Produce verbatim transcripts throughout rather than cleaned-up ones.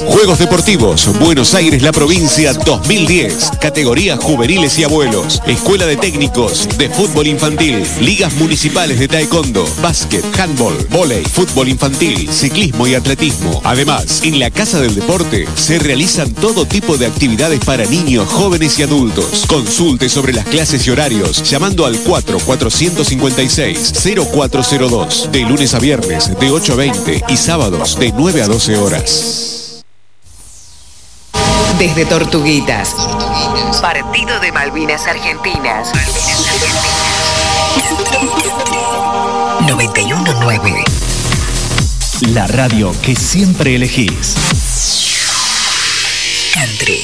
Juegos Deportivos, Buenos Aires, la provincia dos mil diez. Categorías juveniles y abuelos. Escuela de técnicos de fútbol infantil. Ligas municipales de taekwondo, básquet, handball, vóley, fútbol infantil, ciclismo y atletismo. Además, en la Casa del Deporte se realizan todo tipo de actividades para niños, jóvenes y adultos. Consulte sobre las clases y horarios llamando al cuatro cuatro cinco seis cero cuatro cero dos. De lunes a viernes de ocho a veinte y sábados de nueve a doce horas. Desde Tortuguitas, partido de Malvinas Argentinas. noventa y uno punto nueve. La radio que siempre elegís. Country.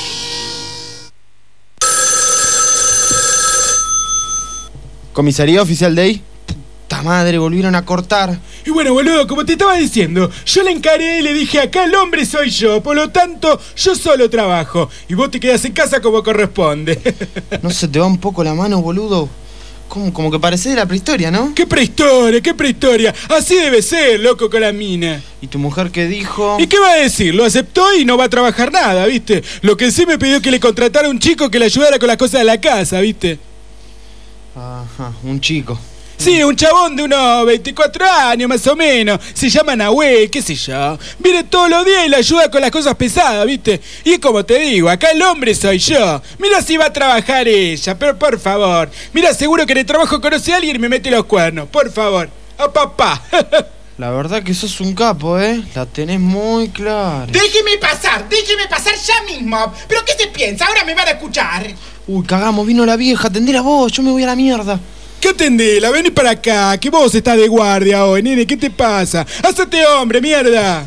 Comisaría Oficial Day. Puta madre, volvieron a cortar. Y bueno, boludo, como te estaba diciendo, yo le encaré y le dije, acá el hombre soy yo, por lo tanto, yo solo trabajo. Y vos te quedás en casa como corresponde. ¿No se te va un poco la mano, boludo? Como, como que parece de la prehistoria, ¿no? ¿Qué prehistoria? ¿Qué prehistoria? Así debe ser, loco, con la mina. ¿Y tu mujer qué dijo? ¿Y qué va a decir? Lo aceptó y no va a trabajar nada, ¿viste? Lo que sí me pidió que le contratara a un chico que le ayudara con las cosas de la casa, ¿viste? Ajá, un chico. Sí, un chabón de unos veinticuatro años más o menos. Se llama Nahuel, qué sé yo. Viene todos los días y le ayuda con las cosas pesadas, ¿viste? Y como te digo, acá el hombre soy yo. Mira si va a trabajar ella, pero por favor. Mira, seguro que en el trabajo conoce a alguien y me mete los cuernos. Por favor. A papá. La verdad que sos un capo, ¿eh? La tenés muy clara. Déjeme pasar, déjeme pasar ya mismo. ¿Pero qué se piensa? Ahora me van a escuchar. Uy, cagamos, vino la vieja. Atendé la voz, yo me voy a la mierda. ¿Qué atendela? Vení para acá, que vos estás de guardia hoy, nene, ¿qué te pasa? ¡Házate hombre, mierda!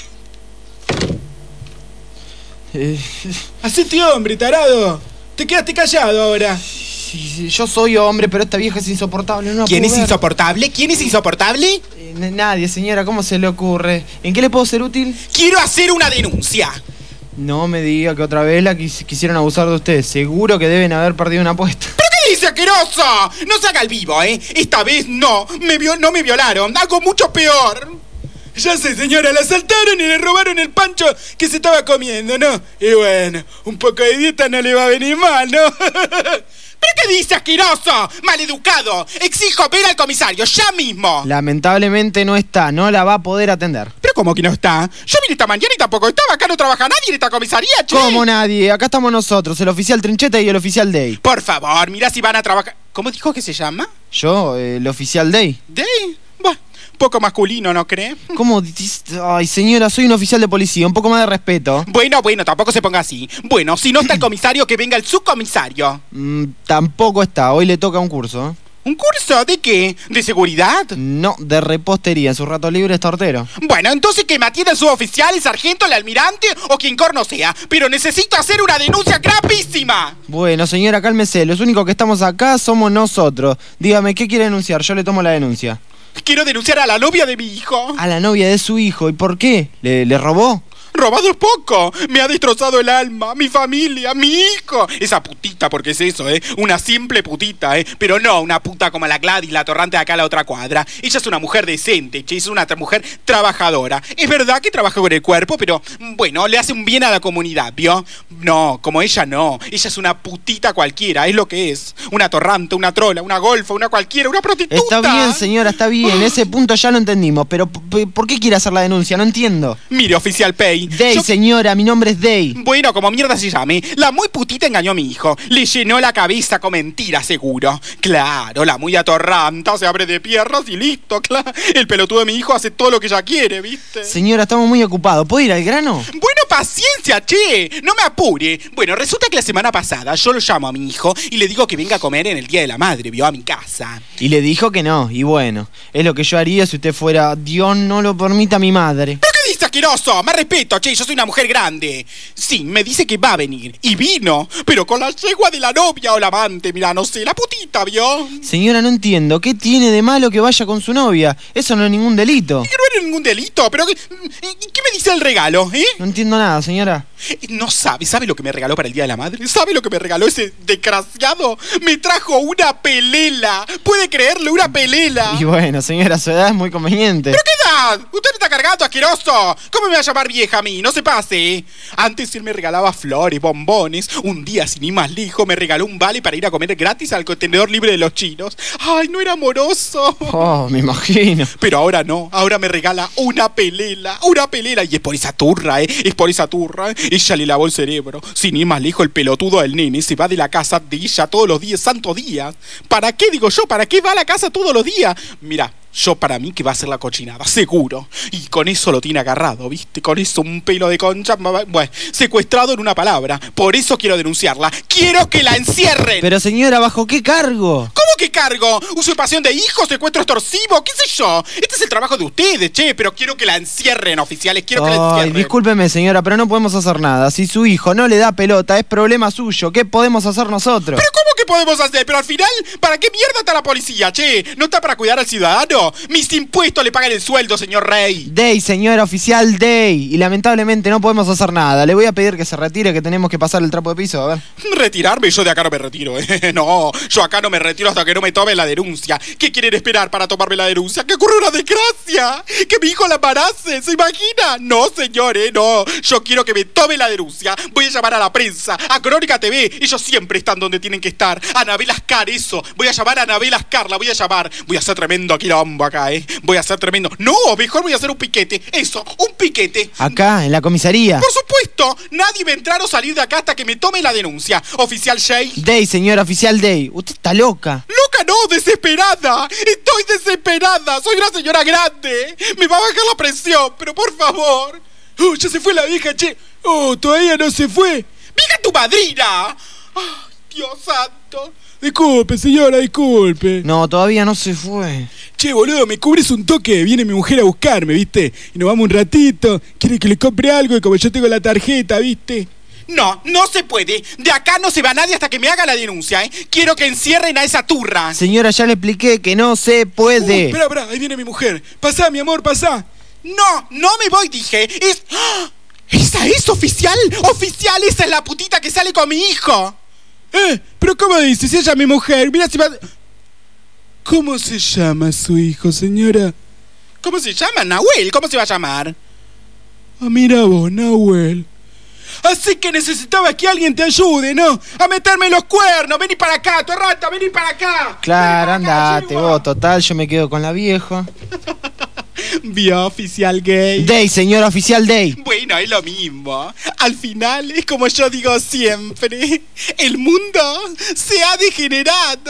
Eh... ¡Hacete hombre, tarado! Te quedaste callado ahora. Sí, sí, yo soy hombre, pero esta vieja es insoportable. No ¿Quién es ver. insoportable? ¿Quién es insoportable? Eh, nadie, señora, ¿cómo se le ocurre? ¿En qué le puedo ser útil? Quiero hacer una denuncia. No me diga que otra vez la quis quisieron abusar de usted. Seguro que deben haber perdido una apuesta. ¿Pero qué dice, asqueroso? No se haga el vivo, ¿eh? Esta vez no. Me vio, no me violaron. Algo mucho peor. Ya sé, señora, la asaltaron y le robaron el pancho que se estaba comiendo, ¿no? Y bueno, un poco de dieta no le va a venir mal, ¿no? ¿Pero qué dice, asqueroso? Maleducado. Exijo ver al comisario, ya mismo. Lamentablemente no está, no la va a poder atender. ¿Pero cómo que no está? Yo vine esta mañana y tampoco estaba. Acá no trabaja nadie en esta comisaría, che. ¿Cómo nadie? Acá estamos nosotros, el oficial Trincheta y el oficial Day. Por favor, mira si van a trabajar. ¿Cómo dijo que se llama? Yo, eh, el oficial Day. ¿Day? Bueno, poco masculino, ¿no cree? ¿Cómo? Ay, señora, soy un oficial de policía, un poco más de respeto. Bueno, bueno, tampoco se ponga así. Bueno, si no está el comisario, que venga el subcomisario. Mm, tampoco está, hoy le toca un curso. ¿Un curso de qué? ¿De seguridad? No, de repostería, en su rato libre es tortero. Bueno, entonces que me atienda el suboficial, el sargento, el almirante o quien corno sea. Pero necesito hacer una denuncia gravísima. Bueno, señora, cálmese, los únicos que estamos acá somos nosotros. Dígame, ¿qué quiere denunciar? Yo le tomo la denuncia. Quiero denunciar a la novia de mi hijo. ¿A la novia de su hijo? ¿Y por qué? ¿Le, le robó? Robado es poco. Me ha destrozado el alma, mi familia, mi hijo. Esa putita, porque es eso, ¿eh? Una simple putita, ¿eh? Pero no una puta como la Gladys, la torrante de acá a la otra cuadra. Ella es una mujer decente, che, es una mujer trabajadora. Es verdad que trabaja con el cuerpo, pero, bueno, le hace un bien a la comunidad, ¿vio? No, como ella no. Ella es una putita cualquiera, es lo que es. Una torrante, una trola, una golfa, una cualquiera, una prostituta. Está bien, señora, está bien. Ese punto ya lo entendimos, pero ¿por qué quiere hacer la denuncia? No entiendo. Mire, oficial Pay. Day, yo... señora, mi nombre es Day. Bueno, como mierda se llame, la muy putita engañó a mi hijo. Le llenó la cabeza con mentiras, seguro. Claro, la muy atorranta se abre de piernas y listo, claro. El pelotudo de mi hijo hace todo lo que ella quiere, ¿viste? Señora, estamos muy ocupados. ¿Puedo ir al grano? Bueno, paciencia, che. No me apure. Bueno, resulta que la semana pasada yo lo llamo a mi hijo y le digo que venga a comer en el Día de la Madre, vio, a mi casa. Y le dijo que no, y bueno, es lo que yo haría si usted fuera, Dios no lo permita, mi madre. ¿Pero qué dice, asqueroso? Más respeto, che, yo soy una mujer grande. Sí, me dice que va a venir. Y vino, pero con la yegua de la novia o la amante, mira, no sé, la putita, ¿vio? Señora, no entiendo. ¿Qué tiene de malo que vaya con su novia? Eso no es ningún delito. ¿Y que no era ningún delito? ¿Pero qué, qué me dice el regalo, eh? No entiendo nada, señora. No sabe, ¿sabe lo que me regaló para el Día de la Madre? ¿Sabe lo que me regaló ese desgraciado? Me trajo una pelela. ¿Puede creerle? Una pelela. Y bueno, señora, su edad es muy conveniente. ¿Pero qué edad? Usted me está cargando, asqueroso. ¿Cómo me va a llamar vieja a mí? No se pase. Antes él me regalaba flores, bombones. Un día, sin ir más lejos, me regaló un vale para ir a comer gratis al contenedor libre de los chinos. Ay, no era amoroso. Oh, me imagino. Pero ahora no, ahora me regala una pelela, una pelela. Y es por esa turra, ¿eh? Es por esa turra. Ella le lavó el cerebro. Sin ir más lejos, el pelotudo del nene se va de la casa de ella todos los días, santos días. ¿Para qué, digo yo? ¿Para qué va a la casa todos los días? Mira, yo para mí que va a ser la cochinada, seguro. Y con eso lo tiene agarrado, ¿viste? Con eso un pelo de concha, bueno, secuestrado en una palabra. Por eso quiero denunciarla. ¡Quiero que la encierren! Pero señora, ¿bajo qué cargo? ¿Cómo que cargo? ¿Usurpación de hijos? ¿Secuestro extorsivo? ¿Qué sé yo? Este es el trabajo de ustedes, che, pero quiero que la encierren, oficiales. Quiero que la encierren. Ay, discúlpeme, señora, pero no podemos hacer nada. Si su hijo no le da pelota, es problema suyo. ¿Qué podemos hacer nosotros? ¿Pero cómo que podemos hacer? Pero al final, ¿para qué mierda está la policía, che? ¿No está para cuidar al ciudadano? Mis impuestos le pagan el sueldo, señor Rey. Day, señora oficial, Day. Y lamentablemente no podemos hacer nada. Le voy a pedir que se retire, que tenemos que pasar el trapo de piso, a ver. ¿Retirarme? Yo de acá no me retiro, ¿eh? No, yo acá no me retiro hasta que no me tome la denuncia. ¿Qué quieren esperar para tomarme la denuncia? ¡Que ocurre una desgracia! ¡Que mi hijo la embarace! ¿Se imagina? No, señor, ¿eh? No. Yo quiero que me tome la denuncia. Voy a llamar a la prensa, a Crónica T V. Ellos siempre están donde tienen que estar. A Anabel Ascar, eso. Voy a llamar a Anabel Ascar, la voy a llamar. Voy a hacer tremendo quilombo acá, ¿eh? Voy a hacer tremendo... No, mejor voy a hacer un piquete. Eso, un piquete. Acá, en la comisaría. Por supuesto. Nadie va a entrar o salir de acá hasta que me tome la denuncia. Oficial Jay. Day, señora oficial, Day. Usted está loca. Loca no, desesperada. Estoy desesperada. Soy una señora grande. Me va a bajar la presión, pero por favor. Oh, ya se fue la vieja, che. Oh, todavía no se fue. ¡Vieja tu madrina! Oh, Dios santo. Disculpe, señora, disculpe. No, todavía no se fue. Che, boludo, me cubres un toque. Viene mi mujer a buscarme, ¿viste? Y nos vamos un ratito. Quiere que le compre algo y como yo tengo la tarjeta, ¿viste? No, no se puede. De acá no se va nadie hasta que me haga la denuncia, ¿eh? Quiero que encierren a esa turra. Señora, ya le expliqué que no se puede. Uh, espera, espera, ahí viene mi mujer. Pasá, mi amor, pasá. No, no me voy, dije. Es... ¡Ah! ¿Esa es oficial? Oficial, esa es la putita que sale con mi hijo. Eh, pero ¿cómo dice? Si ella es mi mujer, mira si va... ¿Cómo se llama su hijo, señora? ¿Cómo se llama? Nahuel, ¿cómo se va a llamar? Ah, mira vos, Nahuel. Así que necesitaba que alguien te ayude, ¿no? A meterme los cuernos. Vení para acá, tu rata, vení para acá. Claro, para acá, andate vos, total, yo me quedo con la vieja. Vio, oficial gay. Day, señora oficial, Day. Bueno, es lo mismo. Al final, es como yo digo siempre, el mundo se ha degenerado.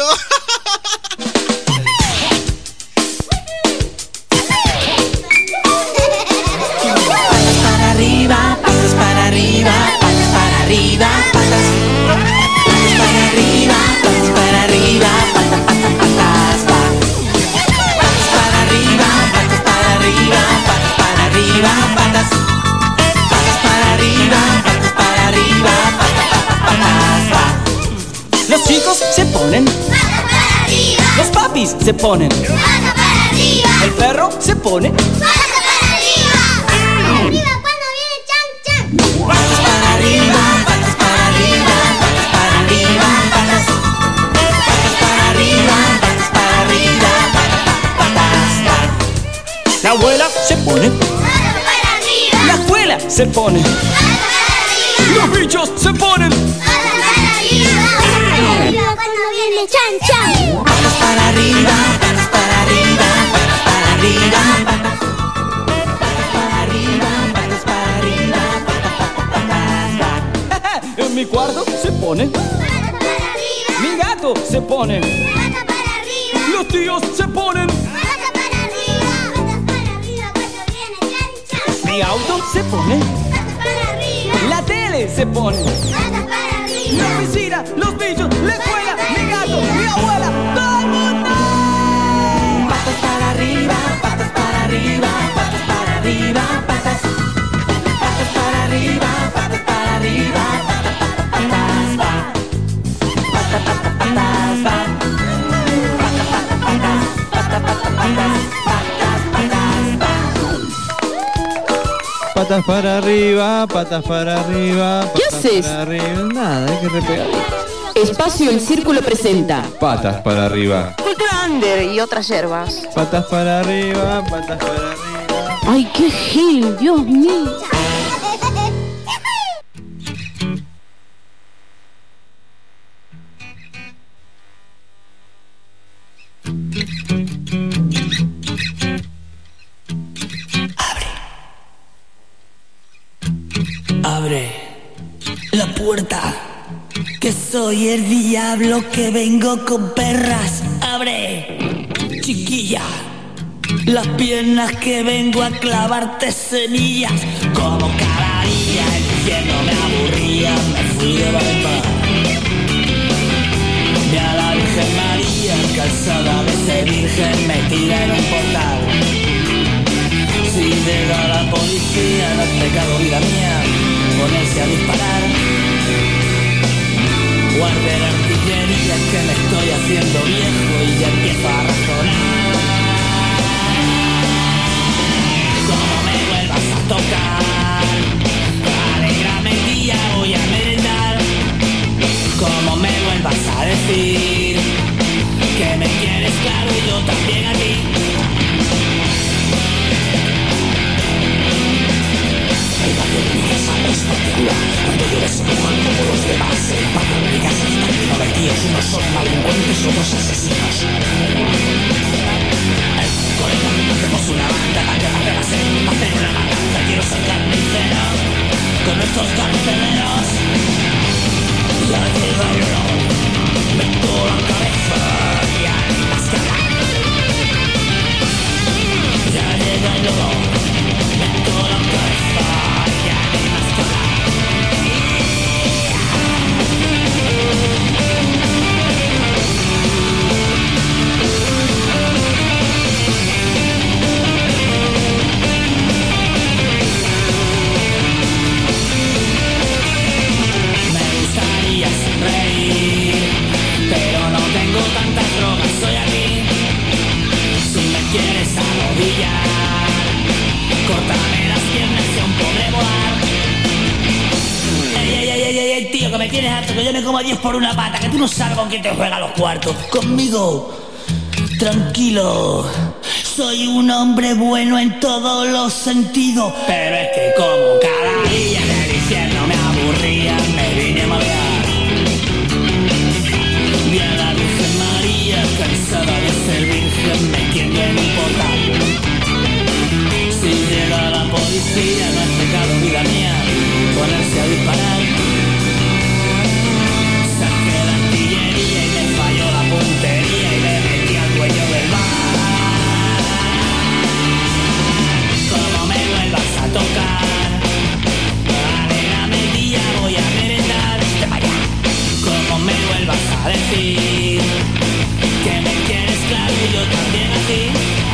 Patas para arriba, patas para arriba, patas para arriba, patas. Patas para arriba, patas para arriba, patas, patas, patas, patas para arriba, patas para arriba, patas para arriba, patas. Patas para arriba, patas para arriba, patas, patas, patas. Los chicos se ponen, patas para arriba. Los papis se ponen, patas para arriba. El perro se pone, patas para arriba. Arriba cuando viene Chan Chan. Patas para arriba, patas para arriba, patas para arriba, patas. Patas para arriba, patas para arriba, patas, patas, patas. la abuela se pone, patas para arriba. la escuela se pone, patas para arriba. los bichos se ponen, patas para arriba. Arriba cuando viene Chan Chan. Patas para arriba, patas para arriba, patas para arriba, patas. Patas para arriba, patas para arriba, patas, patas, patas. en mi cuarto se pone, patas para arriba. mi gato se pone, patas para arriba. los tíos se ponen, patas para arriba. Patas para arriba cuando viene Chan Chan. mi auto se pone, patas para arriba. la tele se pone, patas para arriba. la piscina, los bichos, la escuela, mi gato, mi abuela, todo el mundo. Patas para arriba, patas para arriba, patas para arriba, patas. Patas para arriba, patas para arriba, patas, patas, patas, patas, patas, patas, patas, patas, patas, patas, patas, patas, patas. Patas para arriba, patas para arriba. ¿Qué patas haces? Para arriba. Nada, hay que repegar. Espacio El Círculo presenta Patas para arriba. Cultura under y otras hierbas. Patas para arriba, patas para arriba. ¡Ay, qué gil! ¡Dios mío! Abre la puerta, que soy el diablo que vengo con perras. Abre, chiquilla, las piernas que vengo a clavarte semillas. Como cada día el infierno me aburría, me fui de bomba. Vi a la Virgen María calzada de ser virgen metida en un portal. Si llega la policía, no es pecado, vida mía, ponerse a disparar. Guarde la artillería, que me estoy haciendo viejo y ya empiezo a razonar. Como me vuelvas a tocar, alégrame el día, voy a merendar. Como me vuelvas a decir que me quieres claro y yo también a ti. El barrio de mi casa es particular. Cuando yo les empujan como los demás. El barrio de mi casa está lleno de tíos. Unos son delincuentes, otros asesinos. Eh, colega, hacemos una banda para que la ser. Hacer una matanza, quiero ser carnicero con estos carceleros. Ya llega el olor, meto la cabeza y hay más que hablar. Ya llega el olor, meto la cabeza. ¿Quieres arrodillar? Córtame las piernas y aún podré volar. Ey, ey, ey, ey, ey, tío, que me tienes harto, que yo me como a diez por una pata, que tú no sabes con quién te juega los cuartos. Conmigo, tranquilo. Soy un hombre bueno en todos los sentidos. Pero es que como cada día del infierno me aburría, me vine a marear. Vi a la Virgen María cansada de ser virgen metiendo en un portal. Si llega la policía no es pecado, vida mía, ponerse a disparar. Saqué la artillería y me falló la puntería y le metí al dueño del bar. Como me vuelvas a tocar, alégrame el día, voy a merendar. Como me vuelvas a decir que me quieres claro y yo también a ti.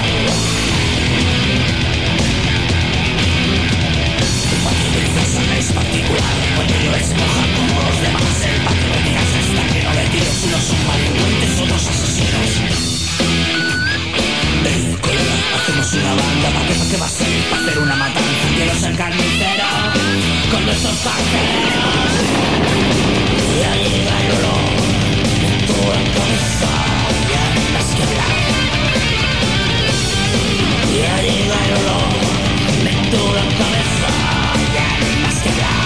El patio de mi casa es particular. Cuando yo les moja como los demás. El patio de mi casa está lleno de tiros. Unos son delincuentes, otros asesinos. Ey, colega, hacemos una banda. ¿Para qué, pa' qué va a ser? Para hacer una matanza. Quiero ser carnicero con nuestros carcereros. Ya llega el olor, meto la cabeza y hay más que hablar. Ya llega el olor, meto la cabeza y hay más que hablar.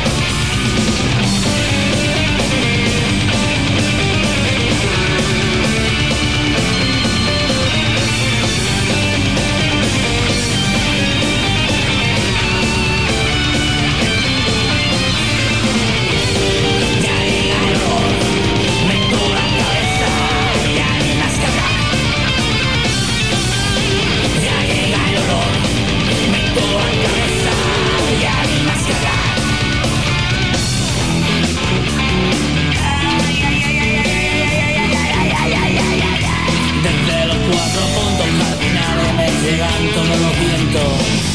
Llegan todos los vientos.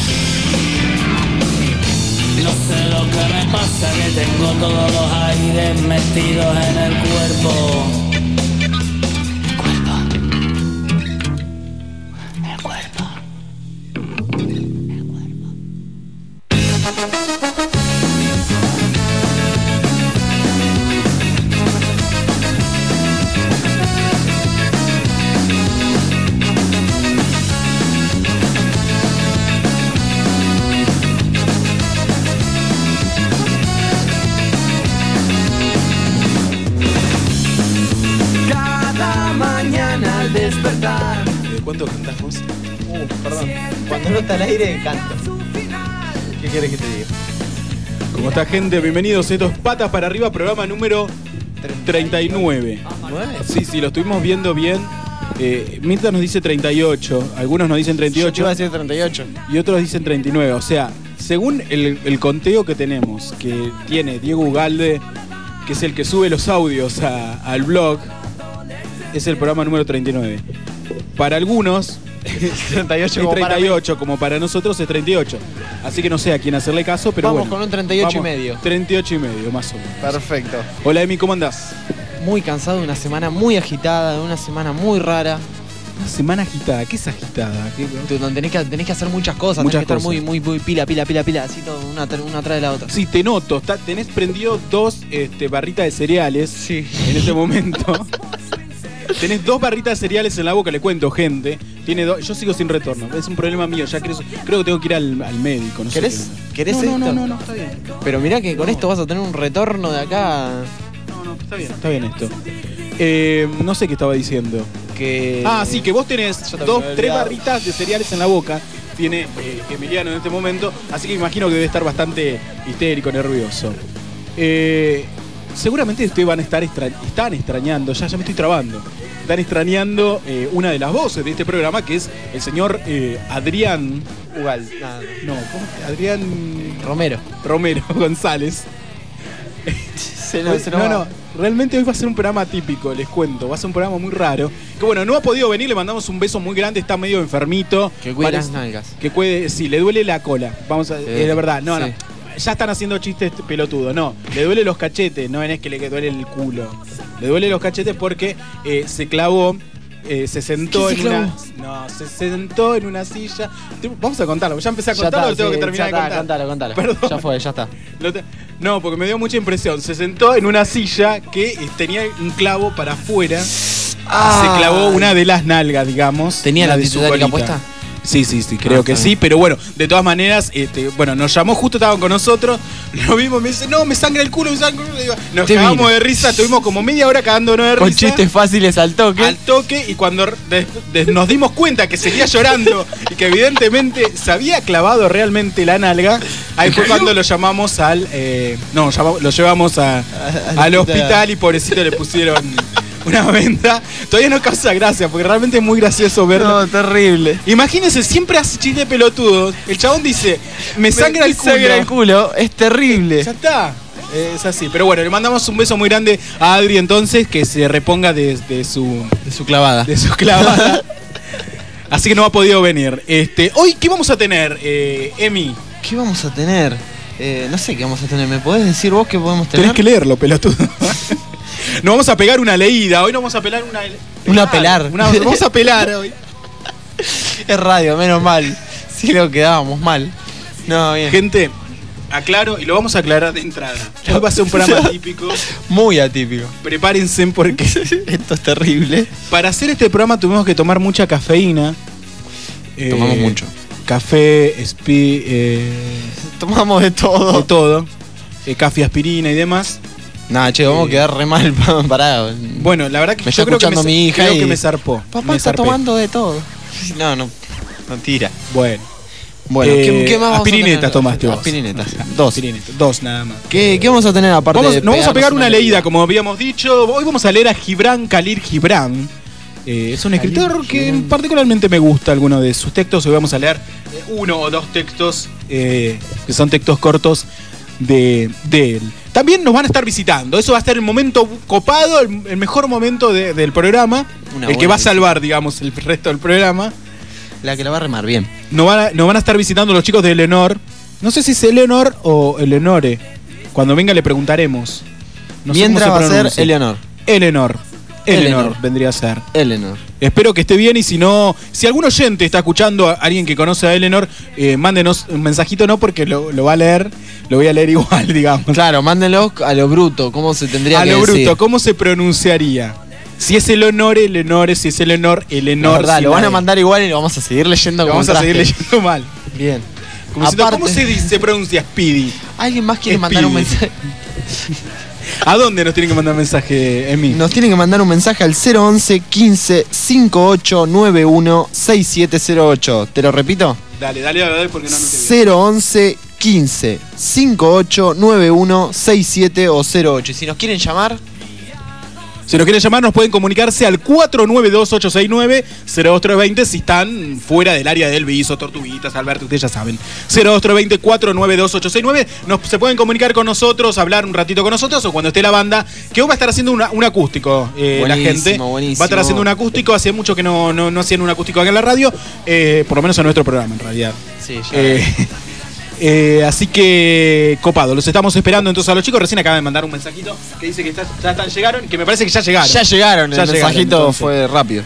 No sé lo que me pasa, que tengo todos los aires metidos en el cuerpo. El cuerpo. El cuerpo. El cuerpo. ¿Cuánto cantás vos? Uh, perdón. Cuando no está al aire, canto. ¿Qué quieres que te diga? ¿Cómo está, gente? Bienvenidos. Esto es Patas para Arriba, programa número treinta y nueve. ¿nueve? Sí, sí, lo estuvimos viendo bien. Eh, Mirta nos dice treinta y ocho, algunos nos dicen treinta y ocho. Yo iba a decir treinta y ocho. Y otros dicen treinta y nueve. O sea, según el, el conteo que tenemos, que tiene Diego Ugalde, que es el que sube los audios a, al blog, es el programa número treinta y nueve. Para algunos treinta y ocho, es como treinta y ocho, para como para nosotros es treinta y ocho. Así que no sé a quién hacerle caso, pero vamos bueno. con un treinta y ocho vamos, y medio. treinta y ocho y medio, más o menos. Perfecto. Hola, Emi, ¿cómo andás? Muy cansado de una semana muy agitada, de una semana muy rara. Una semana agitada. ¿Qué es agitada? ¿Qué... Donde tenés que, tenés que hacer muchas cosas, muchas tenés que estar cosas. muy, muy, muy pila, pila, pila, pila, así todo, una, una atrás de la otra. Sí, te noto. Está, tenés prendido dos este, barritas de cereales sí. en este momento. Tenés dos barritas de cereales en la boca, le cuento, gente. Tiene dos. Yo sigo sin retorno. Es un problema mío. Ya creo, creo que tengo que ir al, al médico. No ¿Querés, sé qué. ¿querés no, esto? No, no, no, no, está bien. Pero mirá que con no. esto vas a tener un retorno de acá. No, no, está bien, está bien esto. Eh, no sé qué estaba diciendo. Que... Ah, sí, que vos tenés dos, tres olvidado. barritas de cereales en la boca. Tiene eh, Emiliano en este momento. Así que imagino que debe estar bastante histérico, nervioso. Eh, seguramente ustedes van a estar extra están extrañando, ya, ya me estoy trabando. Están extrañando eh, una de las voces de este programa, que es el señor eh, Adrián Ugal. Nada. No, ¿cómo? Adrián Romero. Romero González. Se no, Hoy- se no, no, no, realmente hoy va a ser un programa atípico, les cuento. Va a ser un programa muy raro. Que bueno, no ha podido venir, le mandamos un beso muy grande, está medio enfermito. Que cuide Parece- las nalgas. Que cuide, sí, le duele la cola. Vamos a, Eh, es de verdad, no, sí. no. Ya están haciendo chistes pelotudos, no. Le duele los cachetes, no es que le duele el culo. Le duele los cachetes porque eh, se clavó. Eh, se sentó ¿Qué se en una. clavó? No, se sentó en una silla. Te- Vamos a contarlo. Ya empecé a Ya contarlo, está, lo tengo sí, que terminar ya de está, contar. contalo, contalo. Perdón. Ya fue, ya está. Lo te- No, porque me dio mucha impresión. Se sentó en una silla que eh, tenía un clavo para afuera. Ah. Se clavó una de las nalgas, digamos. ¿Tenía una la de su titular colita. puesta? Sí, sí, sí, creo Ah, que está sí, bien. pero bueno, de todas maneras, este, bueno, nos llamó, justo estaban con nosotros, lo vimos, me dice, no, me sangra el culo, me sangra el culo. Digo, nos Te cagamos vino. de risa, tuvimos como media hora cagándonos de risa. Con chistes fáciles al toque. Al toque, y cuando de- de- nos dimos cuenta que seguía llorando y que evidentemente se había clavado realmente la nalga, ahí fue cuando lo llamamos al. eh, no, llama- lo llevamos a- al al hospital. hospital y pobrecito le pusieron una venda. Todavía no causa gracia, porque realmente es muy gracioso verlo. No, terrible. Imagínense, siempre hace chistes pelotudos. El chabón dice, me sangra Me el culo. sangra el culo, es terrible. Ya está. Es así. Pero bueno, le mandamos un beso muy grande a Adri entonces, que se reponga de, de su De su clavada. de su clavada. Así que no ha podido venir. Este, hoy, ¿qué vamos a tener, eh, Emi? ¿Qué vamos a tener? Eh, no sé qué vamos a tener. ¿Me podés decir vos qué podemos tener? Tenés que leerlo, pelotudo. Nos vamos a pegar una leída. Hoy no vamos a pelar una... Una pelar. Una- vamos a pelar hoy. Es radio, menos mal. Si lo quedábamos mal. No, bien. Gente, aclaro, y lo vamos a aclarar de entrada. Hoy va a ser un programa típico. Muy atípico. Prepárense porque Esto es terrible. para hacer este programa tuvimos que tomar mucha cafeína. Eh, Tomamos mucho. Café, spi, eh, Tomamos de todo. de todo. Eh, café, aspirina y demás. Nada, che, vamos Eh, a quedar re mal parado. Bueno, la verdad que Me yo está creo que me, escuchando mi hija creo y- que me zarpó. Papá me está zarpé. tomando de todo. No, no. No tira. Bueno. Bueno, Eh, ¿qué, qué más vamos a aspirinetas tener? tomaste vos. Aspirinetas. Dos. Aspirinetas, dos nada más. ¿Qué, ¿Qué vamos a tener aparte Vamos, de nos vamos a pegar pegarnos una leída, como habíamos dicho. Hoy vamos a leer a Gibran Khalil Gibran. Eh, es un Khalil escritor que Gibran. particularmente me gusta alguno de sus textos. Hoy vamos a leer eh, uno o dos textos eh, que son textos cortos de, de él. También nos van a estar visitando. Eso va a estar el momento copado, el, el mejor momento de- del programa. Una el que buena va a salvar, digamos, el resto del programa. La que la va a remar bien. Nos van a, nos van a estar visitando los chicos de Eleanor. No sé si es Eleanor o Eleonore. Cuando venga le preguntaremos. No sé Mientras cómo va se a ser pronuncia. Eleonor. Eleanor. Eleanor Eleanor. vendría a ser. Eleanor. Espero que esté bien y si no, si algún oyente está escuchando a alguien que conoce a Eleanor, eh, mándenos un mensajito, no porque lo, lo va a leer, lo voy a leer igual, digamos. Claro, mándenlo a lo bruto, ¿cómo se tendría A que lo decir? bruto, ¿cómo se pronunciaría? Si es Eleonor, Eleonore, si es Eleanor, La Eleanor. verdad, si lo van nadie. a mandar igual y lo vamos a seguir leyendo Lo como vamos a seguir traste. leyendo mal. Bien. Como diciendo, Aparte- ¿cómo se, dice- se pronuncia Speedy? ¿Alguien más quiere Speedy. mandar un mensaje? ¿A dónde nos tienen que mandar mensaje, Emi? Nos tienen que mandar un mensaje al cero once quince cincuenta y ocho noventa y uno sesenta y siete cero ocho. ¿Te lo repito? Dale, dale, dale, porque no, no te cero once quince cincuenta y ocho noventa y uno sesenta y siete o cero ocho. Y si nos quieren llamar... Si nos quieren llamar, nos pueden comunicarse al cuatro nueve dos ocho seis nueve cero dos tres dos cero si están fuera del área del Viso, Tortuguitas, Alberto, ustedes ya saben. cero dos tres dos cero cuatro nueve dos ocho seis nueve. Nos, se pueden comunicar con nosotros, hablar un ratito con nosotros o cuando esté la banda, que hoy va a estar haciendo una, un acústico, eh, la gente. Buenísimo. Va a estar haciendo un acústico, hace mucho que no, no, no hacían un acústico acá en la radio, eh, por lo menos en nuestro programa en realidad. Sí, ya. Eh, Eh, así que, copado, los estamos esperando entonces a los chicos. Recién acaban de mandar un mensajito que dice que está, ya están, llegaron, que me parece que ya llegaron. Ya llegaron, ya el llegaron, mensajito entonces. fue rápido.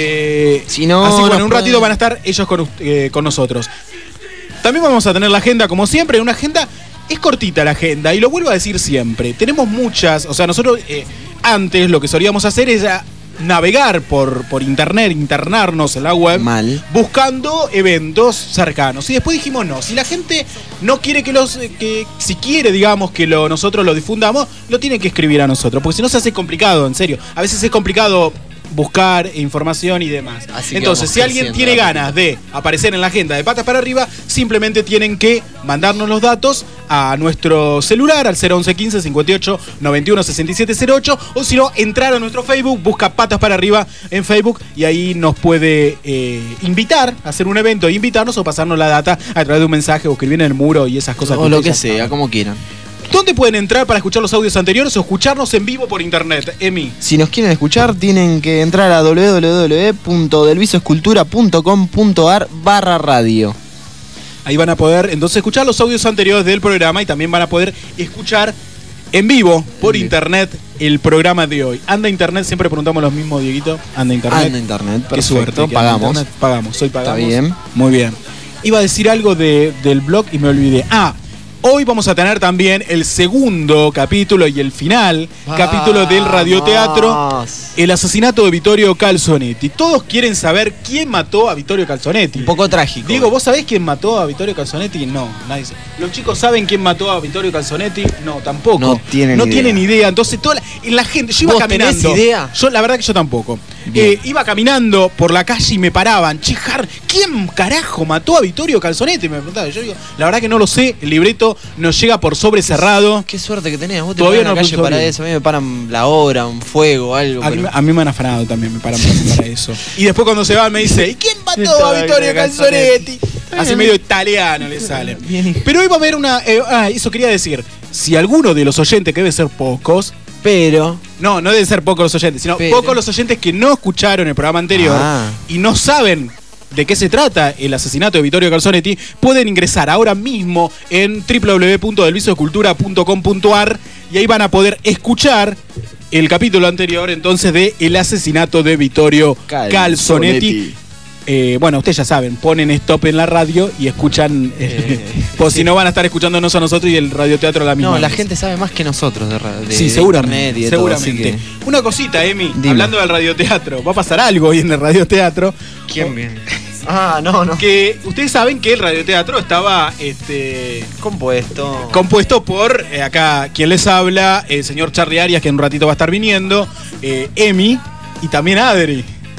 Eh, si no, así que bueno, en un pueden... ratito van a estar ellos con, eh, con nosotros. También vamos a tener la agenda, como siempre, una agenda. Es cortita la agenda, y lo vuelvo a decir siempre. Tenemos muchas, o sea, nosotros eh, antes lo que solíamos hacer era navegar por, por internet, internarnos en la web, mal, buscando eventos cercanos. Y después dijimos no, si la gente no quiere que los, que si quiere, digamos, que lo, nosotros lo difundamos, lo tiene que escribir a nosotros, porque si no se hace complicado, en serio. A veces es complicado buscar información y demás. Así Entonces, si alguien tiene ganas de aparecer en la agenda de Patas para Arriba, simplemente tienen que mandarnos los datos a nuestro celular, al cero once quince cincuenta y ocho noventa y uno sesenta y siete cero ocho, o si no, entrar a nuestro Facebook, busca Patas para Arriba en Facebook y ahí nos puede eh, invitar a hacer un evento, invitarnos o pasarnos la data a través de un mensaje o escribir en el muro y esas cosas. O lo que sea, como quieran. ¿Dónde pueden entrar para escuchar los audios anteriores o escucharnos en vivo por internet, Emi? Si nos quieren escuchar, tienen que entrar a doble u doble u doble u punto delvisoescultura punto com punto ar barra radio. Ahí van a poder entonces escuchar los audios anteriores del programa y también van a poder escuchar en vivo por internet el programa de hoy. ¿Anda internet? Siempre preguntamos lo mismo, Dieguito. ¿Anda internet? Anda internet, perfecto. Qué suerte. Pagamos. Internet. Pagamos, hoy pagamos. Está bien. Muy bien. Iba a decir algo de, del blog y me olvidé. Ah, hoy vamos a tener también el segundo capítulo y el final Vamos. capítulo del radioteatro, el asesinato de Vittorio Calzonetti. Todos quieren saber quién mató a Vittorio Calzonetti. Un poco trágico. Digo, ¿vos sabés quién mató a Vittorio Calzonetti? No, nadie sabe. ¿Los chicos saben quién mató a Vittorio Calzonetti? No, tampoco. No tienen no idea. tienen idea. Entonces, toda la, la gente, yo iba ¿Vos caminando. tenés idea? Yo, la verdad que yo tampoco. Eh, iba caminando por la calle y me paraban. Che, Har, ¿quién carajo mató a Vittorio Calzonetti? Me preguntaba. Yo digo, la verdad que no lo sé. El libreto nos llega por sobre cerrado. Qué suerte que tenés. Vos te Todavía paran en no la calle puso para bien. eso. A mí me paran la hora, un fuego, algo. A mí, pero... a mí me han afanado también, me paran para eso. Y después cuando se van me dice, ¿y quién mató a Vittorio Calzonetti? Así medio italiano le sale. Pero hoy va a haber una... Eh, ah, eso quería decir. Si alguno de los oyentes, que debe ser pocos... Pero... No, no deben ser pocos los oyentes, sino Pero. pocos los oyentes que no escucharon el programa anterior Ah. y no saben de qué se trata el asesinato de Vittorio Calzonetti, pueden ingresar ahora mismo en doble u doble u doble u punto delvisoescultura punto com punto ar y ahí van a poder escuchar el capítulo anterior entonces de el asesinato de Vittorio Calzonetti. Calzonetti. Eh, bueno, ustedes ya saben, ponen stop en la radio y escuchan, eh, pues sí. si no van a estar escuchándonos a nosotros y el radioteatro a la misma No, la vez. gente sabe más que nosotros de, ra- de Sí, de seguramente, internet y de seguramente. todo, así Una cosita, Emi, Dime. hablando del radioteatro, va a pasar algo hoy en el radioteatro. ¿Quién viene? Ah, no, no. Que ustedes saben que el radioteatro estaba este, Compuesto. compuesto por, eh, acá, quien les habla, el señor Charly Arias, que en un ratito va a estar viniendo, eh, Emi y también Adri.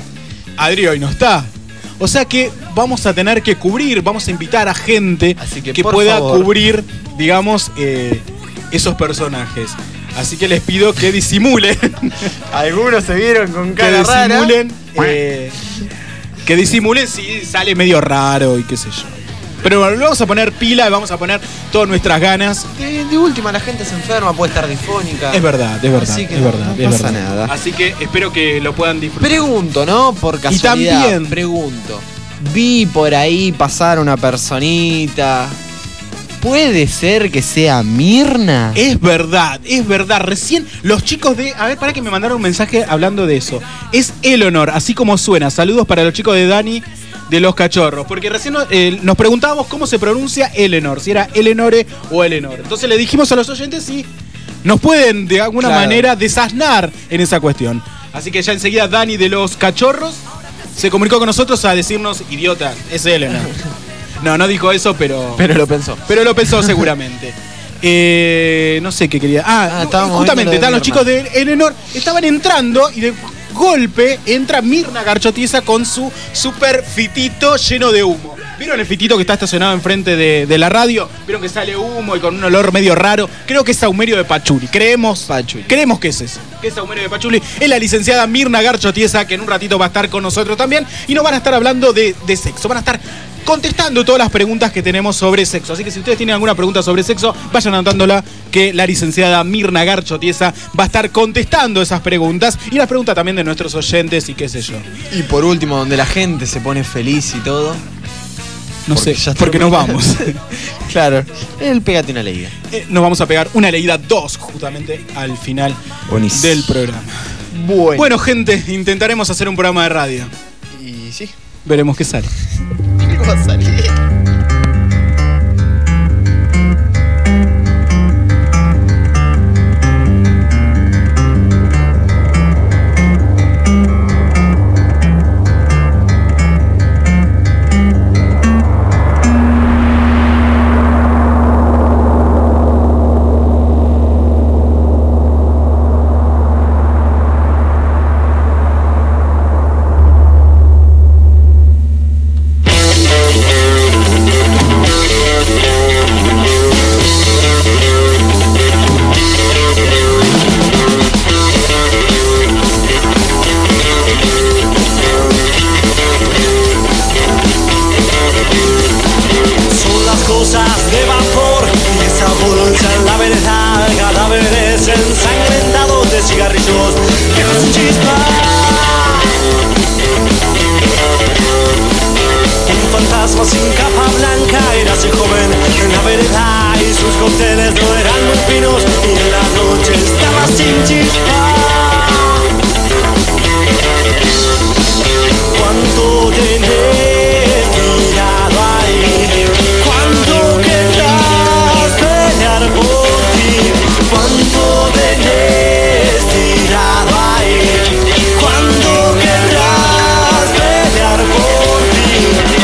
Adri hoy no está. O sea que vamos a tener que cubrir, vamos a invitar a gente Así que, que por pueda favor. cubrir, digamos, eh, esos personajes. Así que les pido que disimulen. Algunos se vieron con que cara rara. disimulen. eh, que disimulen si sale medio raro y qué sé yo. Pero bueno, le vamos a poner pila y vamos a poner todas nuestras ganas. De, de última, la gente se enferma, puede estar difónica. Es verdad, es verdad. Así que es no, verdad, no es pasa verdad. nada. Así que espero que lo puedan disfrutar. Pregunto, ¿no? Por casualidad. también- Pregunto. Vi por ahí pasar una personita. ¿Puede ser que sea Mirna? Es verdad, es verdad. Recién los chicos de... A ver, para que me mandaron un mensaje hablando de eso. Es Eleanor, así como suena. Saludos para los chicos de Dani de los Cachorros. Porque recién eh, nos preguntábamos cómo se pronuncia Eleanor. Si era Eleonore o Eleanor. Entonces le dijimos a los oyentes si nos pueden de alguna Claro. manera desasnar en esa cuestión. Así que ya enseguida Dani de los Cachorros se comunicó con nosotros a decirnos, idiotas, es Eleanor. No, no dijo eso, pero... Pero lo pensó. Pero lo pensó seguramente. Eh, no sé qué quería. Ah, Ah, estábamos justamente, viendo lo de están los chicos de Elenor. Estaban entrando y de golpe entra Mirna Garchotiesa con su super fitito lleno de humo. ¿Vieron el fitito que está estacionado enfrente de, de la radio? ¿Vieron que sale humo y con un olor medio raro? Creo que es sahumerio de pachuli. Creemos, Pachuli. creemos que es eso. Que es sahumerio de pachuli. Es la licenciada Mirna Garchotiesa, que en un ratito va a estar con nosotros también. Y nos van a estar hablando de, de sexo. Van a estar contestando todas las preguntas que tenemos sobre sexo. Así que si ustedes tienen alguna pregunta sobre sexo, vayan anotándola, que la licenciada Mirna Garchotiesa va a estar contestando esas preguntas y las preguntas también de nuestros oyentes y qué sé yo. Y por último, donde la gente se pone feliz y todo. No Porque sé, ya porque nos termina. vamos. Claro, el pégate una leída. Eh, nos vamos a pegar una leída dos justamente al final Buenísimo. del programa. Bueno. Bueno, gente, intentaremos hacer un programa de radio. Y sí. Veremos qué sale. ¿Qué va a salir? Son las cosas de vapor y esa bolsa en la verdad. Cadáveres ensangrentados de cigarrillos viejos sin chispa. Un fantasma sin capa blanca era ese joven en la verdad. Y sus cócteles no eran muy finos y en la noche estaba sin chispa. ¿Cuánto tenés tirado ahí? ¿Cuánto querrás pelear por ti? ¿Cuánto tenés tirado ahí? ¿Cuánto querrás pelear por ti?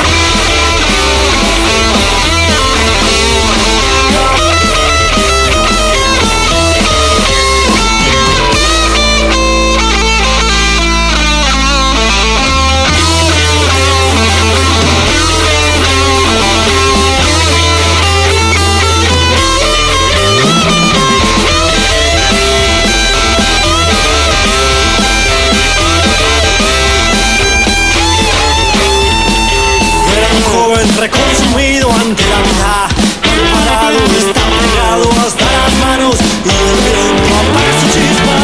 Era un joven reconsumido ante la vida. Parado está pegado hasta las manos y el viento apaga su chispa.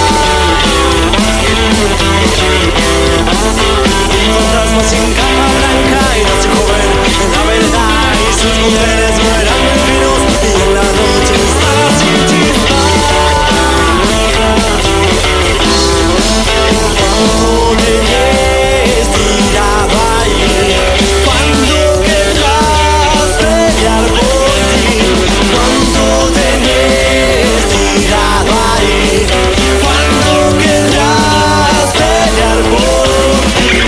Un fantasma sin capa blanca era ese joven en la verdad. Y sus cócteles no eran muy finos y en la noche estaba sin chispa. ¿Cuánto tenés tirado ahí? ¿Cuándo querrás pelear por ti? ¿Cuánto tenés tirado ahí? ¿Cuándo querrás pelear por ti?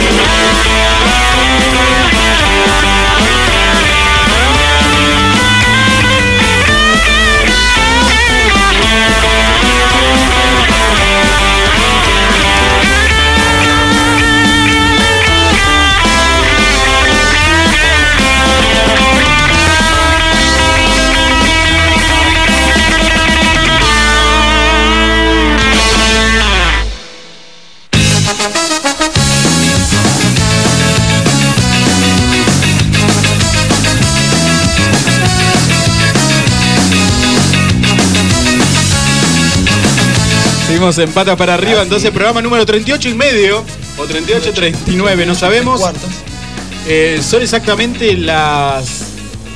Seguimos en Patas para Arriba, entonces programa número treinta y ocho y medio, o treinta y ocho, treinta y nueve, no sabemos. Eh, son exactamente las...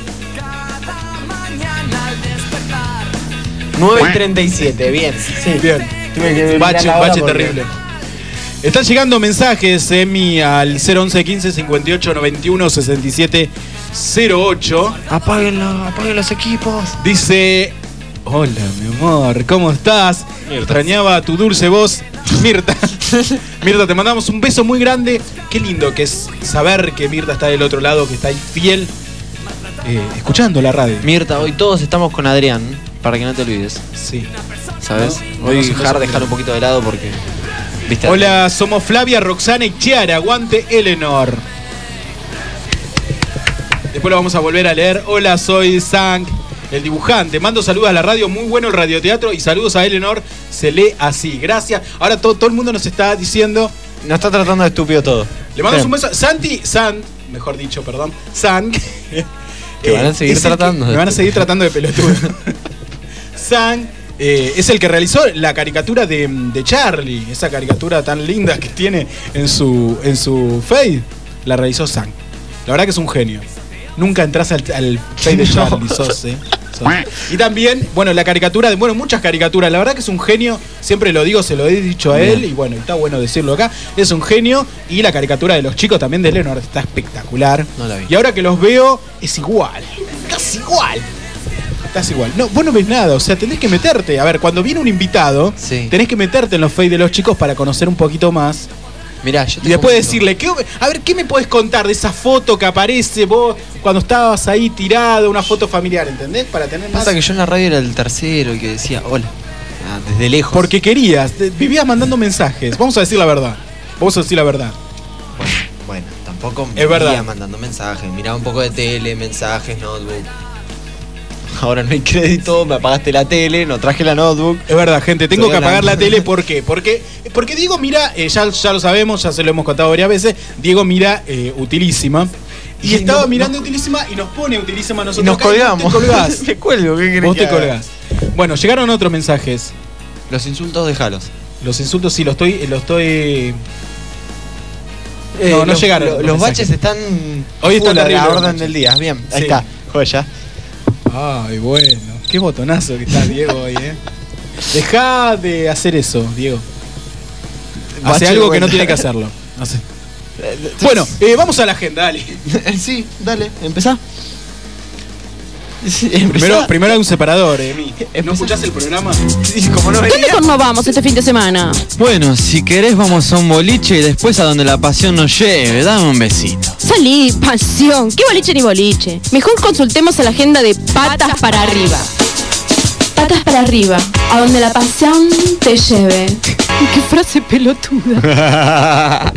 nueve y treinta y siete, bien. Sí, bien. Tuve que mirar Bache, la hora bache porque- terrible. Están llegando mensajes, Emi, al cero once quince cincuenta y ocho noventa y uno sesenta y siete cero ocho. Apáguenlo, apaguen los equipos. Dice: hola, mi amor, ¿cómo estás? Extrañaba tu dulce voz, Mirta. Mirta, te mandamos un beso muy grande. Qué lindo que es saber que Mirta está del otro lado, que está ahí fiel eh, escuchando la radio. Mirta, hoy todos estamos con Adrián, para que no te olvides. Sí. ¿Sabes? No, Hoy no, no, Jar no, dejar no. un poquito de lado porque... ¿viste? Hola, somos Flavia, Roxana y Chiara. Aguante Eleanor. Después lo vamos a volver a leer. Hola, soy Zank, el dibujante. Mando saludos a la radio. Muy bueno el radioteatro. Y saludos a Eleanor. Se lee así. Gracias. Ahora todo, todo el mundo nos está diciendo... Nos está tratando de estúpido todo. Le mandamos Bien. un beso. Santi, San, mejor dicho, perdón. San. Que van a seguir es el tratando que- de Me van a esto. seguir tratando de pelotudo. San eh, es el que realizó la caricatura de, de Charlie. Esa caricatura tan linda que tiene en su, en su Face. La realizó San. La verdad que es un genio. Nunca entras al, al Face de Charlie, sos, eh. Sos. Y también, bueno, la caricatura de, bueno, muchas caricaturas. La verdad que es un genio. Siempre lo digo, se lo he dicho a él. Y bueno, está bueno decirlo acá. Es un genio. Y la caricatura de los chicos también de Leonard está espectacular. No la vi. Y ahora que los veo, es igual. Estás igual. Estás igual. No, vos no ves nada, o sea, tenés que meterte. A ver, cuando viene un invitado, Sí. tenés que meterte en los Face de los chicos para conocer un poquito más. Mirá, yo te Y después comento. decirle, ¿qué, a ver, ¿qué me podés contar de esa foto que aparece vos cuando estabas ahí tirado, una foto familiar, ¿entendés? Para tener más... Pasa que yo en la radio era el tercero y que decía hola. Ah, desde lejos. Porque querías, te- vivías mandando mensajes. Vamos a decir la verdad. Vamos a decir la verdad. Bueno, tampoco Es verdad. vivía mandando mensajes. Miraba un poco de tele, mensajes, notebook. Ahora no hay crédito, me apagaste la tele, no traje la notebook. Es verdad, gente, tengo Estoy que apagar la hablando. tele. ¿Por qué? Porque, porque Diego mira, eh, ya, ya lo sabemos, ya se lo hemos contado varias veces, Diego mira eh, Utilísima. Y Y estaba no- mirando Utilísima y nos pone Utilísima a Y nosotros. nos acá y vos colgamos. te colgás. Te cuelgo, ¿qué querés Vos que te haga? colgás. Bueno, llegaron otros mensajes. Los insultos, déjalos. Los insultos sí, lo estoy... Lo estoy Eh, no, no los, llegaron. Los, los los mensajes. baches están. Hoy está full a terrible la los orden baches. del día. Bien, ahí Sí. está. Joya. Ay, bueno. Qué botonazo que está Diego hoy, eh. Dejá de hacer eso, Diego. Hace Bache algo que bueno. no tiene que hacerlo. Hace- Bueno, eh, vamos a la agenda, dale. Sí, dale, empezá. Sí, Primero, empezá. primero hay un separador, eh. ¿No Empezá. escuchás el programa? Sí, como no ¿Dónde venía. nos vamos este fin de semana? Bueno, si querés vamos a un boliche y después a donde la pasión nos lleve. Dame un besito. Salí, pasión. ¿Qué boliche ni boliche? Mejor consultemos a la agenda de Patas para Arriba. Patas para Arriba, a donde la pasión te lleve. Qué frase pelotuda.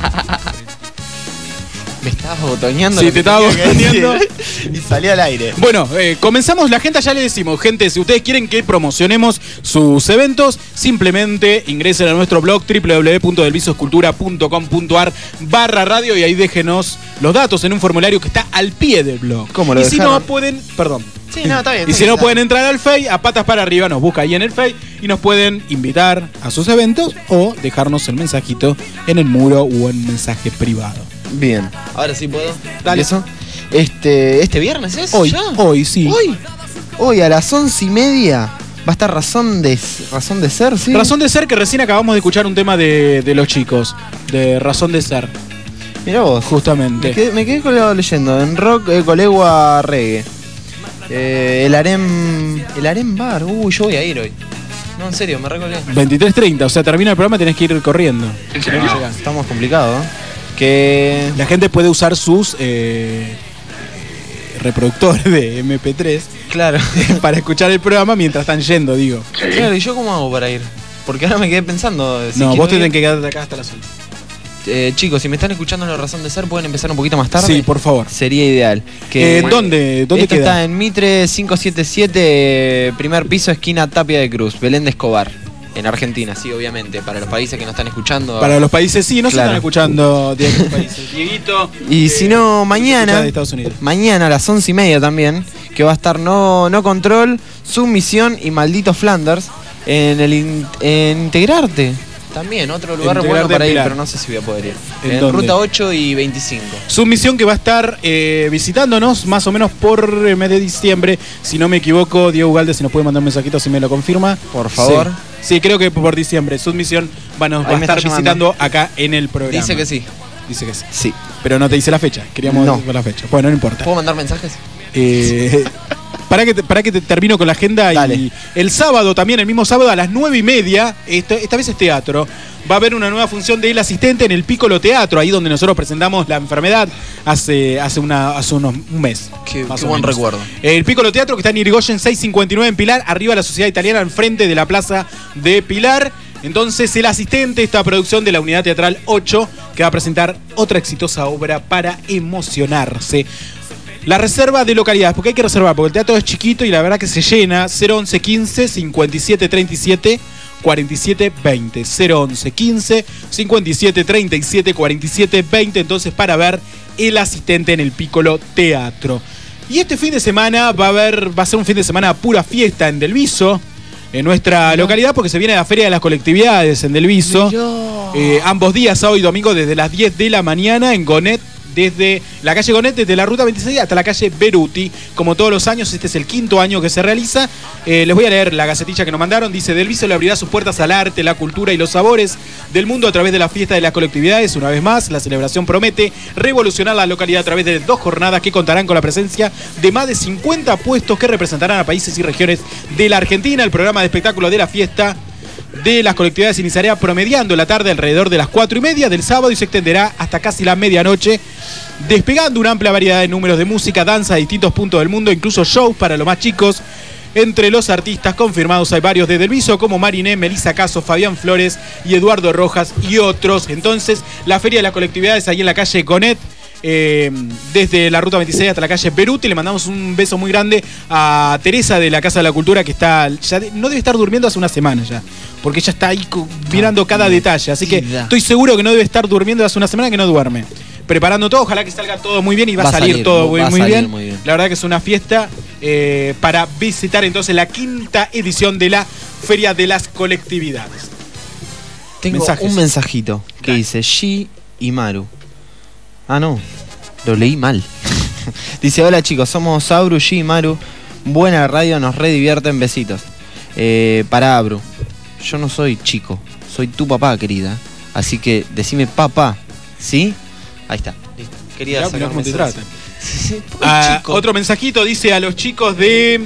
Me estabas botoneando. Sí, lo te que estaba tenía que botoneando. decir. Y salí al aire. Bueno, eh, comenzamos la agenda, ya le decimos, gente, si ustedes quieren que promocionemos sus eventos, simplemente ingresen a nuestro blog doble u doble u doble u punto delvisoscultura punto com punto ar barra radio y ahí déjenos los datos en un formulario que está al pie del blog. ¿Cómo lo Y si no dejaron? pueden, perdón. Sí, no, está bien. Y está si no bien, pueden entrar al Face, a Patas para Arriba, nos busca ahí en el Face y nos pueden invitar a sus eventos o dejarnos el mensajito en el muro o en mensaje privado. Bien. Ahora sí puedo. Dale. ¿Empiezo? Este, ¿Este viernes es? Hoy, ¿Ya? hoy sí. Hoy. Hoy a las once y media va a estar razón de razón de ser, ¿sí? Razón de ser, que recién acabamos de escuchar un tema de, de los chicos, de Razón de Ser, Mirá vos. justamente. Me quedé, me quedé colgado leyendo. En rock, eh, colegua reggae. Eh, el harem. El harem bar. Uy, yo voy a ir hoy. No, en serio, me recolgué. veintitrés treinta, o sea, termina el programa y tenés que ir corriendo. ¿En serio? Estamos complicados, ¿eh? Que. La gente puede usar sus eh, reproductores de eme pe tres Claro. para escuchar el programa mientras están yendo, digo. Claro, ¿y yo cómo hago para ir? Porque ahora me quedé pensando. Si no, quiero vos te ir- tenés que quedar de acá hasta las once. Eh, chicos, si me están escuchando en la razón de ser, pueden empezar un poquito más tarde. Sí, por favor. Sería ideal. Que, Eh, ¿Dónde, dónde Esto queda? está en Mitre quinientos setenta y siete, primer piso, esquina Tapia de Cruz, Belén de Escobar. En Argentina, sí, obviamente. Para los países que no están escuchando. Para los países sí, no se Claro. están escuchando de aquellos países. Dieguito. Y si no, escuchá mañana. de Estados Unidos. Mañana a las once y media también. Que va a estar No, no Control, Submisión y Maldito Flanders. En el in- en Integrarte. También, otro lugar Integrarte bueno para ir, Pilar. pero no sé si voy a poder ir. ¿En En, dónde? Ruta ocho y veinticinco. Submisión que va a estar eh, visitándonos más o menos por el mes de diciembre. Si no me equivoco, Diego Ugalde, si nos puede mandar un mensajito si me lo confirma. Por favor. Sí, sí, creo que por diciembre. Submisión va, nos Ahí va a me estar está llamando. visitando acá en el programa. Dice que sí. Dice que sí. Sí. Pero no te dice la fecha. Queríamos No. ver la fecha. Bueno, no importa. ¿Puedo mandar mensajes? Eh, Para que, te, para que te termino con la agenda. Dale. Y el sábado también, el mismo sábado a las nueve y media, esta, esta vez es teatro, va a haber una nueva función de El Asistente en el Piccolo Teatro, ahí donde nosotros presentamos La Enfermedad hace, hace, una, hace unos, un mes. Qué, qué buen recuerdo. El Piccolo Teatro, que está en Irigoyen seiscientos cincuenta y nueve en Pilar, arriba de la Sociedad Italiana, enfrente de la Plaza de Pilar. Entonces, El Asistente, esta producción de la Unidad Teatral ocho, que va a presentar otra exitosa obra para emocionarse. La reserva de localidades, porque hay que reservar, porque el teatro es chiquito y la verdad que se llena. Cero once quince cincuenta y siete treinta y siete cuarenta y siete veinte. Cero once quince cincuenta y siete treinta y siete cuarenta y siete veinte. Entonces, para ver El Asistente en el Piccolo Teatro. Y este fin de semana va a haber, va a ser un fin de semana pura fiesta en Del Viso, en nuestra localidad, porque se viene la Feria de las Colectividades en Del Viso. Eh, ambos días, sábado y domingo, desde las diez de la mañana en Gonet, desde la calle Gonet, desde la ruta veintiséis hasta la calle Beruti. Como todos los años, este es el quinto año que se realiza. Eh, les voy a leer la gacetilla que nos mandaron. Dice: Del Viso le abrirá sus puertas al arte, la cultura y los sabores del mundo a través de la fiesta de las colectividades. Una vez más, la celebración promete revolucionar la localidad a través de dos jornadas que contarán con la presencia de más de cincuenta puestos que representarán a países y regiones de la Argentina. El programa de espectáculo de la fiesta de las colectividades iniciará promediando la tarde alrededor de las cuatro y media del sábado y se extenderá hasta casi la medianoche, despegando una amplia variedad de números de música, danza de distintos puntos del mundo, incluso shows para los más chicos. Entre los artistas confirmados hay varios de Del Viso, como Mariné, Melissa Caso, Fabián Flores y Eduardo Rojas y otros. Entonces, la Feria de las Colectividades ahí en la calle Conet, eh, desde la ruta veintiséis hasta la calle Beruti. Le mandamos un beso muy grande a Teresa de la Casa de la Cultura, que está ya de, no debe estar durmiendo hace una semana ya, porque ella está ahí mirando cada detalle. Así que estoy seguro que no debe estar durmiendo hace una semana, que no duerme. Preparando todo, ojalá que salga todo muy bien y va, va a salir, salir todo muy, muy, bien. muy bien. La verdad que es una fiesta eh, para visitar entonces la quinta edición de la Feria de las Colectividades. Tengo Mensajes. un mensajito que Dale. dice Shi y Maru. Ah, no, lo leí mal. Dice: hola chicos, somos Abru, Shi y Maru. Buena radio, nos redivierten, besitos. Eh, para Abru, yo no soy chico, soy tu papá, querida. Así que decime papá, ¿sí? Ahí está, listo. Quería sacar cómo te trata. Ah, otro mensajito dice: a los chicos de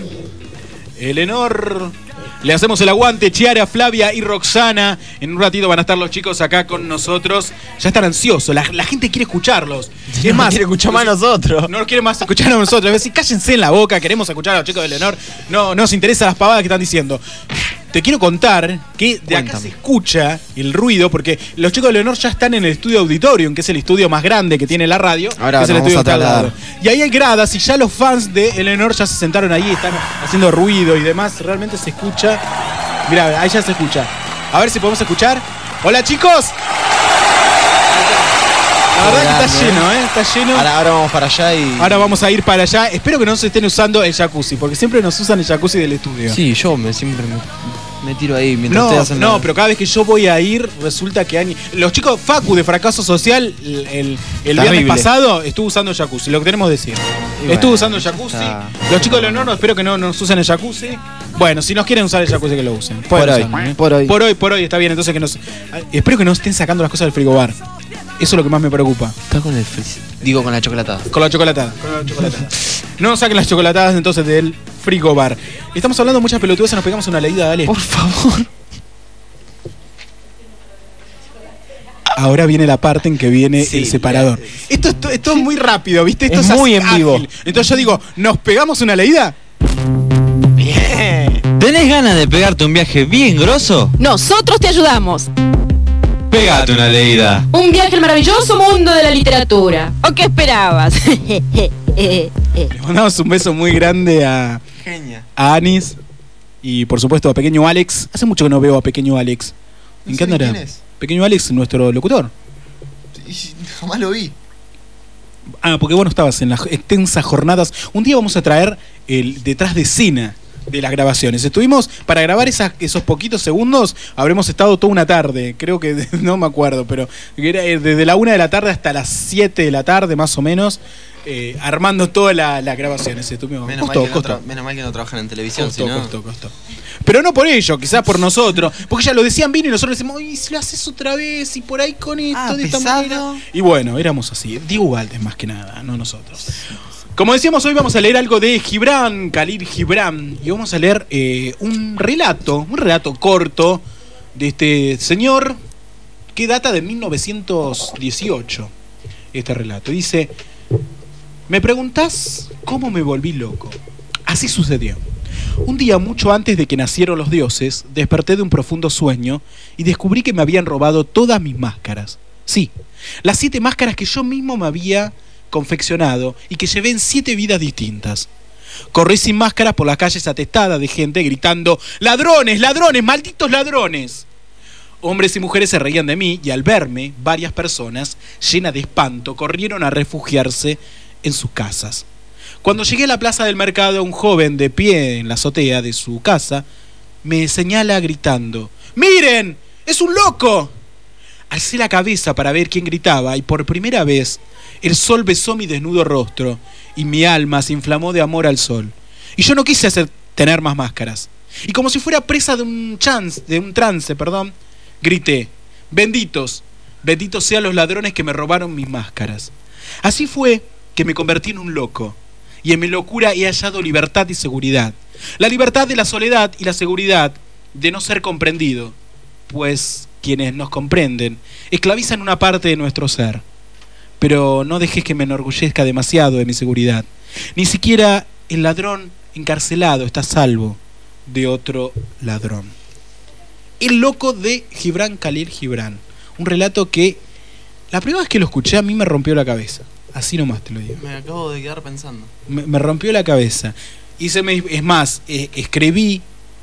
Elenor le hacemos el aguante. Chiara, Flavia y Roxana. En un ratito van a estar los chicos acá con nosotros. Ya están ansiosos, la, la gente quiere escucharlos. Es no más, quiere escuchar más a nosotros. No nos quiere más escuchar a nosotros. Es decir, cállense en la boca, queremos escuchar a los chicos de Elenor. No, no nos interesa las pavadas que están diciendo. Te quiero contar que de Cuéntame. acá se escucha el ruido, porque los chicos de Leonor ya están en el estudio Auditorium, que es el estudio más grande que tiene la radio. Ahora que es el vamos estudio a trasladar. Y ahí hay gradas y ya los fans de Leonor ya se sentaron ahí, están haciendo ruido y demás. Realmente se escucha. Mirá, ahí ya se escucha. A ver si podemos escuchar. ¡Hola, chicos! La verdad que está lleno, ¿eh? Está lleno. Ahora, ahora vamos para allá y... Ahora vamos a ir para allá. Espero que no se estén usando el jacuzzi, porque siempre nos usan el jacuzzi del estudio. Sí, yo me, siempre me, me tiro ahí mientras no, ustedes hacen No, la... pero cada vez que yo voy a ir, resulta que hay... Los chicos, Facu de Fracaso Social, el, el, el viernes pasado, estuvo usando el jacuzzi, lo que tenemos que decir. Bueno, estuvo usando el jacuzzi. Está... Los chicos de Leonor, espero que no nos usen el jacuzzi. Bueno, si nos quieren usar el jacuzzi, que lo usen. Por hoy, usar, ¿eh? por hoy. Por hoy, por hoy, está bien. Entonces que nos... Espero que no estén sacando las cosas del frigobar. Eso es lo que más me preocupa. Está con el freezer. Digo, con la chocolatada. Con la chocolatada. Con la chocolatada. No saquen las chocolatadas entonces del frigobar. Estamos hablando muchas pelotudas, nos pegamos una leída, dale. Por favor. Ahora viene la parte en que viene sí, el separador. Ya. Esto, esto, esto es muy rápido, ¿viste? Esto es, es muy en ágil. vivo. Entonces yo digo, ¿nos pegamos una leída? Bien. ¿Tenés ganas de pegarte un viaje bien grosso? Nosotros te ayudamos. Pégate una leída. Un viaje al maravilloso mundo de la literatura. ¿O qué esperabas? Le mandamos un beso muy grande a, Genia. a Anis y por supuesto a Pequeño Alex. Hace mucho que no veo a Pequeño Alex. ¿En qué andará? Pequeño Alex, nuestro locutor. Jamás lo vi. Ah, porque vos no estabas en las extensas jornadas. Un día vamos a traer el detrás de escena de las grabaciones. Estuvimos, para grabar esas, esos poquitos segundos, habremos estado toda una tarde, creo que, no me acuerdo, pero era desde la una de la tarde hasta las siete de la tarde, más o menos, eh, armando todas la, las grabaciones. Estuvimos, menos, costó, mal que costó. No tra- menos mal que no trabajan en televisión, Costó, sino... costó, costó. Pero no por ello, quizás por nosotros, porque ya lo decían bien y nosotros decimos, y si lo haces otra vez y por ahí con esto, ah, de esta pesado. manera. Y bueno, éramos así. Diego Valdés más que nada, no nosotros. Como decíamos, hoy vamos a leer algo de Gibran, Khalil Gibran, y vamos a leer eh, un relato, un relato corto de este señor que data de mil novecientos dieciocho. Este relato dice: me preguntás cómo me volví loco. Así sucedió. Un día, mucho antes de que nacieron los dioses, desperté de un profundo sueño y descubrí que me habían robado todas mis máscaras. Sí, las siete máscaras que yo mismo me había confeccionado y que llevé en siete vidas distintas. Corrí sin máscaras por las calles atestadas de gente gritando: ¡ladrones, ladrones, malditos ladrones! Hombres y mujeres se reían de mí y al verme, varias personas, llenas de espanto, corrieron a refugiarse en sus casas. Cuando llegué a la plaza del mercado, un joven de pie en la azotea de su casa me señala gritando: ¡miren! ¡Es un loco! Alcé la cabeza para ver quién gritaba y por primera vez el sol besó mi desnudo rostro y mi alma se inflamó de amor al sol. Y yo no quise hacer tener más máscaras. Y como si fuera presa de un chance, de un trance, perdón, grité: benditos, benditos sean los ladrones que me robaron mis máscaras. Así fue que me convertí en un loco. Y en mi locura he hallado libertad y seguridad. La libertad de la soledad y la seguridad de no ser comprendido. Pues quienes nos comprenden esclavizan una parte de nuestro ser. Pero no dejes que me enorgullezca demasiado de mi seguridad. Ni siquiera el ladrón encarcelado está a salvo de otro ladrón. El loco de Gibran Khalil Gibran. Un relato que la primera vez que lo escuché a mí me rompió la cabeza. Así nomás te lo digo. Me acabo de quedar pensando. Me, me rompió la cabeza. Y se me, es más, eh, escribí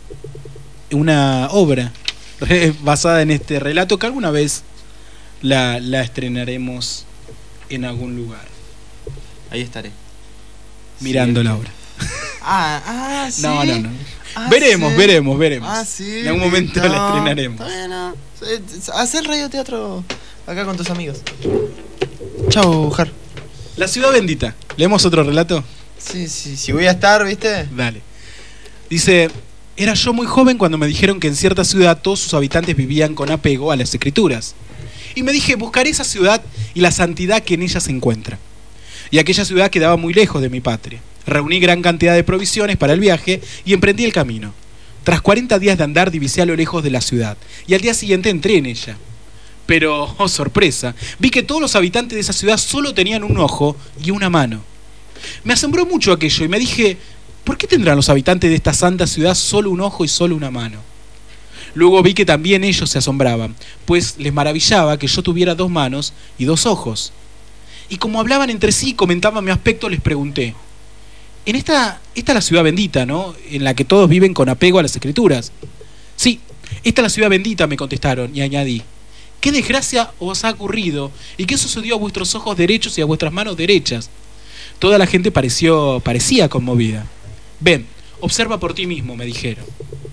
una obra basada en este relato que alguna vez la, la estrenaremos en algún lugar. Ahí estaré. Mirando sí, la obra. Ah, ah, sí. No, no, no. Ah, veremos, sí. veremos, veremos. Ah, sí. En algún momento no, la estrenaremos. Está bien, no. Haz el radioteatro acá con tus amigos. Chau, Jar. La ciudad bendita. ¿Leemos otro relato? Sí, sí, si voy a estar, ¿viste? Dale. Dice: era yo muy joven cuando me dijeron que en cierta ciudad todos sus habitantes vivían con apego a las escrituras. Y me dije: buscaré esa ciudad y la santidad que en ella se encuentra. Y aquella ciudad quedaba muy lejos de mi patria. Reuní gran cantidad de provisiones para el viaje y emprendí el camino. Tras cuarenta días de andar divisé a lo lejos de la ciudad y al día siguiente entré en ella. Pero, oh sorpresa, vi que todos los habitantes de esa ciudad solo tenían un ojo y una mano. Me asombró mucho aquello y me dije: ¿por qué tendrán los habitantes de esta santa ciudad solo un ojo y solo una mano? Luego vi que también ellos se asombraban, pues les maravillaba que yo tuviera dos manos y dos ojos. Y como hablaban entre sí y comentaban mi aspecto, les pregunté: en esta, esta es la ciudad bendita, ¿no? En la que todos viven con apego a las escrituras. Sí, esta es la ciudad bendita, me contestaron, y añadí: ¿qué desgracia os ha ocurrido y qué sucedió a vuestros ojos derechos y a vuestras manos derechas? Toda la gente pareció, parecía conmovida. Ven, observa por ti mismo, me dijeron.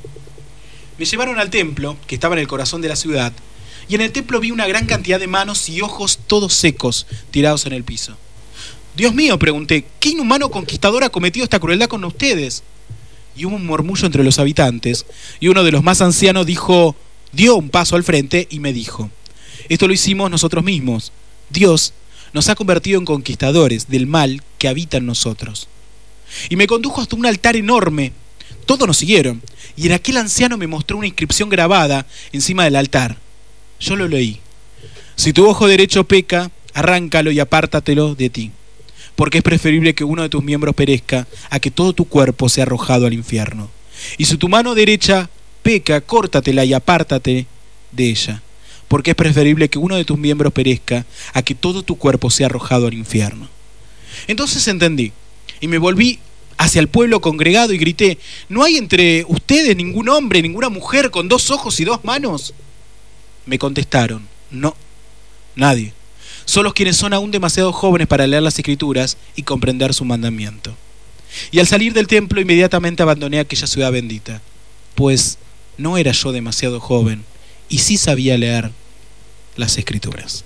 Me llevaron al templo, que estaba en el corazón de la ciudad, y en el templo vi una gran cantidad de manos y ojos todos secos, tirados en el piso. Dios mío, pregunté, ¿qué inhumano conquistador ha cometido esta crueldad con ustedes? Y hubo un murmullo entre los habitantes, y uno de los más ancianos dijo, dio un paso al frente y me dijo: esto lo hicimos nosotros mismos. Dios nos ha convertido en conquistadores del mal que habita en nosotros. Y me condujo hasta un altar enorme. Todos nos siguieron, y en aquel anciano me mostró una inscripción grabada encima del altar. Yo lo leí: si tu ojo derecho peca, arráncalo y apártatelo de ti, porque es preferible que uno de tus miembros perezca a que todo tu cuerpo sea arrojado al infierno. Y si tu mano derecha peca, córtatela y apártate de ella, porque es preferible que uno de tus miembros perezca a que todo tu cuerpo sea arrojado al infierno. Entonces entendí, y me volví hacia el pueblo congregado y grité: ¿no hay entre ustedes ningún hombre, ninguna mujer con dos ojos y dos manos? Me contestaron: no, nadie. Solo quienes son aún demasiado jóvenes para leer las escrituras y comprender su mandamiento. Y al salir del templo inmediatamente abandoné aquella ciudad bendita, pues no era yo demasiado joven y sí sabía leer las escrituras.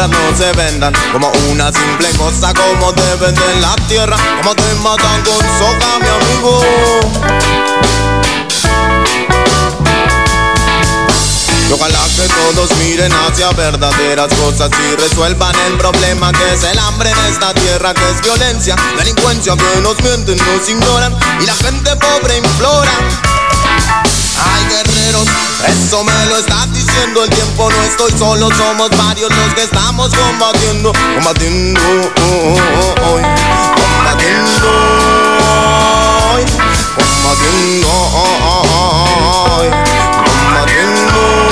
palabras no se vendan como una simple cosa, como te venden la tierra, como te matan con soga, mi amigo. Y ojalá que todos miren hacia verdaderas cosas y resuelvan el problema que es el hambre en esta tierra, que es violencia, delincuencia, que nos mienten, nos ignoran y la gente pobre implora. Ay, guerreros, eso me lo estás diciendo el tiempo, no estoy solo, somos varios los que estamos combatiendo, combatiendo, oh, oh, oh, oh, combatiendo, oh, combatiendo, oh, oh, oh, oh, combatiendo.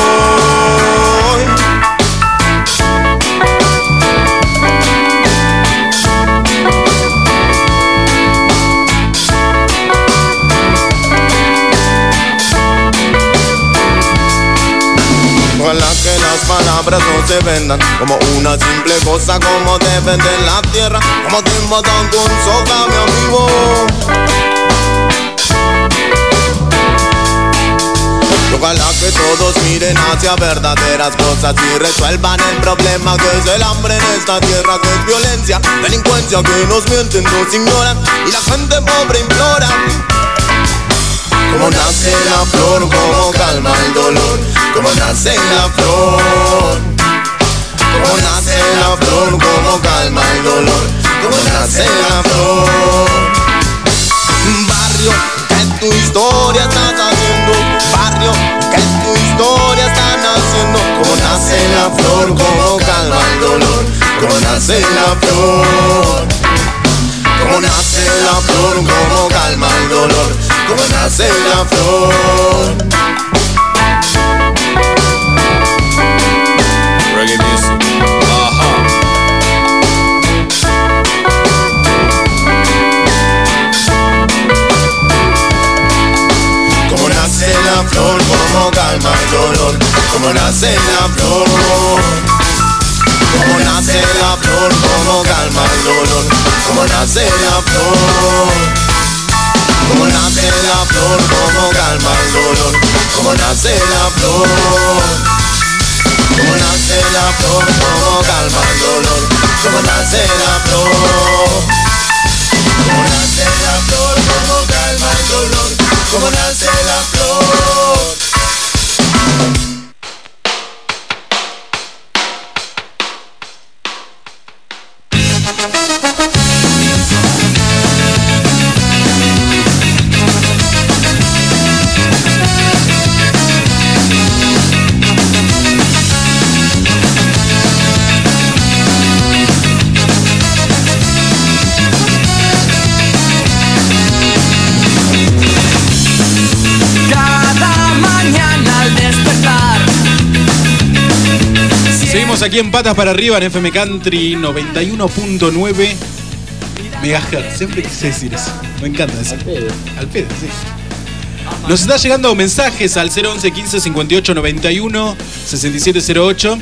Ojalá que las palabras no se vendan como una simple cosa, como te venden la tierra, como te matan con soga, mi amigo. Ojalá que todos miren hacia verdaderas cosas y resuelvan el problema que es el hambre en esta tierra, que es violencia, delincuencia, que nos mienten, nos ignoran y la gente pobre implora. Como nace la flor, como calma el dolor, como nace la flor. Como nace la flor, como calma el dolor, como nace la flor. Barrio, que tu historia estás haciendo, barrio, que tu historia están haciendo. Como nace la flor, como calma el dolor, como nace la flor. Como nace la flor, como calma el dolor, como nace la flor. Reggae music, ajá. Como nace la flor, como calma el dolor, como nace la flor. Como nace la flor, como calma el dolor, como nace la flor. Como nace la flor, como calma el dolor, como nace la flor. Como nace la flor, como calma el dolor, como nace la flor. Como nace la flor, como calma el dolor, como nace la flor. Seguimos aquí en Patas para Arriba en F M Country noventa y uno punto nueve megahertz. Siempre quise decir eso. Me encanta eso. Al pedo. Al pedo, sí. Nos está llegando mensajes al cero once quince cincuenta y ocho noventa y uno sesenta y siete cero ocho.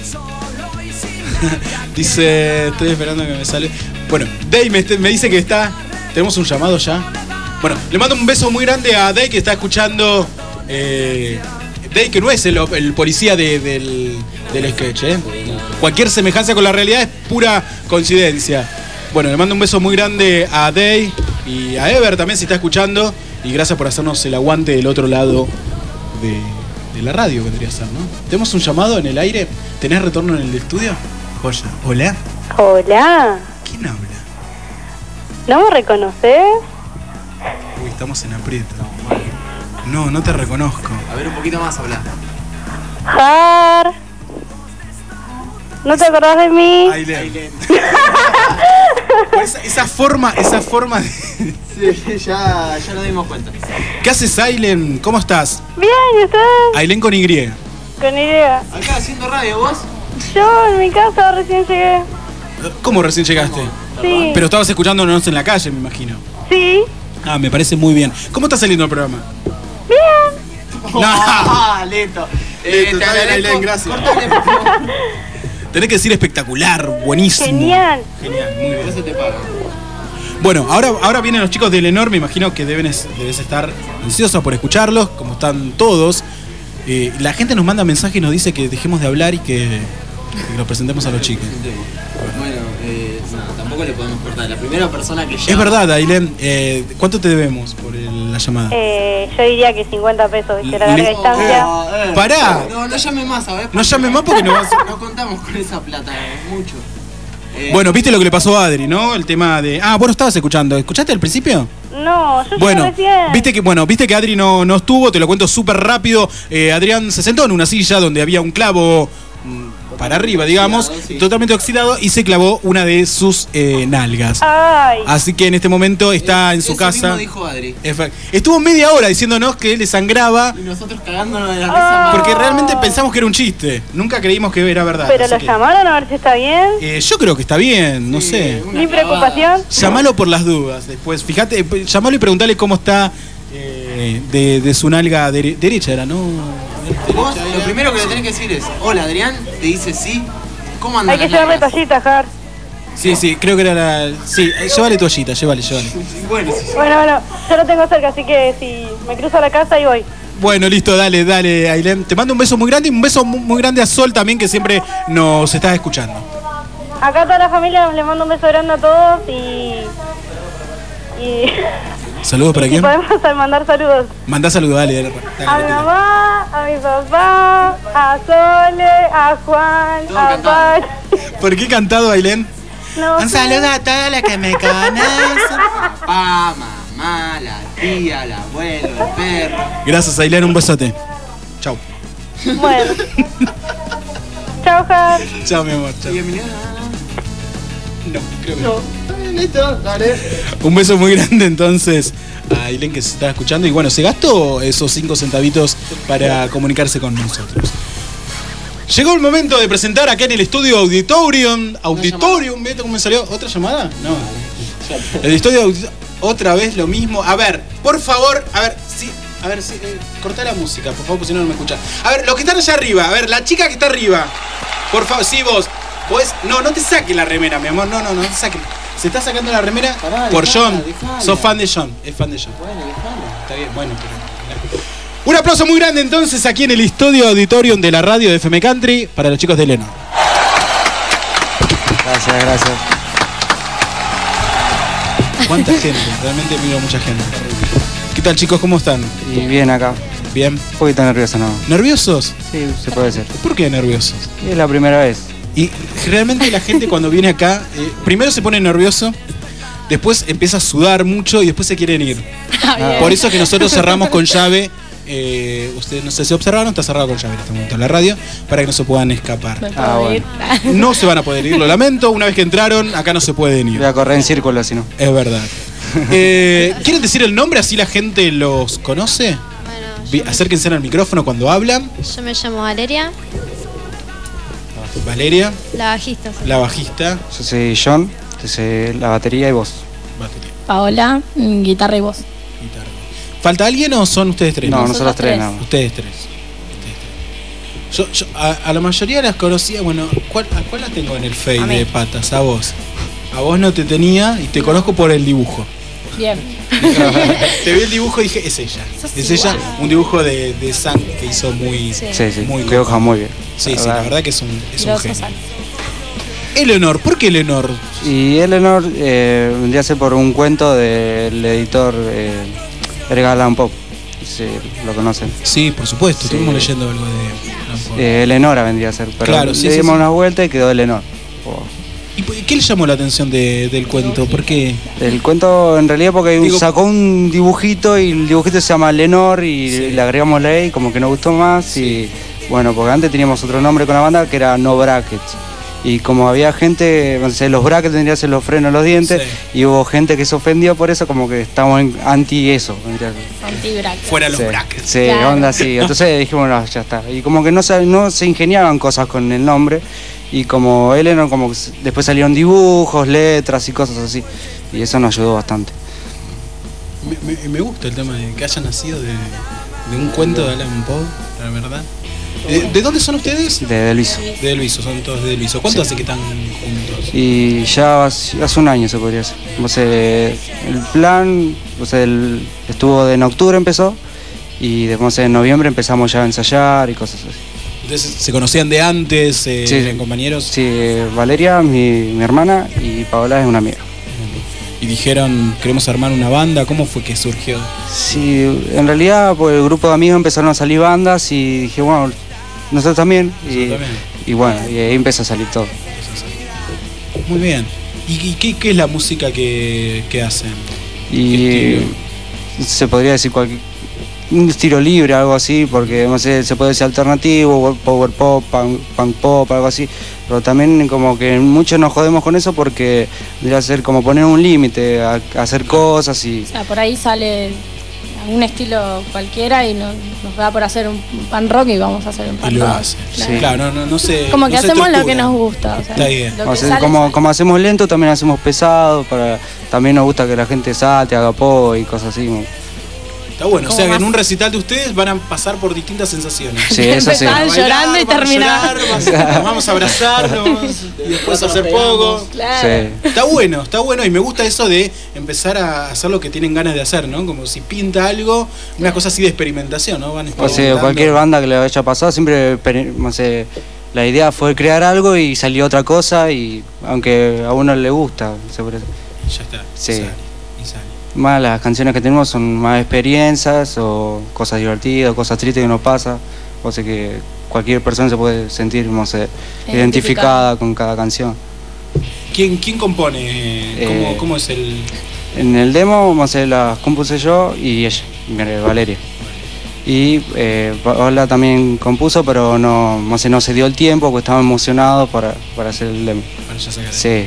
Dice, estoy esperando que me sale. Bueno, Day me, me dice que está. Tenemos un llamado ya. Bueno, le mando un beso muy grande a Day que está escuchando. Eh, Day que no es el, el policía de, del, del sketch, ¿eh? Cualquier semejanza con la realidad es pura coincidencia. Bueno, le mando un beso muy grande a Day y a Ever también si está escuchando. Y gracias por hacernos el aguante del otro lado de, de la radio, vendría a ser, ¿no? ¿Tenemos un llamado en el aire? ¿Tenés retorno en el estudio? Joya. ¿Hola? Hola. ¿Quién habla? ¿No me reconoces? Uy, estamos en aprieto. No, no te reconozco. A ver, un poquito más habla. Jar. ¿No te acordás de mí? Aileen. esa, esa forma, esa forma de... Sí, ya, ya nos dimos cuenta. ¿Qué haces, Aileen? ¿Cómo estás? Bien, ¿y ustedes? Aileen con Y. Con Y. Acá haciendo radio, ¿vos? Yo en mi casa recién llegué. ¿Cómo recién llegaste? Sí. Pero estabas escuchándonos en la calle, me imagino. Sí. Ah, me parece muy bien. ¿Cómo está saliendo el programa? Bien. No. Ah, listo. Eh, Listo, te está bien, agradezco. Aileen, gracias. Cortale, por favor. Tenés que decir espectacular, buenísimo. Genial. Genial, muy bien. Eso te paga. Bueno, ahora, ahora vienen los chicos de Lenor, me imagino que deben, debes estar ansiosos por escucharlos, como están todos. Eh, la gente nos manda mensajes y nos dice que dejemos de hablar y que, Que los presentemos a los chicos. Bueno, eh, no, tampoco le podemos cortar. La primera persona que llama. Es verdad, Ailén, eh, ¿cuánto te debemos por el- la llamada? Eh, yo diría que cincuenta pesos, ¿viste? La larga Le- distancia. Eh, Pará. No, no llame más, ¿sabes? No llame más porque no vas a... No contamos con esa plata, es mucho. Eh, Bueno, viste lo que le pasó a Adri, ¿no? El tema de... Ah, vos no estabas escuchando. ¿Escuchaste al principio? No, yo Bueno, llegué recién. viste que bueno, viste que Adri no, no estuvo, te lo cuento súper rápido. Eh, Adrián se sentó en una silla donde había un clavo mm, para arriba, digamos, sí. totalmente oxidado, y se clavó una de sus eh, nalgas. Ay. Así que en este momento está en su eso casa. mismo dijo Adri. Efa- Estuvo media hora diciéndonos que le sangraba, Y nosotros cagándonos de la risa. porque realmente pensamos que era un chiste. Nunca creímos que era verdad. Pero así lo que- llamaron a ver si está bien. Eh, yo creo que está bien, no sé. Ni preocupación. Llamalo por las dudas después. Fíjate, eh, llamalo y preguntale cómo está eh, de, de su nalga dere- derecha, era, ¿no? Vos lo primero que le tenés que decir es: hola Adrián, te dice sí. ¿Cómo andas? Hay que llevarle toallitas, Jar. Sí, sí, creo que era la. Sí, eh, llévale toallita, llévale, llévale. Bueno, sí, sí. Bueno, bueno, yo lo tengo cerca, así que si me cruzo a la casa y voy. Bueno, listo, dale, dale, Ailén. Te mando un beso muy grande y un beso mu- muy grande a Sol también, que siempre nos está escuchando. Acá a toda la familia les mando un beso grande a todos y. Y. Saludos para y quién. podemos mandar saludos. Mandá saludos, dale, dale. dale, A mi dale. mamá, a mi papá, a Sole, a Juan, Todo a cantado. Pan. ¿Por qué cantado, Ailén? No Un sé. saludo a todos los que me conocen. Papá, mamá, la tía, el abuelo, el perro. Gracias, Ailén, un besote. Chau. Bueno. Chao, Jar. Chao, mi amor. Chao. Y Emiliano. No, creo que no. No. Listo, dale. Un beso muy grande entonces a Ailén, que se está escuchando. Y bueno, se gastó esos cinco centavitos para comunicarse con nosotros. Llegó el momento de presentar acá en el estudio Auditorium. Auditorium, ¿viste cómo me salió? ¿Otra llamada? No. El estudio Audi- otra vez lo mismo. A ver, por favor, a ver, sí, a ver, sí, eh, cortá la música, por favor, porque si no, no me escucha. A ver, los que están allá arriba, a ver, la chica que está arriba. Por favor, sí, vos. Pues, no, no te saques la remera, mi amor. No, no, no te saques. Se está sacando la remera Pará, por dejala, John. dejala. Sos fan de John, es fan de John. Bueno, déjalo. Está bien, bueno, pero... Un aplauso muy grande entonces aquí en el estudio Auditorium de la radio de F M Country para los chicos de Lenor. Gracias, gracias. ¿Cuánta gente? Realmente miro mucha gente. ¿Qué tal, chicos? ¿Cómo están? Y bien acá. Bien. Un poquito nervioso, ¿no? ¿Nerviosos? Sí, se puede ser. ¿Por qué nerviosos? Y es la primera vez. Y realmente la gente cuando viene acá, eh, primero se pone nervioso, después empieza a sudar mucho y después se quieren ir. Ah, Por eso es que nosotros cerramos con llave. Eh, ustedes no sé si observaron, está cerrado con llave en este momento en la radio para que no se puedan escapar. Me puedo Ah, bueno. ir. No se van a poder ir, lo lamento. Una vez que entraron, acá no se pueden ir. Voy a correr en círculo, si no. Es verdad. Eh, ¿Quieren decir el nombre así la gente los conoce? Vi- Acérquense al micrófono cuando hablan. Yo me llamo Valeria, Valeria, la bajista. la bajista. Yo soy John, yo soy la batería y voz. Paola, mm, guitarra y voz. ¿Falta alguien o son ustedes tres? No, más? nosotros tres nada más. Ustedes tres. Yo, yo a, a la mayoría las conocía, bueno, ¿cuál, ¿a cuál la tengo en el Face A mí. de patas? A vos. A vos no te tenía y te conozco por el dibujo. Bien. Te vi el dibujo y dije, es ella. Es ella, un dibujo de, de Sam que hizo muy... Sí, sí, muy dibuja muy bien. Sí, sí, la verdad que es un, es un Los genio. Osal. Eleonor, ¿por qué Eleonor? Y Eleanor eh, vendría a ser por un cuento del editor eh, Edgar Allan Poe. Si lo conocen. Sí, por supuesto, Sí. estuvimos leyendo algo de... Eh, Eleonora vendría a ser, pero Claro, sí, le sí, dimos sí. una vuelta y quedó Eleanor. Oh. ¿Y por- qué le llamó la atención de- del cuento? ¿Por qué? El cuento en realidad porque Digo- sacó un dibujito y el dibujito se llama Lenor y le agregamos la E y como que nos gustó más y bueno, porque antes teníamos otro nombre con la banda que era No Brackets. Y como había gente, no sé, los brackets tendrían que ser los frenos, los dientes, y hubo gente que se ofendió por eso, como que estamos en anti eso. vendría a ser. Anti-bracket. Fuera los Sí, brackets. Sí, Claro. onda así. Entonces dijimos, no, ya está. Y como que no se, no se ingeniaban cosas con el nombre. Y como Eleanor, como que s- después salieron dibujos, letras y cosas así. Y eso nos ayudó bastante. Me, me- me gusta el tema de que hayan nacido de, de un cuento de Alan Poe, la verdad. Eh, ¿De dónde son ustedes? De Delviso. De Delviso, son todos de Delviso. ¿Cuánto Sí. hace que están juntos? Y ya hace, hace un año se podría hacer. O sea, el plan, o sea, el- estuvo de en octubre empezó. Y después en noviembre empezamos ya a ensayar y cosas así. Entonces, ¿se conocían de antes? Eh, Sí. ¿Eran compañeros? Sí, eh, Valeria, mi, mi hermana, y Paola es una amiga. Y dijeron, queremos armar una banda. ¿Cómo fue que surgió? Sí, en realidad por el grupo de amigos empezaron a salir bandas y dije, bueno, nosotros también. Y, también. y bueno, y ahí empezó a salir todo. Muy bien. ¿Y, y qué, qué es la música que, que hacen? Y se podría decir cualquier, un estilo libre, algo así, porque no sé, se puede decir alternativo, power pop, punk, punk pop, algo así. Pero también como que muchos nos jodemos con eso porque debería ser como poner un límite, a, a hacer cosas y... O sea, por ahí sale un estilo cualquiera y no, nos da por hacer un pan rock y vamos a hacer un pan Y lo rock. hacen. Claro. Claro, no, no, no se. Como que no se hacemos lo que estructuran. nos gusta. O sea, Está bien. lo que O sea, sale, como, sale. como hacemos lento, también hacemos pesado, para, también nos gusta que la gente salte, haga po y cosas así. Está bueno, o Como sea que más- en un recital de ustedes van a pasar por distintas sensaciones. Sí, eso sí. Empezaban Bailar, llorando y vamos a terminaban. llorar, vamos a- vamos a abrazarnos y después a hacer poco. Claro. Sí. Está bueno, está bueno y me gusta eso de empezar a hacer lo que tienen ganas de hacer, ¿no? Como si pinta algo, una cosa así de experimentación, ¿no? Van O sea, experimentando. cualquier banda que le haya pasado, siempre, peri- no sé, la idea fue crear algo y salió otra cosa, y aunque a uno le gusta, seguro. Ya está. Sí. y sale, y sale. Más las canciones que tenemos son más experiencias o cosas divertidas, cosas tristes que nos pasa, o sea que cualquier persona se puede sentir, no sé, Identificada. identificada con cada canción. ¿Quién, quién compone? ¿Cómo, Eh, cómo es el...? En el demo, no sé, las compuse yo y ella, mi- Valeria. Y eh, Paola también compuso, pero no, no sé, no se dio el tiempo porque estaba emocionado para, para hacer el demo. Para ya sacar. Sí,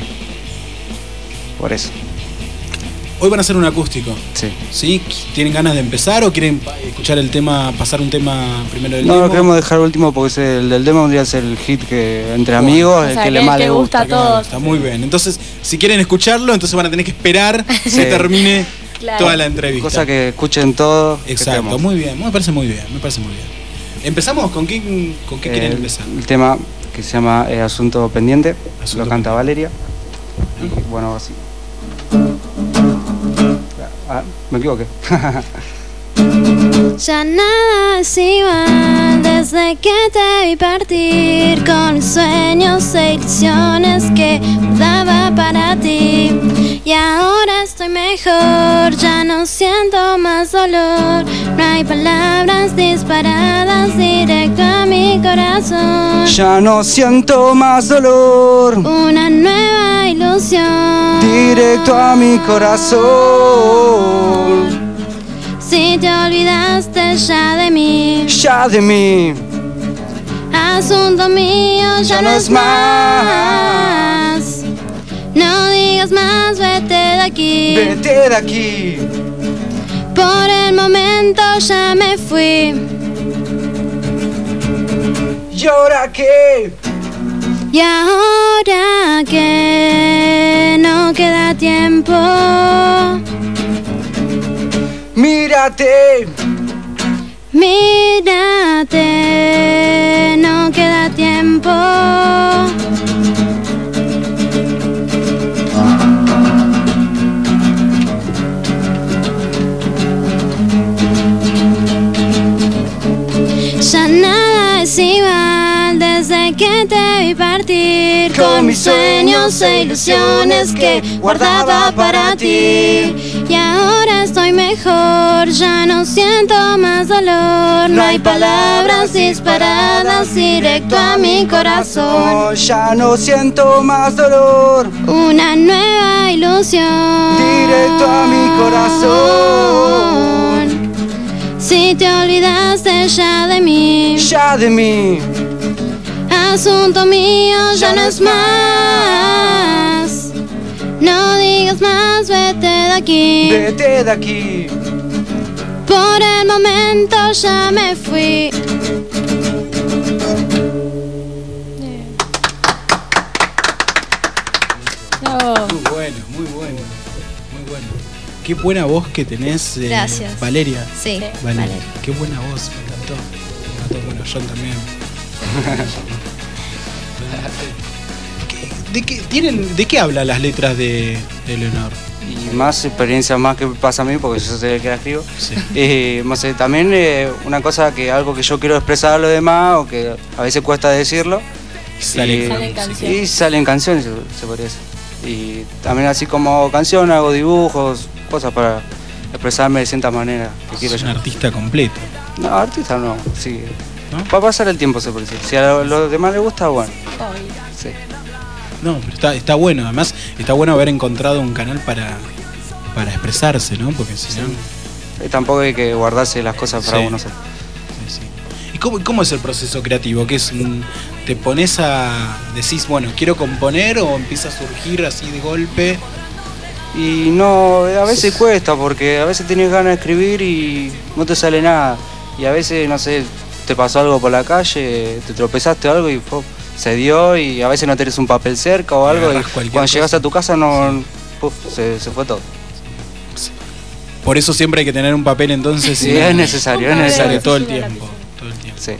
por eso. Hoy van a hacer un acústico. Sí. ¿Sí? ¿Tienen ganas de empezar o quieren pa- escuchar el tema, pasar un tema primero del No, demo? lo queremos dejar último porque es el del demo vendría a ser el hit que entre Bueno. amigos, O el sea, que que le el más que le gusta. gusta a todos. Está muy bien. Entonces, si quieren escucharlo, entonces van a tener que esperar Sí. que termine Claro. toda la entrevista. Cosa que escuchen todo. que Exacto, estemos. muy bien, me parece muy bien, me parece muy bien. ¿Empezamos? ¿Con quién, con qué quieren El- empezar? El tema que se llama eh, Asunto Pendiente, Asunto lo canta Valeria. Y bueno, así. Ah, me equivoqué. Ya nada es igual desde que te vi partir con sueños e ilusiones que daba para ti. Y ahora estoy mejor, ya no siento más dolor. No hay palabras disparadas directo a mi corazón. Ya no siento más dolor, Una nueva ilusión. directo a mi corazón. Si te olvidaste ya de mí, Ya de mí, asunto mío ya no es más. No digas más, vete de aquí. vete de aquí. Por el momento ya me fui. ¿Y ahora qué? Y ahora que no queda tiempo, Mírate, mírate, no queda tiempo. Ya nada es igual desde que te vi partir con mis sueños e ilusiones que guardaba para ti. Y ahora estoy mejor, ya no siento más dolor. No hay palabras disparadas directo a mi corazón. oh, ya no siento más dolor, Una nueva ilusión. directo a mi corazón. Si te olvidaste ya de mí, Ya de mí, asunto mío ya no es más. No digas más, vete de aquí. vete de aquí. Por el momento ya me fui. No. Muy bueno, muy bueno, muy bueno. Qué buena voz que tenés, eh, Gracias. Valeria. Sí, Valeria. Valeria. Qué buena voz, me encantó. Me encantó, bueno, John también. ¿De qué, tienen, ¿De qué hablan las letras de, de Leonor? Y más experiencias más que pasa a mí, porque yo soy el que la escribo. Sí. Eh, no sé, también eh, una cosa que algo que yo quiero expresar a los demás, o que a veces cuesta decirlo. Sale y, Salen canciones. y salen canciones, se, se podría decir. Y también así como hago canciones, hago dibujos, cosas para expresarme de cierta manera. Que quiero Es un yo. artista completo. No, artista no, sí. ¿No? Va a pasar el tiempo, se puede decir. Si a los demás les gusta, bueno. Sí. No, pero está, está bueno. Además, está bueno haber encontrado un canal para, para expresarse, ¿no? Porque si no... Y tampoco hay que guardarse las cosas para Sí. uno solo. Sí, sí. ¿Y cómo, cómo es el proceso creativo? ¿Qué es un, ¿Te pones a... decís, bueno, quiero componer o empieza a surgir así de golpe? Y no, a veces cuesta porque a veces tenés ganas de escribir y no te sale nada. Y a veces, no sé, te pasó algo por la calle, te tropezaste o algo y puf, se dio, y a veces no tenés un papel cerca o algo, y agarrás cuando cualquier llegas cosa. a tu casa no, puf, se, se fue todo. Por eso siempre hay que tener un papel entonces. Sí, y- es necesario, es necesario. Todo el tiempo. Todo el tiempo. Sí.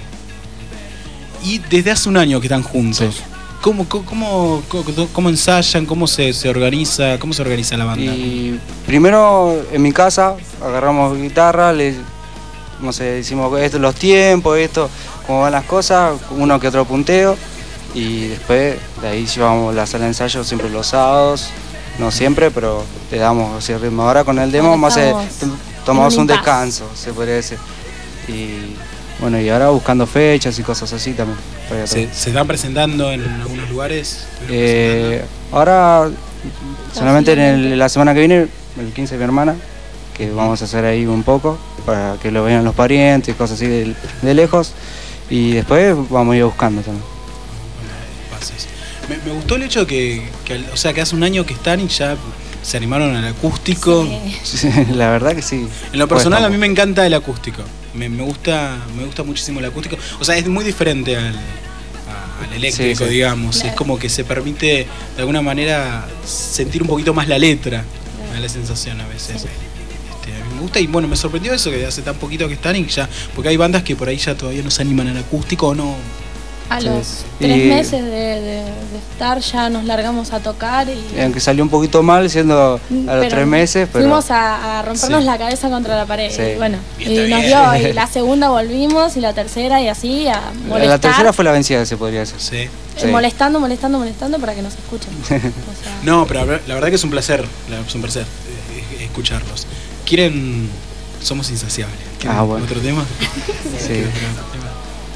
Y desde hace un año que están juntos. ¿Cómo, cómo, cómo, cómo- cómo ensayan? ¿Cómo se, se organiza? ¿Cómo se organiza la banda? Y primero en mi casa agarramos guitarra, le, no sé, decimos esto, los tiempos, esto, cómo van las cosas, uno que otro punteo, y después de ahí llevamos la sala de ensayo siempre los sábados, no siempre, pero le damos así ritmo. Ahora con el demo Ahora vamos a hacer- estamos tomamos en un un impasse. descanso, se podría decir. Y bueno, y ahora buscando fechas y cosas así también. para ir a ¿Se, tocar. se están presentando en algunos lugares? Eh, ahora, solamente en el- la semana que viene, el quince de mi hermana, que vamos a hacer ahí un poco, para que lo vean los parientes, cosas así de, de lejos, y después vamos a ir buscando también. Pases. Me, me gustó el hecho que, que al- o sea, que hace un año que están y ya se animaron al acústico. Sí, la verdad que sí. En lo personal Cuesta a mí me encanta el acústico. Me, me gusta me gusta muchísimo el acústico. O sea, es muy diferente al, a- al eléctrico, Sí, sí. digamos. Claro. Es como que se permite de alguna manera sentir un poquito más la letra. Me da la sensación a veces. Este, a mí me gusta y bueno, me sorprendió eso que hace tan poquito que están y ya, porque hay bandas que por ahí ya todavía no se animan al acústico o no. A Sí. los Y- tres meses de, de- de estar ya nos largamos a tocar y... Y aunque salió un poquito mal siendo a los pero tres meses, pero fuimos a, a rompernos Sí. la cabeza contra la pared. Sí. Y bueno, Y y, está nos bien. dio, y la segunda volvimos, y la tercera, y así, a molestar. la tercera fue la vencida, se podría decir. Sí. eh, Sí. Molestando, molestando, molestando para que nos escuchen. O sea, No, pero la la verdad que es un placer, la- es un placer eh, escucharlos. ¿Quieren Somos Insaciables? ¿Quieren Ah, bueno. ¿Otro tema? Sí. ¿Quieren otro tema?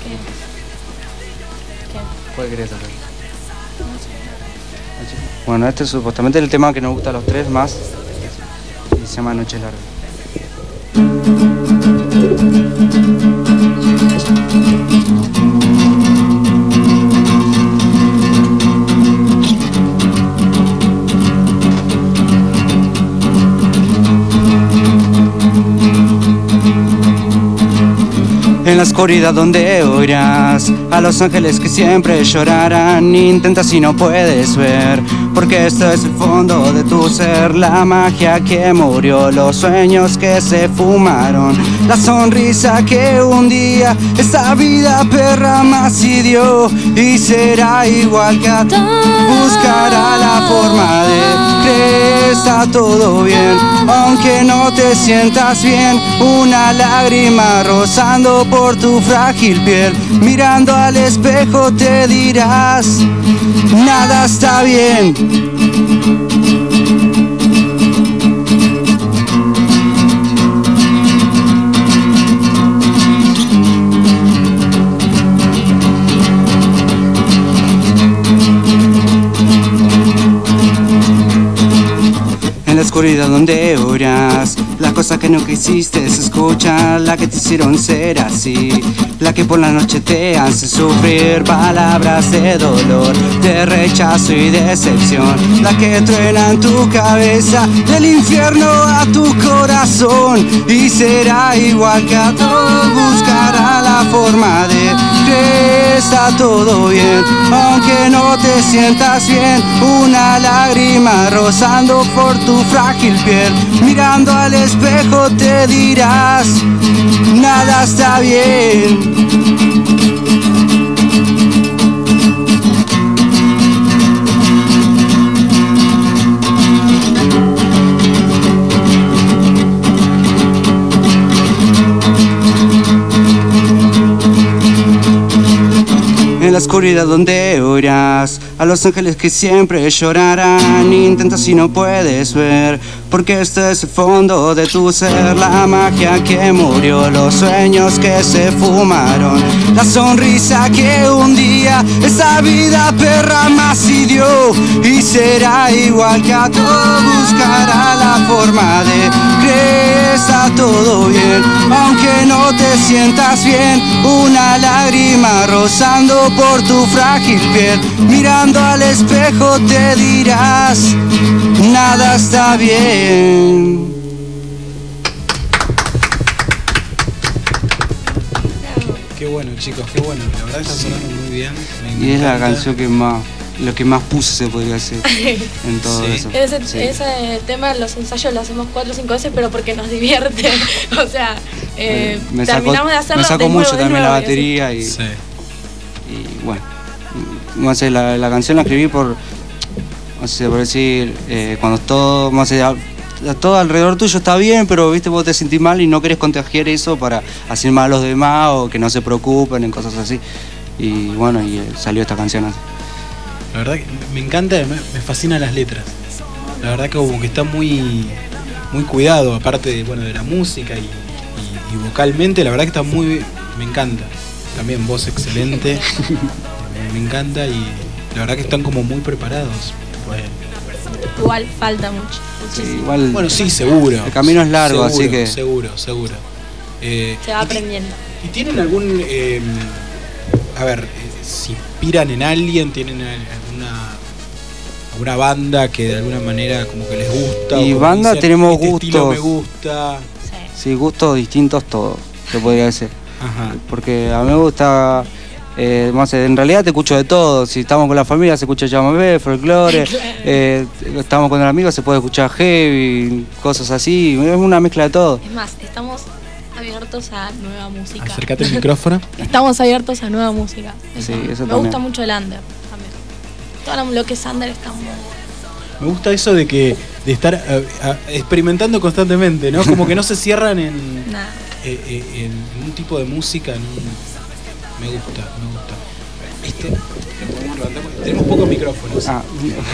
¿Cuál querías hacer? Bueno, este es supuestamente el tema que nos gusta a los tres más, y se llama Noche Larga. En la oscuridad donde oirás a los ángeles que siempre llorarán, intentas y no puedes ver, porque esto es el fondo de tu ser, la magia que murió, los sueños que se fumaron, la sonrisa que un día esta vida perra más y dio, y será igual que a buscará la forma de creer está todo bien, aunque no te sientas bien, una lágrima rozando por tu frágil piel, mirando al espejo te dirás, nada está bien. En la oscuridad donde oirás la cosa que no quisiste escuchar, la que te hicieron ser así, la que por la noche te hace sufrir palabras de dolor, de rechazo y decepción, la que truena en tu cabeza del infierno a tu corazón, y será igual que a todos, buscará la forma de que está todo bien, aunque no te sientas bien, una lágrima rozando por tu frágil piel, mirando al espejo te dirás, nada está bien. en la oscuridad donde oirás a los ángeles que siempre llorarán. Intenta si no puedes ver, porque este es el fondo de tu ser. La magia que murió, los sueños que se fumaron, la sonrisa que un día esa vida perra más dio. Y será igual que a todo, buscará la forma de creer está todo bien, aunque no te sientas bien. Una lágrima rozando por tu frágil piel, mirando al espejo te dirás, nada está bien. Qué bueno, chicos, qué bueno. La verdad está sonando muy bien. Me Y es la encanta. canción que más, lo que más puse se podría decir en todo Sí. eso. Ese, Sí. ese tema, los ensayos lo hacemos cuatro o cinco veces, pero porque nos divierte. O sea, eh, me sacó, terminamos de hacerlo me sacó de nuevo, mucho de también nuevo, la y así. batería y, Sí. y bueno, no sé, la, la canción la escribí por, no sé, por decir, eh, cuando todo, no sé, a- todo alrededor tuyo está bien, pero viste, vos te sentís mal y no querés contagiar eso para hacer mal a los demás o que no se preocupen en cosas así. Y bueno, y eh, salió esta canción así. La verdad que me encanta, me, me fascinan las letras. La verdad que como que está muy muy cuidado, aparte de, bueno, de la música y, y- y vocalmente, la verdad que está muy, me encanta. También voz excelente, me, me encanta y la verdad que están como muy preparados. Bueno, Igual falta mucho. Sí, muchísimo. igual bueno, sí, seguro. el camino es largo, Seguro, así que Seguro, seguro. Eh, Se va aprendiendo. ¿Y tienen algún, eh, a ver, eh, se inspiran en alguien? ¿Tienen alguna alguna banda que de alguna manera como que les gusta? Y o como banda dicen, tenemos este estilo gustos. me gusta. sí, gustos distintos todos, se podría decir. Ajá. Porque a mí me gusta, eh, no sé, en realidad te escucho de todo. Si estamos con la familia se escucha chamamé, folclore, eh, estamos con el amigo se puede escuchar heavy, cosas así, es una mezcla de todo. Es más, estamos abiertos a nueva música. Acércate al micrófono. Estamos abiertos a nueva música. Sí, eso Me también. gusta mucho el under también. Todo lo- lo que es under está muy... Me gusta eso de que de estar eh, eh, experimentando constantemente, ¿no? Como que no se cierran en, Nada. eh, eh, en un tipo de música. En un- me gusta, me gusta. Este, lo podemos levantar porque tenemos pocos micrófonos. Ah.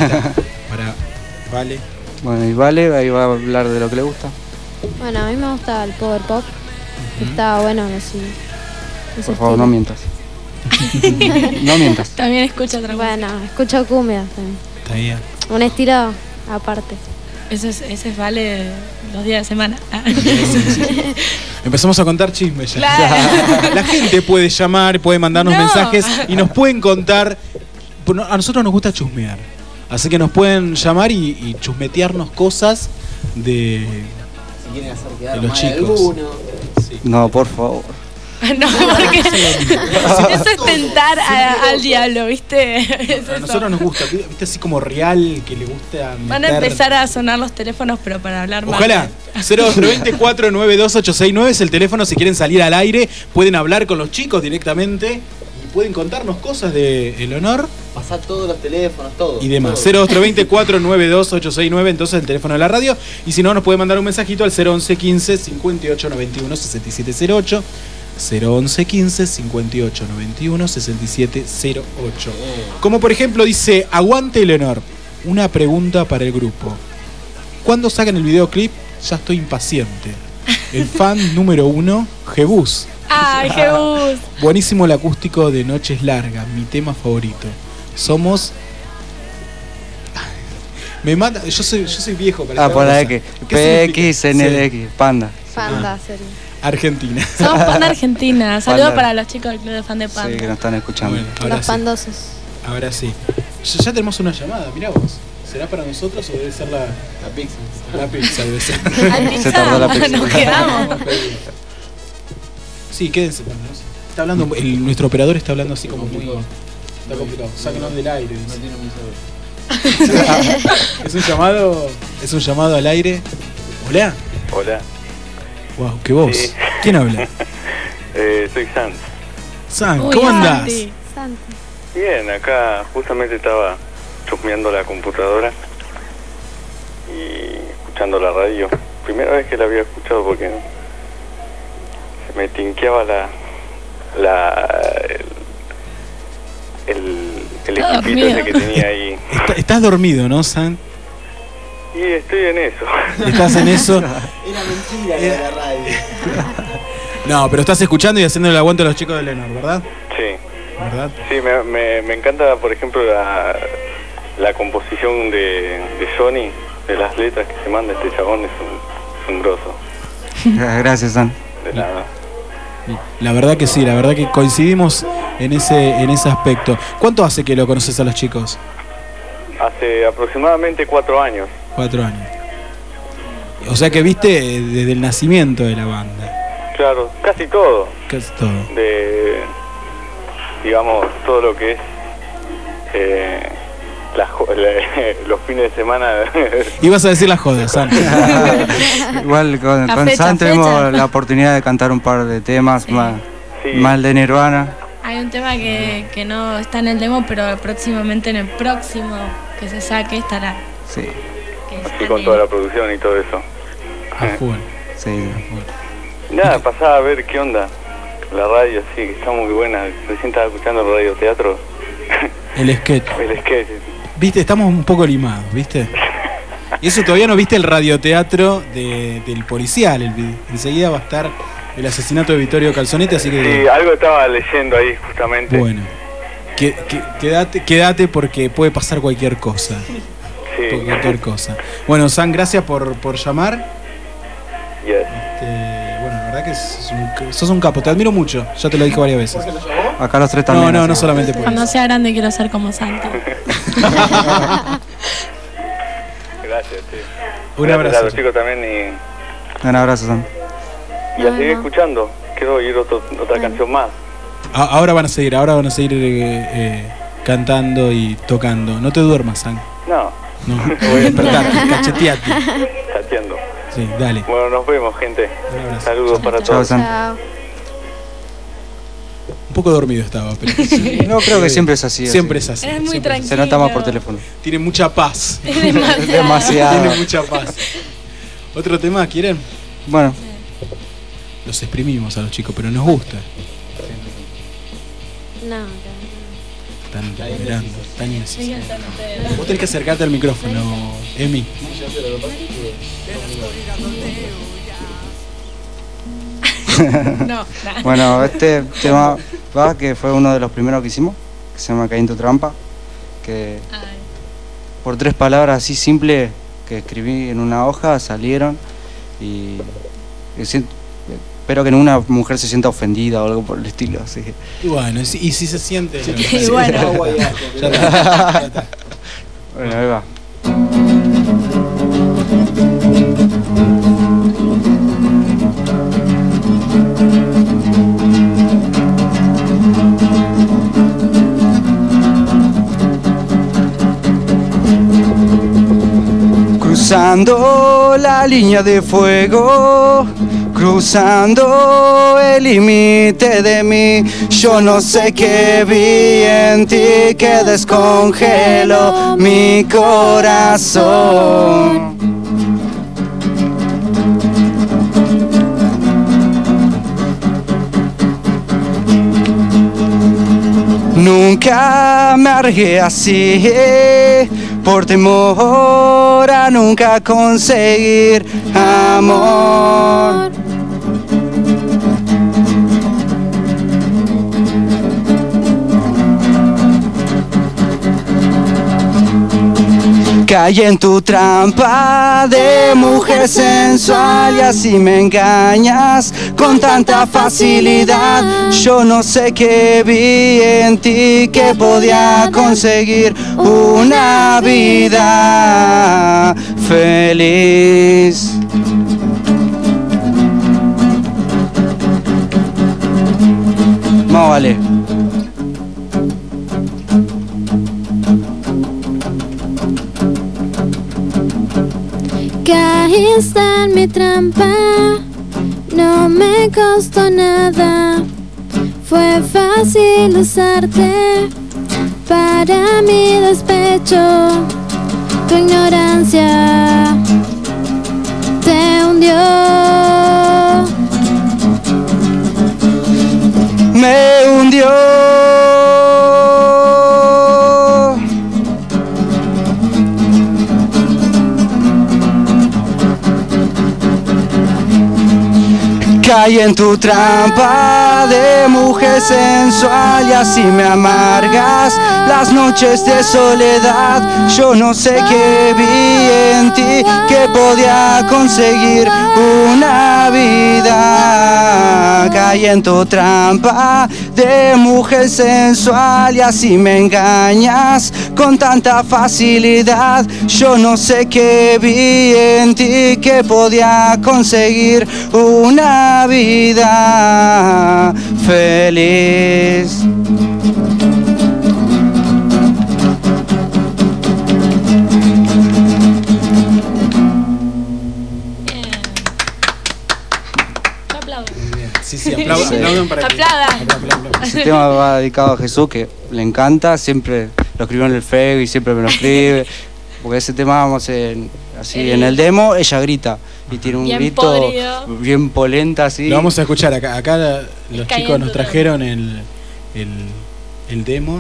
Para, vale. Bueno, y Vale, ahí va a hablar de lo que le gusta. Bueno, a mí me gusta el power pop. Está bueno, así. ese Por favor, no estilo. mientas. No mientas. También escucha otra música. Bueno, escucho cumbia también. Está bien. Un estilo aparte. Ese es, ese es vale los días de semana. Empezamos a contar chismes ya. Claro. La gente puede llamar, puede mandarnos No. mensajes y nos pueden contar. Bueno, a nosotros nos gusta chusmear. Así que nos pueden llamar y, y chusmetearnos cosas de, de los chicos. No, por favor. No, porque eso es tentar a- al diablo, ¿viste? Es A eso. nosotros nos gusta, viste, así como real, que le gusta Van a meter- empezar a sonar los teléfonos, pero para hablar más. Ojalá. cero cuatro dos cuatro nueve dos ocho seis nueve es el teléfono si quieren salir al aire. Pueden hablar con los chicos directamente y pueden contarnos cosas de El Honor Pasar todos los teléfonos, todo. y demás. todo. cero cuatro dos cuatro nueve dos ocho seis nueve, entonces el teléfono de la radio. Y si no, nos puede mandar un mensajito al cero once quince cincuenta y ocho noventa y uno sesenta y siete cero ocho. cero once quince cincuenta y ocho noventa y uno sesenta y siete cero ocho. Como por ejemplo dice, aguante Leonor. Una pregunta para el grupo. ¿Cuándo sacan el videoclip? Ya estoy impaciente. El fan número uno, Jebus. ¡Ay, Jebus! Buenísimo el acústico de Noches Largas, mi tema favorito. Somos... Me mata, yo soy, yo soy viejo para Ah, esta por la cosa. X. ¿Qué P significa? X N D X, panda. Panda, serio. Argentina. Somos Panda Argentina. Saludos Panda. para los chicos del club de fan de Panda. Sí, que nos están escuchando. Bueno, ahora Los sí. pandosos. Ahora sí. Ya, ya tenemos una llamada, mirá vos. ¿Será para nosotros o debe ser la, la pizza? La pizza debe ser. Al Se tardó la pizza. Nos quedamos. Sí, quédense con nosotros. Está hablando, el, nuestro operador está hablando así como muy... Está complicado. Sáquenos del aire. dice. Es un llamado, es un llamado al aire. Hola. Hola, Wow, qué voz. Sí. ¿Quién habla? eh, soy Sanz. San, Uy, ¿cómo andás? Santi. Santi. Bien, acá justamente estaba chusmeando la computadora y escuchando la radio. Primera vez que la había escuchado porque se me tinqueaba la, la el- Está chiquito ese que tenía ahí. Está- estás dormido, ¿no, San? Y estoy en eso. ¿Estás en eso? Era mentira de la radio. No, pero estás escuchando y haciendo el aguante a los chicos de Lenor, ¿verdad? Sí. ¿Verdad? Sí, me, me, me encanta, por ejemplo, la, la composición de, de Johnny, de las letras que se manda este chabón, es un, es un grosso. Gracias, San. De nada. La verdad que sí, la verdad que coincidimos en ese, en ese aspecto. ¿Cuánto hace que lo conoces a los chicos? Hace aproximadamente cuatro años. Cuatro años. O sea que viste eh, desde el nacimiento de la banda. Claro, casi todo. Casi todo. De, digamos, todo lo que es eh, la jo- la- los fines de semana. Ibas a decir las jodas, San. Igual con, La con fecha, San tuvimos fecha. la oportunidad de cantar un par de temas, más, Sí. más de Nirvana. Hay un tema que, que no está en el demo, pero próximamente en el próximo que se saque estará. Sí. Que es Así con toda la producción y todo eso. A full. Sí. Nada, pasaba a ver qué onda. La radio, sí, que está muy buena. Recién estaba escuchando el radioteatro. El sketch. El sketch. Viste, estamos un poco limados, ¿viste? Y eso todavía no viste el radioteatro de, del policial. El, vi- enseguida va a estar el asesinato de Vittorio Calzonetti, así que... Sí, algo estaba leyendo ahí justamente. Bueno, que, que- quédate, quédate porque puede pasar cualquier cosa. Sí. Cualquier cosa. Bueno, San, gracias por, por llamar. Yes. Este, bueno, la verdad que sos un, sos un capo, te admiro mucho, ya te lo dije varias veces. Acá los tres también. No, no, no así. solamente por Cuando eso. sea grande quiero ser como Santi. Gracias, sí. Un Gracias abrazo. a los chicos también y, Un abrazo, San. y a seguir escuchando. Quiero oír otro- otra canción más. A- ahora van a seguir, ahora van a seguir eh, eh, cantando y tocando. No te duermas, San. No, No, te voy a despertar, cacheteate. chateando. Sí, dale. Bueno, nos vemos, gente. Saludos para Chao, todos. San. Un poco dormido estaba, pero... No, creo que siempre es así. Siempre así. es así. Es muy siempre tranquilo. Se nota más por teléfono. Tiene mucha paz. Es demasiado. Demasiado. Tiene mucha paz. ¿Otro tema quieren? Bueno, Los exprimimos a los chicos, pero nos gusta. No, Están esperando, están indecisos. Vos tenés que acercarte al micrófono, Emi. No, bueno, este tema va, que fue uno de los primeros que hicimos, que se llama Caí en tu trampa, que por tres palabras así simples que escribí en una hoja salieron y, y siento- espero que ninguna mujer se sienta ofendida o algo por el estilo, así que... Y bueno, y si, y si se siente. Y bueno. Ya está, ya está. Bueno, ahí va. Cruzando la línea de fuego, cruzando el límite de mí, yo no sé qué vi en ti que descongeló mi corazón. Nunca me arriesgué así, por temor a nunca conseguir amor. Caí en tu trampa de mujer sensual y así me engañas con tanta facilidad. Yo no sé qué vi en ti que podía conseguir una vida feliz. Más vale. Caíste en mi trampa, no me costó nada. Fue fácil usarte para mi despecho. Tu ignorancia te hundió. Me hundió. Caí en tu trampa de mujer sensual y así me amargas las noches de soledad. Yo no sé qué vi en ti que podía conseguir una vida. Caí en tu trampa de mujer sensual y así me engañas con tanta facilidad. Yo no sé qué vi en ti que podía conseguir una vida feliz. Sí, sí, aplaudan, Sí. aplaudan para que- Aplaudan. aplaudan, aplaudan. Ese tema va dedicado a Jesús, que le encanta, siempre lo escribió en el Facebook y siempre me lo escribe. Porque ese tema, vamos, en, así en el demo, ella grita y tiene un Bien grito podrido. bien polenta, así. Lo vamos a escuchar acá. Acá la- los Cayendo chicos nos todo. trajeron el, el, el demo.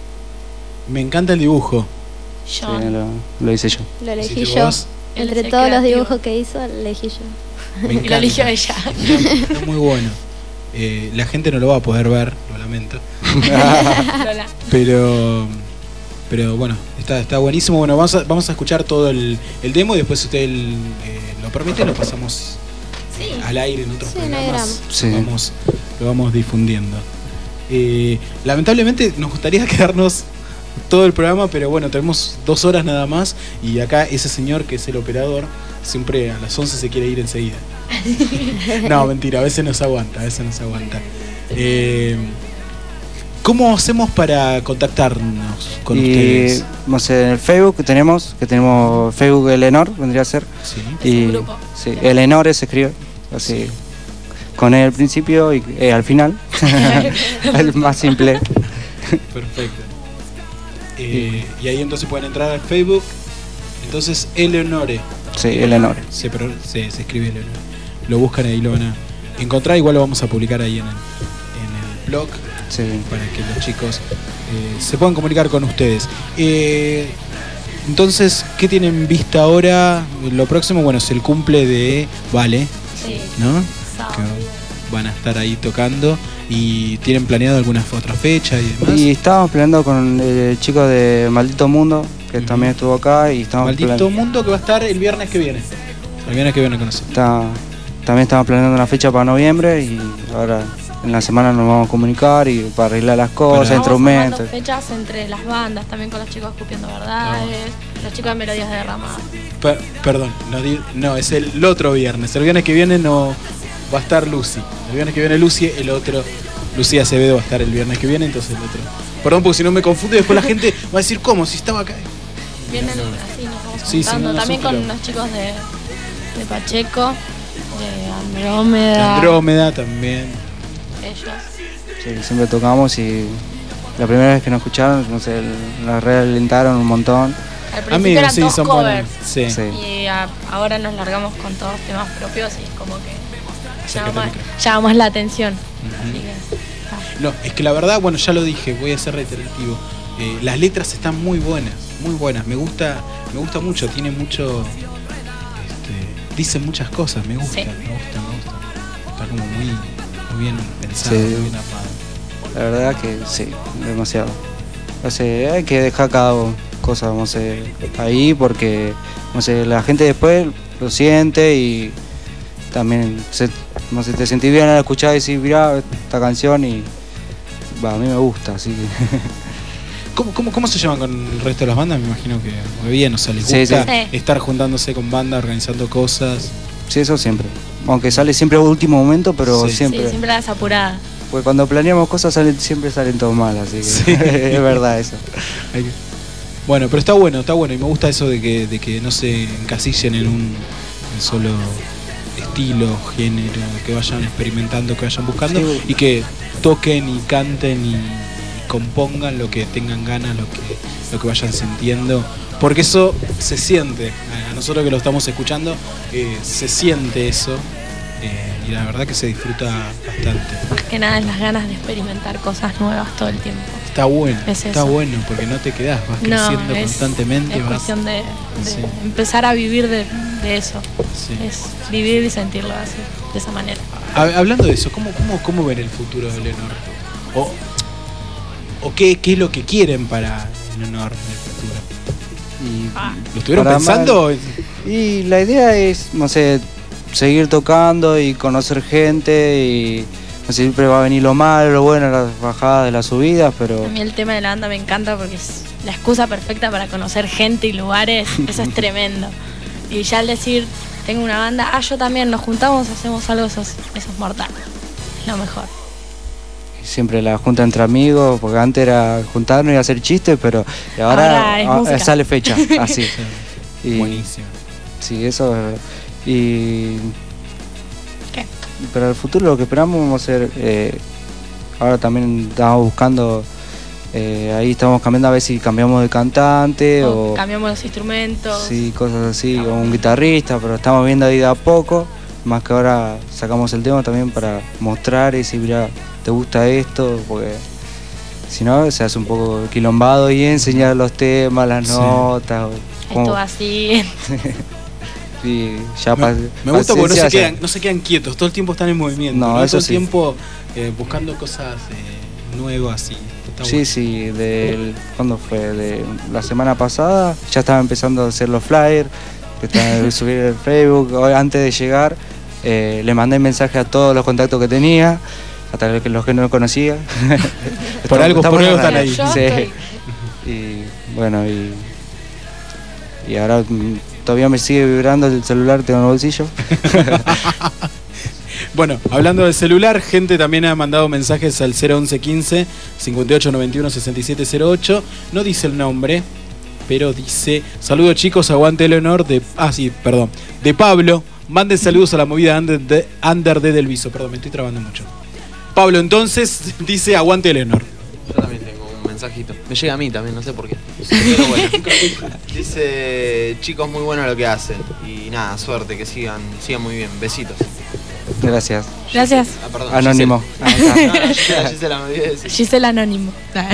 Me encanta el dibujo. Sí, lo, lo hice yo. Lo elegí ¿Hiciste yo. vos? Entre Él es todos los creativo. dibujos que hizo, lo elegí yo. Me Y lo encanta. eligió ella. Está, está muy bueno. Eh, la gente no lo va a poder ver, lo lamento. Lola. pero pero bueno, está, está buenísimo. Bueno, vamos a, vamos a escuchar todo el, el demo y después, si usted el, eh, lo permite, lo pasamos eh, al aire en otros Sí, no hay programas. drama. Sí. Lo, vamos, lo vamos difundiendo. Eh, lamentablemente nos gustaría quedarnos todo el programa, pero bueno, tenemos dos horas nada más y acá ese señor que es el operador siempre a las once se quiere ir enseguida. No, mentira, a veces nos aguanta, a veces nos aguanta. Eh, ¿Cómo hacemos para contactarnos con y, ustedes? No sé, en el Facebook que tenemos, que tenemos Facebook Elenor, vendría a ser. Sí. Y, Es un grupo. sí, Elenor se escribe así, con E al principio y E al final. El más simple. Perfecto. Eh, y ahí entonces pueden entrar al Facebook. Entonces, Eleonore. Sí, Elenor. Se, pro- se, se escribe Eleonore. Lo buscan y ahí lo van a encontrar. Igual lo vamos a publicar ahí en el, en el blog. Sí. Para que los chicos eh, se puedan comunicar con ustedes. Eh, entonces, ¿qué tienen en vista ahora? Lo próximo, bueno, es el cumple de Vale, Sí. ¿no? Sábado. Que van a estar ahí tocando. ¿Y tienen planeado alguna otra fecha y demás? Y estábamos peleando con el chico de Maldito Mundo, que también estuvo acá, y estábamos Maldito plan- Mundo, que va a estar el viernes que viene. El viernes que viene con nosotros. está- también estábamos planeando una fecha para noviembre y ahora en la semana nos vamos a comunicar y para arreglar las cosas, Para- Estamos armando instrumentos. fechas entre las bandas, también con los chicos escupiendo verdades, los chicos de melodías derramadas. Per- perdón, no, di- no, es el otro viernes. El viernes que viene no va a estar Lucy. El viernes que viene Lucy, el otro, Lucía Acevedo va a estar el viernes que viene, entonces el otro. Perdón, porque si no me confundo y después la gente va a decir, ¿cómo? Si estaba acá. Vienen así, nos vamos Sí, sí, juntando. no, no, también son con quilombo. los chicos de, de Pacheco, de Andrómeda. Andrómeda también. Ellos. Sí, siempre tocamos y la primera vez que nos escucharon, no sé, las realentaron un montón. Al principio eran sí, todos son covers. buenos. Sí. Sí. Y a- ahora nos largamos con todos temas propios y es como que llama Acércate más, al micrófono. llama más la atención. Ujú. Así que, No, es que la verdad, bueno, ya lo dije, voy a ser reiterativo. Eh, las letras están muy buenas, muy buenas. Me gusta, me gusta mucho, tiene mucho. Este, dicen muchas cosas, me gusta, Sí. me gusta, me gusta. Está como muy, muy bien pensado, Sí. muy bien armado. La verdad que sí, demasiado. O sea, hay que dejar cada cosa, no sé, ahí porque, no sé, la gente después lo siente y también se, no sé, te sentís bien al escuchar y decir, mirá esta canción y va, a mí me gusta, así que ¿Cómo, cómo, ¿Cómo se llevan con el resto de las bandas? Me imagino que muy bien, o sea, les Sí, gusta sí. Sí. estar juntándose con bandas, organizando cosas. sí, eso siempre. Aunque sale siempre a último momento, pero Sí. siempre. sí, siempre las apuradas. Pues cuando planeamos cosas salen, siempre salen todo mal, así que Sí. es verdad eso. Hay que- Bueno, pero está bueno, está bueno y me gusta eso de que, de que no se encasillen en un en solo estilo, género, que vayan experimentando, que vayan buscando Sí. y que toquen y canten y, y compongan lo que tengan ganas, lo que, lo que vayan sintiendo, porque eso se siente, a nosotros que lo estamos escuchando, eh, se siente eso eh, y la verdad que se disfruta bastante. Más que nada es las ganas de experimentar cosas nuevas todo el tiempo. Está bueno, Es está eso. bueno, porque no te quedás, vas No, creciendo es, constantemente. es vas- cuestión de, de Sí. empezar a vivir de, de eso. Sí. Es vivir y sentirlo así, de esa manera. A- hablando de eso, ¿cómo, cómo, cómo ven el futuro de Leonor? ¿O, o qué, qué es lo que quieren para Leonor en el futuro? Y ¿Lo estuvieron para pensando? mal- y la idea es, no sé, seguir tocando y conocer gente y no sé, siempre va a venir lo malo, lo bueno, las bajadas, las subidas, pero A mí el tema de la banda me encanta porque es la excusa perfecta para conocer gente y lugares. Eso es tremendo. Y ya al decir, tengo una banda, ah, yo también, nos juntamos, hacemos algo, eso es, eso es mortal. Es lo mejor. siempre la junta entre amigos, porque antes era juntarnos y hacer chistes, pero ahora, Ahora es ah, música. sale fecha, así. Y, Buenísimo. Sí, eso es- y ¿Qué? Pero el futuro lo que esperamos vamos a hacer, eh, ahora también estamos buscando, eh, ahí estamos cambiando a ver si cambiamos de cantante O o, cambiamos los instrumentos. sí, cosas así, o un guitarrista, pero estamos viendo ahí de a poco, más que ahora sacamos el tema también para mostrar y decir, mira, ¿te gusta esto? Porque si no se hace un poco quilombado y enseñar los temas, las Sí. notas. como- Esto así. Sí, ya Me, pa- me gusta porque no se, paciencia, quedan, no se quedan quietos, todo el tiempo están en movimiento. No, ¿no? eso todo el sí. tiempo eh, buscando cosas eh, nuevas así. Está Sí, bueno. sí, del, ¿cuándo fue? De la semana pasada ya estaba empezando a hacer los flyers, que estaba a subir el Facebook. Hoy, antes de llegar, eh, le mandé mensaje a todos los contactos que tenía, hasta los que, los que no conocía. Por algo, por algo en la están radio. ahí. Yo Sí. estoy- Y bueno, y, y ahora mm, todavía me sigue vibrando el celular, tengo en el bolsillo. Bueno, hablando del celular, gente también ha mandado mensajes al cero once quince cincuenta y ocho noventa y uno sesenta y siete cero ocho. No dice el nombre, pero dice: saludos chicos, aguante Leonor de. Ah, sí, perdón. De Pablo. Manden saludos a la movida Under de, Under de Del Viso. Perdón, me estoy trabando mucho. Pablo, entonces, dice: aguante Leonor. Yo también tengo un mensajito. Me llega a mí también, no sé por qué. Pero bueno. Dice: chicos, muy bueno lo que hacen. Y nada, suerte, que sigan, sigan muy bien. Besitos. Gracias. Gracias. Ah, perdón, Anónimo. Gisela. No, no, Gisela, Gisela, me olvidé de decir. Gisela Anónimo.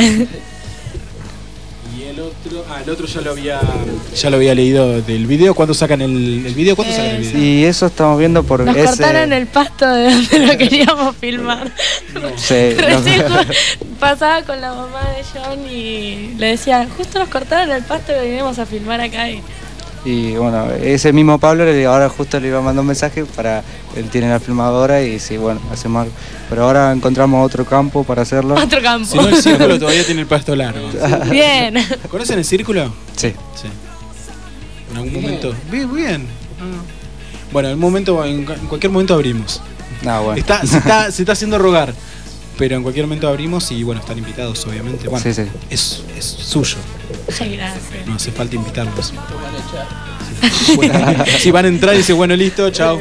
Y el otro, ah, el otro ya lo había, ya lo había leído del video. ¿Cuándo sacan el, el video? ¿Cuándo sacan el video? Y eso estamos viendo por Nos ese- cortaron el pasto de donde lo queríamos filmar. Sí, Recién no. pasaba con la mamá de John y le decía, justo nos cortaron el pasto y vinimos a filmar acá. Y Y bueno, ese mismo Pablo le- ahora justo le iba a mandar un mensaje para, él tiene la filmadora y sí, bueno, hacemos algo. Pero ahora encontramos otro campo para hacerlo. otro campo. Si no, el círculo todavía tiene el pasto largo. Bien. ¿Conocen el círculo? Sí. Sí. En algún momento. Bien, bien. Ah. Bueno, en un momento, en, en cualquier momento abrimos. Ah, bueno. Está, se, está, se está haciendo rogar. Pero en cualquier momento abrimos y bueno, están invitados, obviamente. Bueno, Sí, sí. Es, es suyo. Ay, gracias. No hace falta invitarlos. Bueno, si van a entrar y dicen, bueno, listo, chao.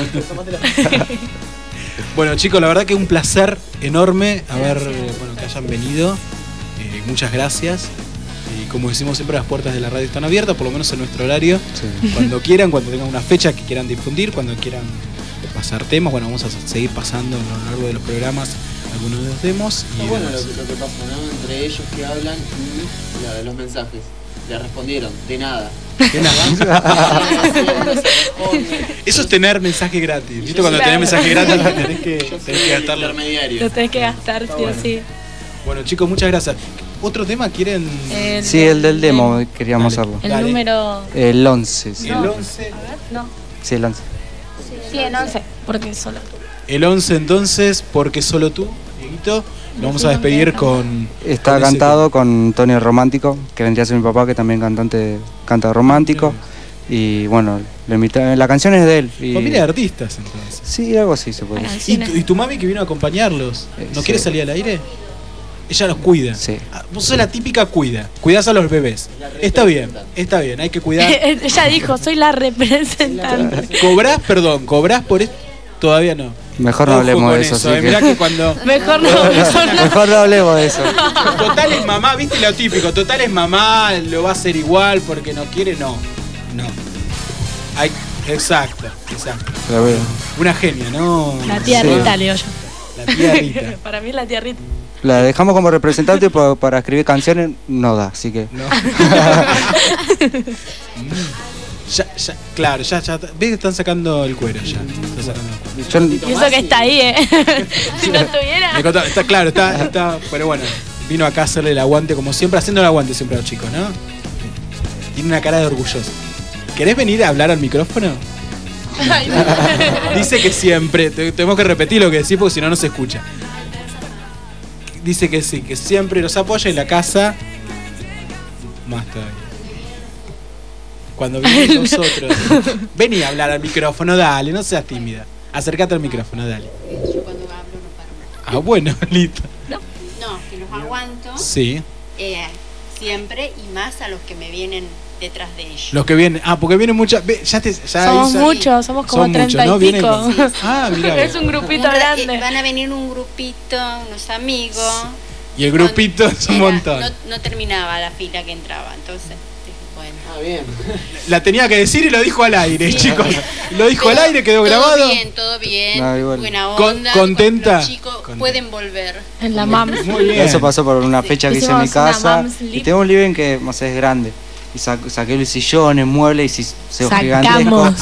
Bueno, chicos, la verdad que un placer enorme haber, eh, bueno, que hayan venido. Eh, muchas gracias. Y como decimos siempre, las puertas de la radio están abiertas, por lo menos en nuestro horario. Sí. Cuando quieran, cuando tengan una fecha que quieran difundir, cuando quieran pasar temas, bueno, vamos a seguir pasando a lo largo de los programas algunos de los demos. Y Está bueno lo, demás. lo que pasa, ¿no? Entre ellos que hablan y la- los mensajes. Le respondieron, de nada. De nada. Eso es tener mensaje gratis. ¿Viste? Cuando Claro. tenés mensaje gratis tenés que, tenés que gastarlo. Lo tenés que gastar, sí o sí. Bueno, chicos, muchas gracias. ¿Otro tema quieren? El- Sí, el del demo queríamos Dale. hacerlo. El Dale. número. El once. Sí, El No. once. No. sí, el once. Sí, el once. Porque solo tú. El once entonces, porque solo tú, Dieguito. Nos vamos a despedir con... Está con ese cantado con Tony el Romántico, que vendría a ser mi papá, que también cantante, canta romántico. Y bueno, le invita- la canción es de él. y- Familia de artistas, entonces. Sí, algo así se puede Bueno, decir. ¿Y tu, y tu mami que vino a acompañarlos? ¿No sí. quiere salir al aire? Ella los cuida. Sí. Ah, Vos sos la típica cuida. Cuidás a los bebés. Está bien, está bien, hay que cuidar. Ella dijo, soy la representante. ¿Cobrás? Perdón, ¿cobrás por esto? Todavía no. Mejor no Ojo hablemos con de eso. eso, así eh, que- mirá que cuando... Mejor no, mejor no. Mejor no hablemos de eso. Total es mamá, viste lo típico, total es mamá, lo va a hacer igual porque no quiere, no. No. Hay, exacto, exacto. Pero bueno, Una genia, ¿no? La tía Sí. Rita, leo yo. La tía Rita. Para mí es la tía Rita. la dejamos como representante pa- para escribir canciones, no da, así que. No. ya, ya, claro, ya, ya. Ves que están sacando el cuero ya. Yo, Y eso que está ahí, ¿eh? Si no estuviera. Me contó- está claro, está, está. Pero bueno, vino acá a hacerle el aguante como siempre, haciendo el aguante siempre a los chicos, ¿no? Tiene una cara de orgulloso. ¿Querés venir a hablar al micrófono? Ay, no. Dice que siempre, te- tenemos que repetir lo que decís porque si no, no se escucha. Dice que sí, que siempre los apoya en la casa. Más todavía. Cuando vienen nosotros. Vení a hablar al micrófono, dale, no seas tímida. Acércate al micrófono, dale. Yo cuando hablo no paro más. Ah, bueno, listo. No, que los aguanto. Sí. eh, siempre y más a los que me vienen detrás de ellos. Los que vienen. Ah, porque vienen muchas. ve, Ya te, ya Somos ya- muchos, somos como son treinta muchos, ¿no? y Vienen pico. con- Ah, mirá. Es un grupito Un ra- grande. eh, Van a venir un grupito, unos amigos. Y el grupito es un Era- montón. No, no terminaba la fila que entraba, entonces dije, bueno. Ah, bien. La tenía que decir y lo dijo al aire, Sí. chicos. Lo dijo al aire, quedó Todo grabado. bien, todo bien, Ah, igual. buena Con- onda. contenta. Los chicos pueden volver. En la mam. Muy bien. Eso pasó por una fecha que hice en mi Hicimos una casa. mom's Y sleep. tengo un living que no sé, es grande. Y sa- saqué los sillones, muebles y se Sacamos.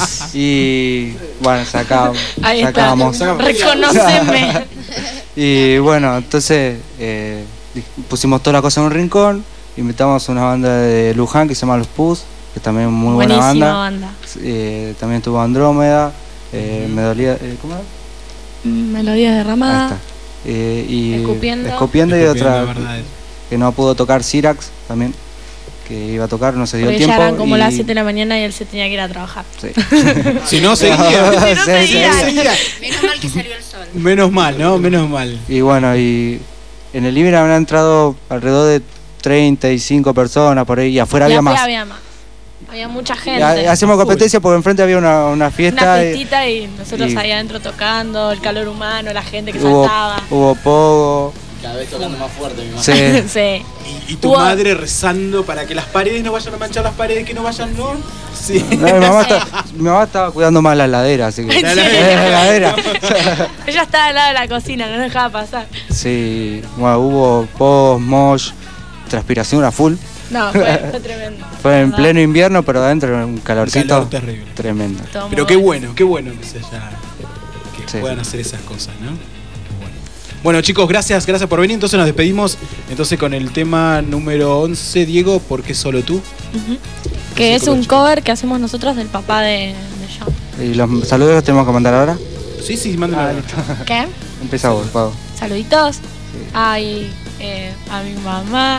Y bueno, sacamos. Ahí está. sacamos. Reconóceme. Y bueno, entonces eh, di- pusimos toda la cosa en un rincón. Invitamos a una banda de Luján que se llama Los Pus, que también es muy buena Buenísima banda. banda. Eh, también tuvo Andrómeda. Eh, me dolía. eh, ¿Cómo era? Melodías Ahí derramadas. está. Eh, y Escupiendo. Escupiendo y Escupiendo, otra verdad. que no pudo tocar, Sirax también, que iba a tocar, no se dio Porque el ya tiempo. eran como y- las siete de la mañana y él se tenía que ir a trabajar. Sí. Si no, seguía. Si no, Sí, seguía. sí, sí. Menos mal que salió el sol. Menos mal, ¿no? Menos mal. Y bueno, y en el living habrán entrado alrededor de treinta y cinco personas por ahí, y afuera Y había afuera más. había más. Había mucha Y gente. ha- hacemos competencia porque enfrente había una, una fiesta. Una y fiestita y nosotros y- ahí adentro tocando, el calor humano, la gente que hubo, saltaba. hubo pogo. Cada vez tocando más fuerte, mi Sí. Sí. Y, y tu Hubo- madre rezando para que las paredes no vayan a manchar las paredes, que no vayan, ¿no? Sí. No, mi, mamá está- mi mamá estaba cuidando más la heladera, así que. Sí. La heladera. Ella estaba al lado de la cocina, no nos dejaba pasar. Sí, bueno, hubo pogos, mosh, transpiración a full. No, fue, fue tremendo. Fue en ¿Verdad? pleno invierno, pero adentro era un calorcito. calor terrible. Tremendo. Todo Pero muy qué bueno, qué bueno que se haya, que Sí, puedan sí. hacer esas cosas, ¿no? Qué bueno. Bueno, chicos, gracias, gracias por venir. Entonces nos despedimos entonces con el tema número once, Diego, ¿por qué solo tú? Ujú. Que es un cover que hacemos nosotros del papá de, de John. ¿Y los saludos los tenemos que mandar ahora? Sí, sí, mándalo. ¿Qué? Empieza vos, Pau. Saluditos. Ay, eh, a mi mamá.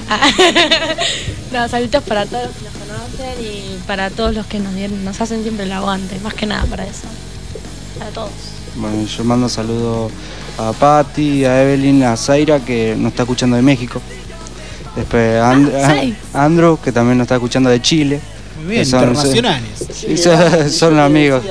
No, saluditos para todos los que nos conocen y para todos los que nos dieron, nos hacen siempre el aguante, más que nada para eso. Para todos. Bueno, yo mando saludos a Patti, a Evelyn, a Zaira, que nos está escuchando de México. Después a, And- Ah, sí. a Andrew, que también nos está escuchando de Chile. Muy bien, Que son- internacionales. Sí, son, son amigos.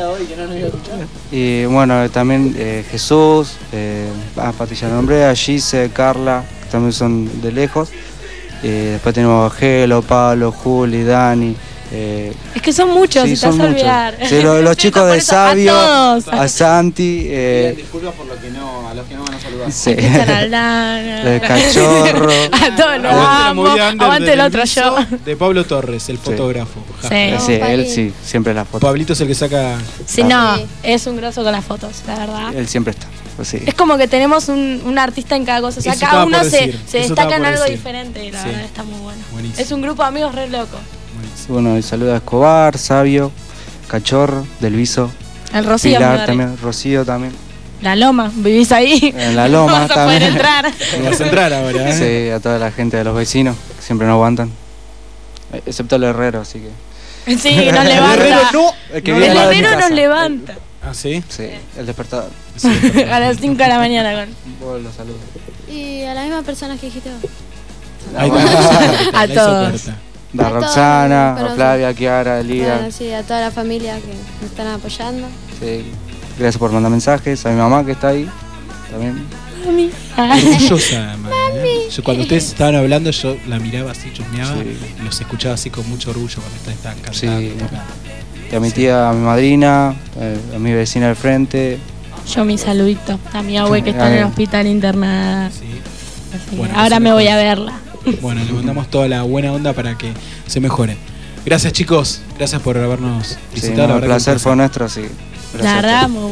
Y bueno, también eh, Jesús, eh, a Pati ya lo nombré, a Gise, Carla, que también son de lejos. Eh, después tenemos a Gelo, Pablo, Juli, Dani. Eh, Es que son muchos, sí, y te vas son a muchos. olvidar. Sí, lo- los Sí, chicos por de eso, Sabio, a todos. a Santi, eh, Disculpas por lo que no, a los que no van a saludar. sí. Cristian Aldana. el cachorro. A todos los Aguante la amo. movida under Aguante del el otro viso yo. De Pablo Torres, el fotógrafo. Ja. Sí. Eh, sí, él sí, siempre la foto. Pablito es el que saca. Sí, no, es un grosso con las fotos, la verdad. Él siempre está. Pues sí. Es como que tenemos un, un artista en cada cosa. O sea, Eso cada estaba uno por se, decir, se eso destaca estaba en por algo decir. diferente y la Sí. verdad está muy bueno. Buenísimo. Es un grupo de amigos re loco. Bueno, y saluda a Escobar, Sabio, Cachorro, Del Viso. El Rocío, mi Pilar barrio. también, Rocío también. La Loma, vivís ahí. En la Loma No vas a también. poder entrar. No vas a entrar ahora, ¿eh? Sí, a toda la gente de los vecinos, que siempre nos aguantan. Eh, Excepto el herrero, así que. Sí, nos levanta. El herrero no. El que No, vive El al lado de mi herrero nos casa. levanta. Ah, sí. Sí, el despertador. A las cinco de la mañana con. Vos lo saludos. Y a la misma persona que dijiste vos. Ahí está. A La hizo todos. corta. Da A todos, Roxana, pero a Flavia, Kiara, Elida. Bueno, sí, a toda la familia que me están apoyando. Sí. Gracias por mandar mensajes. A mi mamá que está ahí también. Mami. Orgullosa, mami, ¿eh? Yo, cuando ustedes estaban hablando, yo la miraba así, chusmeaba, Sí. y los escuchaba así con mucho orgullo cuando ustedes estaban Sí. cantando. tocando. Y a mi tía, a mi madrina, eh, a mi vecina del frente. Yo mi saludito a mi abue que está en el hospital internada. Sí. Así que Bueno, ahora que me se voy a mejore. verla. Bueno, le mandamos toda la buena onda para que se mejoren. Gracias, chicos. Gracias por habernos Sí, visitado. no, la el verdad que placer un fue nuestro, sí. Gracias La a verdad, todos. muy bueno.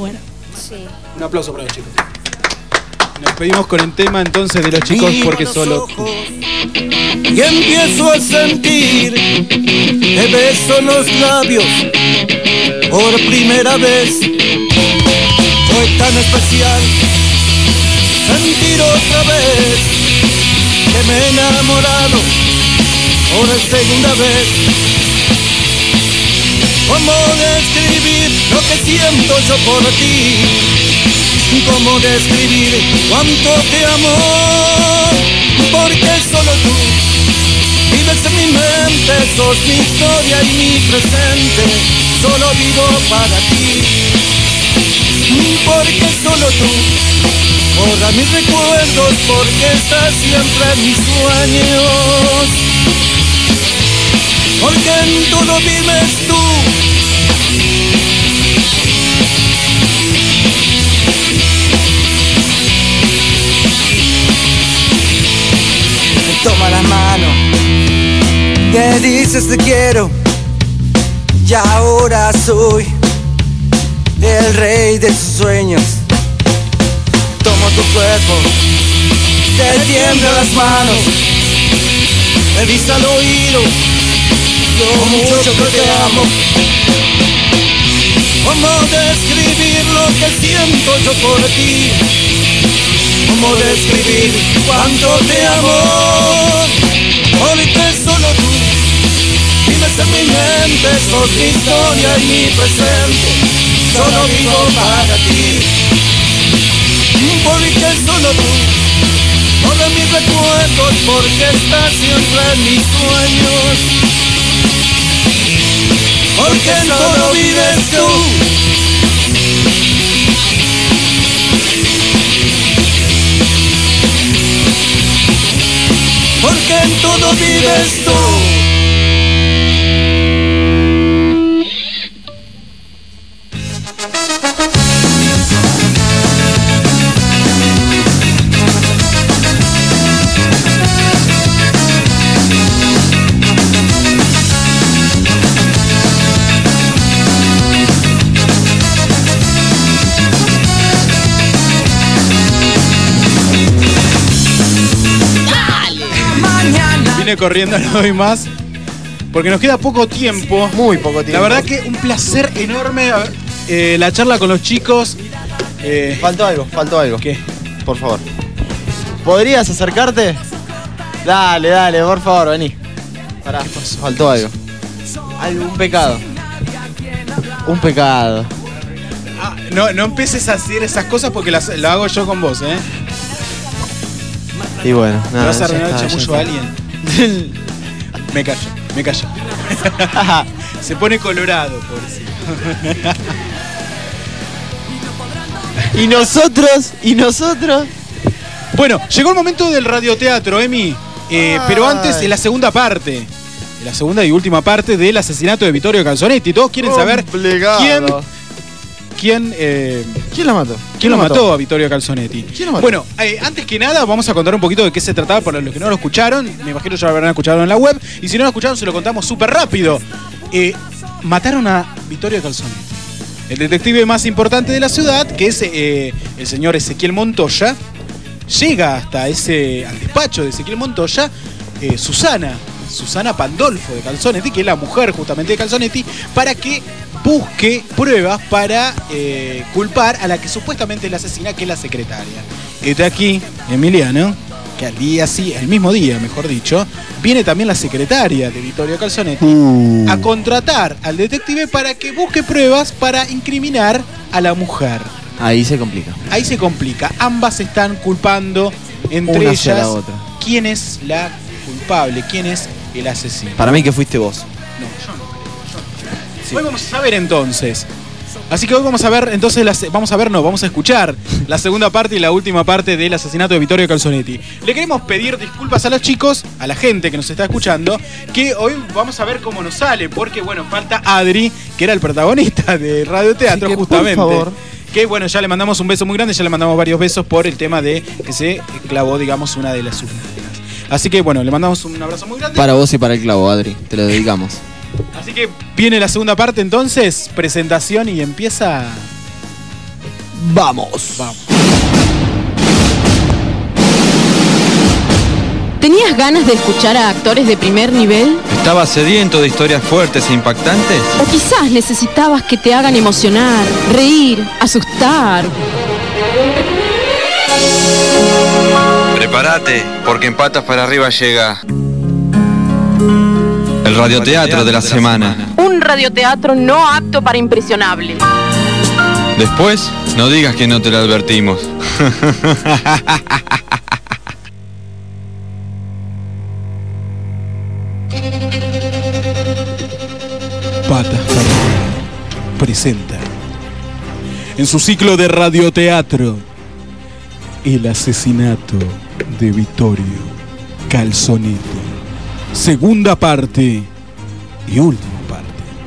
Sí. Un aplauso para los chicos. Nos pedimos con el tema entonces de los chicos porque solo. Y empiezo a sentir te beso en los labios por primera vez. Fue tan especial sentir otra vez que me he enamorado por segunda vez. ¿Cómo describir lo que siento yo por ti? ¿Cómo describir cuánto te amo? Porque solo tú vives en mi mente, sos mi historia y mi presente. Solo vivo para ti. Porque solo tú borra mis recuerdos, porque estás siempre en mis sueños. Porque en todo vives tú. Toma la mano, que dices te quiero, y ahora soy el rey de tus sueños. Tomo tu cuerpo, te tiemblan las manos, me dice al oído lo mucho que te amo. ¿Cómo describir lo que siento yo por ti? ¿Cómo describir cuánto te amo? Porque solo tú vives en mi mente, sos mi historia y mi presente. Solo vivo para ti. Porque solo tú borra mis recuerdos, porque estás siempre en mis sueños. Porque en todo vives tú. Porque en todo vives tú. Vine corriendo, no doy más. Porque nos queda poco tiempo. Muy poco tiempo. La verdad que un placer enorme eh, la charla con los chicos. Eh, faltó algo, faltó algo. ¿Qué? Por favor. ¿Podrías acercarte? Dale, dale, por favor, vení. Pará, ¿qué pasó? Faltó algo. Algo, un pecado. Un pecado. Ah, no, no empieces a hacer esas cosas porque las, lo hago yo con vos, ¿eh? Y bueno, ¿Me nada. vas a arruinar el está, chamullo a alguien? Me callo, me callo. Se pone colorado, pobrecito. ¿Y nosotros? ¿Y nosotros? Bueno, llegó el momento del radioteatro, Emi. Eh, pero antes, en la segunda parte. En la segunda y última parte del asesinato de Vittorio Calzonetti. Todos quieren saber quién. ¿Quién, eh, ¿Quién lo mató? ¿Quién lo mató a Vittorio Calzonetti? ¿Quién lo mató? Bueno, eh, antes que nada vamos a contar un poquito de qué se trataba para los que no lo escucharon. Me imagino ya lo habrán escuchado en la web. Y si no lo escucharon se lo contamos súper rápido. Eh, mataron a Vittorio Calzonetti, el detective más importante de la ciudad, que es eh, el señor Ezequiel Montoya. Llega hasta ese, al despacho de Ezequiel Montoya, eh, Susana, Susana Pandolfo de Calzonetti, que es la mujer justamente de Calzonetti, para que busque pruebas para eh, culpar a la que supuestamente es la asesina, que es la secretaria. Está aquí Emiliano, que al día sí, el mismo día, mejor dicho, viene también la secretaria de Vittorio Calzonetti uh. a contratar al detective para que busque pruebas para incriminar a la mujer. Ahí se complica. Ahí se complica. Ambas están culpando entre Una ellas hacia la otra. quién es la culpable, quién es el asesino. Para mí que fuiste vos. No, yo no. Sí. Hoy vamos a ver entonces. Así que hoy vamos a ver, entonces, las, vamos a ver, no, vamos a escuchar la segunda parte y la última parte del asesinato de Vittorio Calzonetti. Le queremos pedir disculpas a los chicos, a la gente que nos está escuchando, que hoy vamos a ver cómo nos sale, porque bueno, falta Adri, que era el protagonista de Radio Teatro, sí, que, justamente. Por favor. Que bueno, ya le mandamos un beso muy grande, ya le mandamos varios besos por el tema de que se clavó, digamos, una de las urnas. Así que bueno, le mandamos un abrazo muy grande. Para vos y para el clavo, Adri, te lo dedicamos. Así que viene la segunda parte entonces, presentación y empieza... ¡Vamos! Vamos. ¿Tenías ganas de escuchar a actores de primer nivel? ¿Estabas sediento de historias fuertes e impactantes? ¿O quizás necesitabas que te hagan emocionar, reír, asustar? Prepárate, porque en Patas para Arriba llega el radioteatro de la semana. Un radioteatro no apto para impresionables. Después, no digas que no te lo advertimos. Patas para Arriba presenta en su ciclo de radioteatro el asesinato de Vittorio Calzonetti, segunda parte y última parte.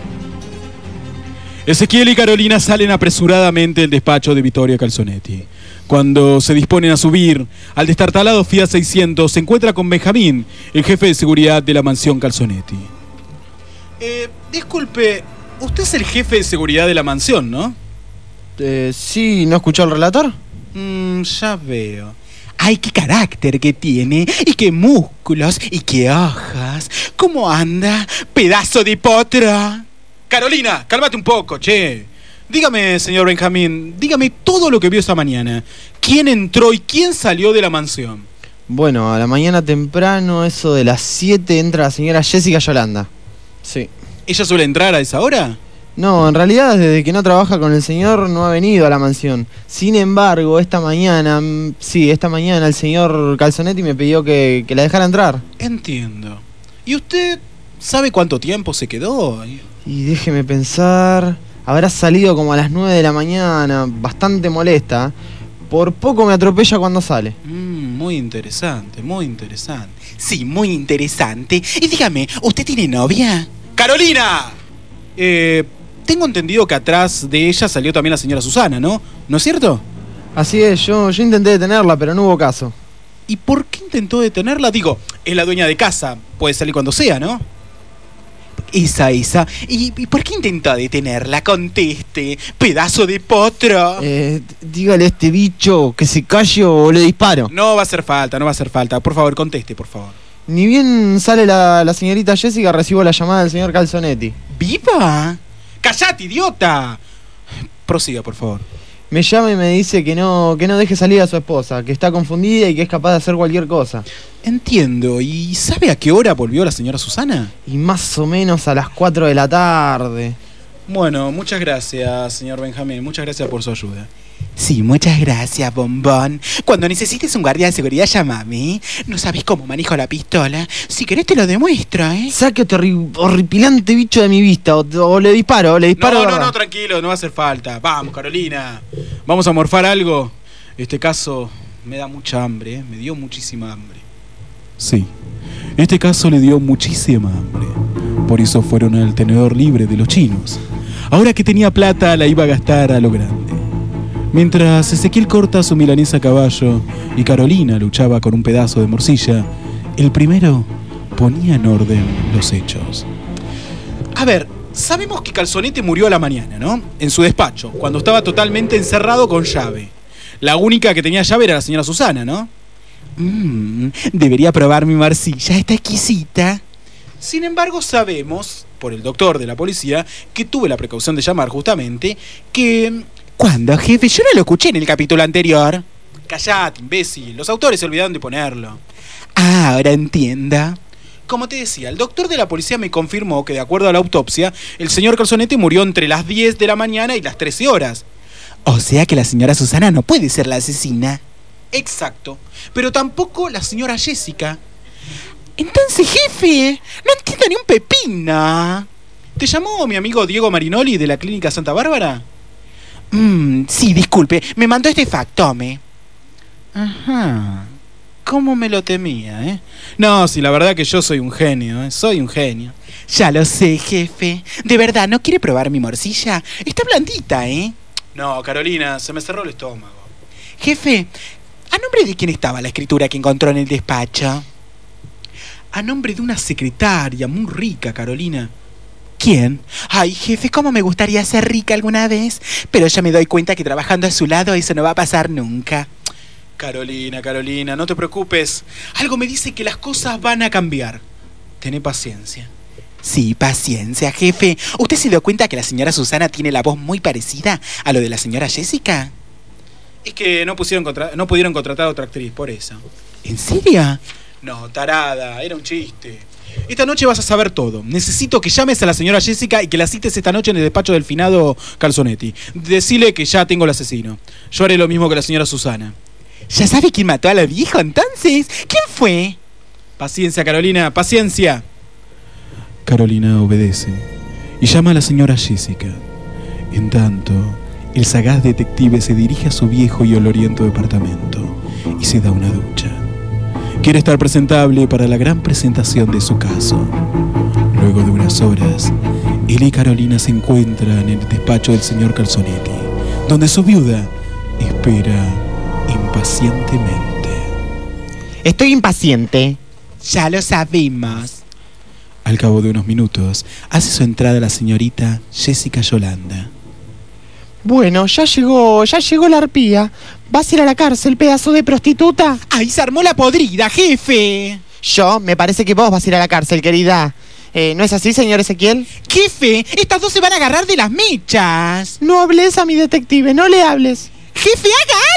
Ezequiel y Carolina salen apresuradamente del despacho de Vittorio Calzonetti. Cuando se disponen a subir al destartalado Fiat seiscientos, se encuentra con Benjamín, el jefe de seguridad de la mansión Calzonetti. Eh, disculpe, usted es el jefe de seguridad de la mansión, ¿no? Eh, sí, ¿no escuchó el relator? Mm, ya veo. Ay, qué carácter que tiene, y qué músculos, y qué hojas. ¿Cómo anda, pedazo de potra? Carolina, cálmate un poco, che. Dígame, señor Benjamín, dígame todo lo que vio esta mañana. ¿Quién entró y quién salió de la mansión? Bueno, a la mañana temprano, eso de las siete, entra la señora Jessica Yolanda. Sí. ¿Ella suele entrar a esa hora? No, en realidad desde que no trabaja con el señor no ha venido a la mansión. Sin embargo, esta mañana, sí, esta mañana el señor Calzonetti me pidió que, que la dejara entrar. Entiendo. ¿Y usted sabe cuánto tiempo se quedó? Y déjeme pensar, habrá salido como a las nueve de la mañana, bastante molesta. Por poco me atropella cuando sale. Mm, muy interesante, muy interesante. Sí, muy interesante. Y dígame, ¿usted tiene novia? ¡Carolina! Eh... Tengo entendido que atrás de ella salió también la señora Susana, ¿no? ¿No es cierto? Así es, yo, yo intenté detenerla, pero no hubo caso. ¿Y por qué intentó detenerla? Digo, es la dueña de casa, puede salir cuando sea, ¿no? Esa, esa. ¿Y, y por qué intentó detenerla? Conteste, pedazo de potro. Eh, dígale a este bicho que se calle o le disparo. No va a hacer falta, no va a hacer falta. Por favor, conteste, por favor. Ni bien sale la, la señorita Jessica, recibo la llamada del señor Calzonetti. ¿Viva? ¡Cállate, idiota! Prosiga, por favor. Me llama y me dice que no, que no deje salir a su esposa, que está confundida y que es capaz de hacer cualquier cosa. Entiendo. ¿Y sabe a qué hora volvió la señora Susana? Y más o menos a las cuatro de la tarde. Bueno, muchas gracias, señor Benjamín. Muchas gracias por su ayuda. Sí, muchas gracias, bombón. Cuando necesites un guardia de seguridad, llámame. No sabes cómo manejo la pistola. Si querés te lo demuestro, ¿eh? Sáquete horripilante bicho de mi vista, o, o le disparo, o le disparo. No, no, no, tranquilo, no va a hacer falta. Vamos, Carolina. Vamos a morfar algo. Este caso me da mucha hambre, ¿eh? Me dio muchísima hambre. Sí, este caso le dio muchísima hambre. Por eso fueron al tenedor libre de los chinos. Ahora que tenía plata, la iba a gastar a lo grande. Mientras Ezequiel corta su milanesa a caballo y Carolina luchaba con un pedazo de morcilla, el primero ponía en orden los hechos. A ver, sabemos que Calzonetti murió a la mañana, ¿no? En su despacho, cuando estaba totalmente encerrado con llave. La única que tenía llave era la señora Susana, ¿no? Mmm, debería probar mi morcilla, está exquisita. Sin embargo, sabemos, por el doctor de la policía, que tuve la precaución de llamar justamente, que... ¿Cuándo, jefe? Yo no lo escuché en el capítulo anterior. Callate, imbécil. Los autores se olvidaron de ponerlo. Ah, ahora entienda. Como te decía, el doctor de la policía me confirmó que, de acuerdo a la autopsia, el señor Calzonetti murió entre las diez de la mañana y las trece horas. O sea que la señora Susana no puede ser la asesina. Exacto. Pero tampoco la señora Jessica. Entonces, jefe, no entiendo ni un pepino. ¿Te llamó mi amigo Diego Marinoli de la clínica Santa Bárbara? Mmm, sí, disculpe, me mandó este factome. Ajá. ¿Cómo me lo temía, eh? No, sí, la verdad que yo soy un genio, ¿eh? Soy un genio. Ya lo sé, jefe. ¿De verdad no quiere probar mi morcilla? Está blandita, ¿eh? No, Carolina, se me cerró el estómago. Jefe, ¿a nombre de quién estaba la escritura que encontró en el despacho? A nombre de una secretaria muy rica, Carolina. ¿Quién? Ay, jefe, cómo me gustaría ser rica alguna vez, pero ya me doy cuenta que trabajando a su lado eso no va a pasar nunca. Carolina, Carolina, no te preocupes. Algo me dice que las cosas van a cambiar. Tené paciencia. Sí, paciencia, jefe. ¿Usted se dio cuenta que la señora Susana tiene la voz muy parecida a lo de la señora Jessica? Es que no, pusieron contra- no pudieron contratar a otra actriz, por eso. ¿En serio? No, tarada, era un chiste. Esta noche vas a saber todo. Necesito que llames a la señora Jessica y que la cites esta noche en el despacho del finado Calzonetti. Decile que ya tengo el asesino. Yo haré lo mismo que la señora Susana. ¿Ya sabe quién mató a la vieja entonces? ¿Quién fue? Paciencia, Carolina, paciencia. Carolina obedece y llama a la señora Jessica. En tanto, el sagaz detective se dirige a su viejo y oloriento departamento y se da una ducha. Quiere estar presentable para la gran presentación de su caso. Luego de unas horas, él y Carolina se encuentran en el despacho del señor Calzonetti, donde su viuda espera impacientemente. Estoy impaciente. Ya lo sabemos. Al cabo de unos minutos, hace su entrada la señorita Jessica Yolanda. Bueno, ya llegó, ya llegó la arpía. ¿Vas a ir a la cárcel, pedazo de prostituta? ¡Ay, se armó la podrida, jefe! Yo, me parece que vos vas a ir a la cárcel, querida. Eh, ¿No es así, señor Ezequiel? ¡Jefe! ¡Estas dos se van a agarrar de las mechas! No hables a mi detective, no le hables. ¡Jefe,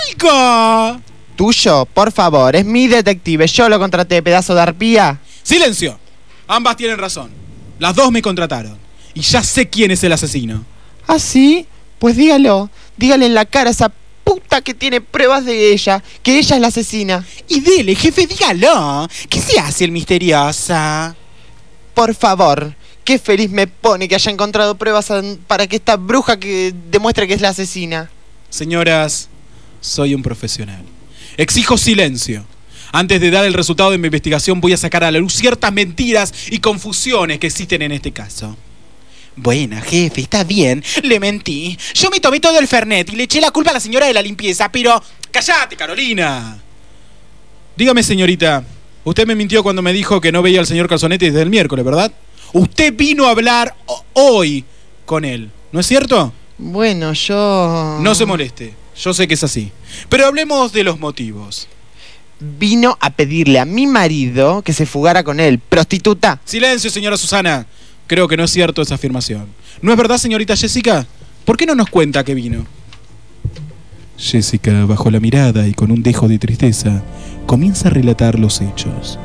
haga algo! Tuyo, por favor, es mi detective. Yo lo contraté, pedazo de arpía. ¡Silencio! Ambas tienen razón. Las dos me contrataron. Y ya sé quién es el asesino. ¿Ah, sí? Pues dígalo. Dígale en la cara a esa puta que tiene pruebas de ella, que ella es la asesina. Y dele, jefe, dígalo. ¿Qué se hace el misteriosa? Por favor, qué feliz me pone que haya encontrado pruebas para que esta bruja que demuestre que es la asesina. Señoras, soy un profesional. Exijo silencio. Antes de dar el resultado de mi investigación voy a sacar a la luz ciertas mentiras y confusiones que existen en este caso. Bueno, jefe, está bien, le mentí. Yo me tomé todo el Fernet y le eché la culpa a la señora de la limpieza, pero... ¡Cállate, Carolina! Dígame, señorita, usted me mintió cuando me dijo que no veía al señor Calzonetti desde el miércoles, ¿verdad? Usted vino a hablar hoy con él, ¿no es cierto? Bueno, yo... No se moleste, yo sé que es así. Pero hablemos de los motivos. Vino a pedirle a mi marido que se fugara con él, prostituta. Silencio, señora Susana. Creo que no es cierto esa afirmación. ¿No es verdad, señorita Jessica? ¿Por qué no nos cuenta que vino? Jessica bajó la mirada y con un dejo de tristeza comienza a relatar los hechos.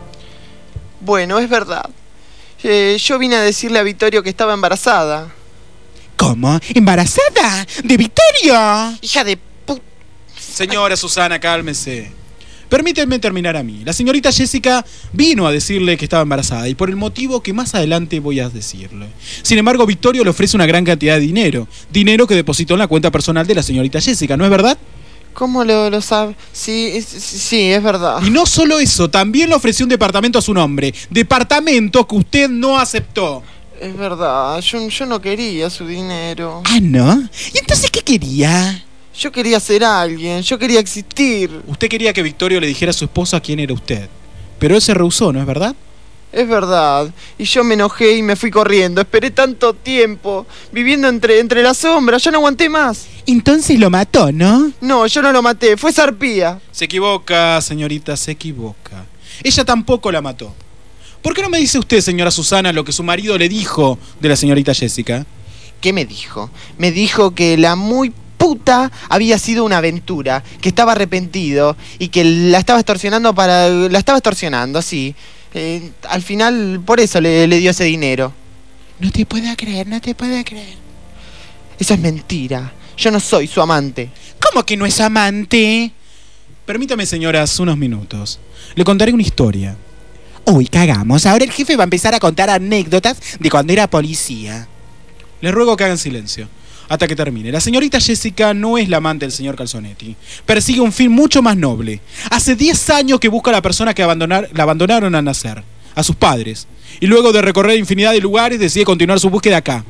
Bueno, es verdad. Eh, yo vine a decirle a Vittorio que estaba embarazada. ¿Cómo? ¿Embarazada? ¿De Vittorio? Hija de pu... Señora Susana, cálmese. Permítanme terminar a mí. La señorita Jessica vino a decirle que estaba embarazada y por el motivo que más adelante voy a decirle. Sin embargo, Vittorio le ofrece una gran cantidad de dinero. Dinero que depositó en la cuenta personal de la señorita Jessica, ¿no es verdad? ¿Cómo lo, lo sabe? Sí, es, sí, es verdad. Y no solo eso, también le ofreció un departamento a su nombre. Departamento que usted no aceptó. Es verdad, yo, yo no quería su dinero. Ah, ¿no? ¿Y entonces qué quería? Yo quería ser alguien, yo quería existir. Usted quería que Vittorio le dijera a su esposa quién era usted. Pero él se rehusó, ¿no es verdad? Es verdad. Y yo me enojé y me fui corriendo. Esperé tanto tiempo, viviendo entre, entre las sombras. Ya no aguanté más. Entonces lo mató, ¿no? No, yo no lo maté. Fue esa arpía. Se equivoca, señorita, se equivoca. Ella tampoco la mató. ¿Por qué no me dice usted, señora Susana, lo que su marido le dijo de la señorita Jessica? ¿Qué me dijo? Me dijo que la muy puta había sido una aventura, que estaba arrepentido y que la estaba extorsionando para... La estaba extorsionando, sí. Eh, al final, por eso le, le dio ese dinero. No te puedo creer, no te puedo creer. Eso es mentira. Yo no soy su amante. ¿Cómo que no es amante? Permítame, señoras, unos minutos. Le contaré una historia. Uy, cagamos. Ahora el jefe va a empezar a contar anécdotas de cuando era policía. Les ruego que hagan silencio hasta que termine. La señorita Jessica no es la amante del señor Calzonetti. Persigue un fin mucho más noble. Hace diez años que busca a la persona que abandonar, la abandonaron al nacer, a sus padres. Y luego de recorrer infinidad de lugares, decide continuar su búsqueda acá.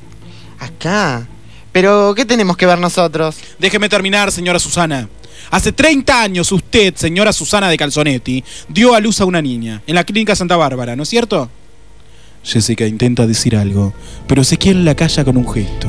¿Acá? ¿Pero qué tenemos que ver nosotros? Déjeme terminar, señora Susana. Hace treinta años usted, señora Susana de Calzonetti, dio a luz a una niña en la clínica Santa Bárbara, ¿no es cierto? Jessica intenta decir algo, pero Ezequiel la calla con un gesto.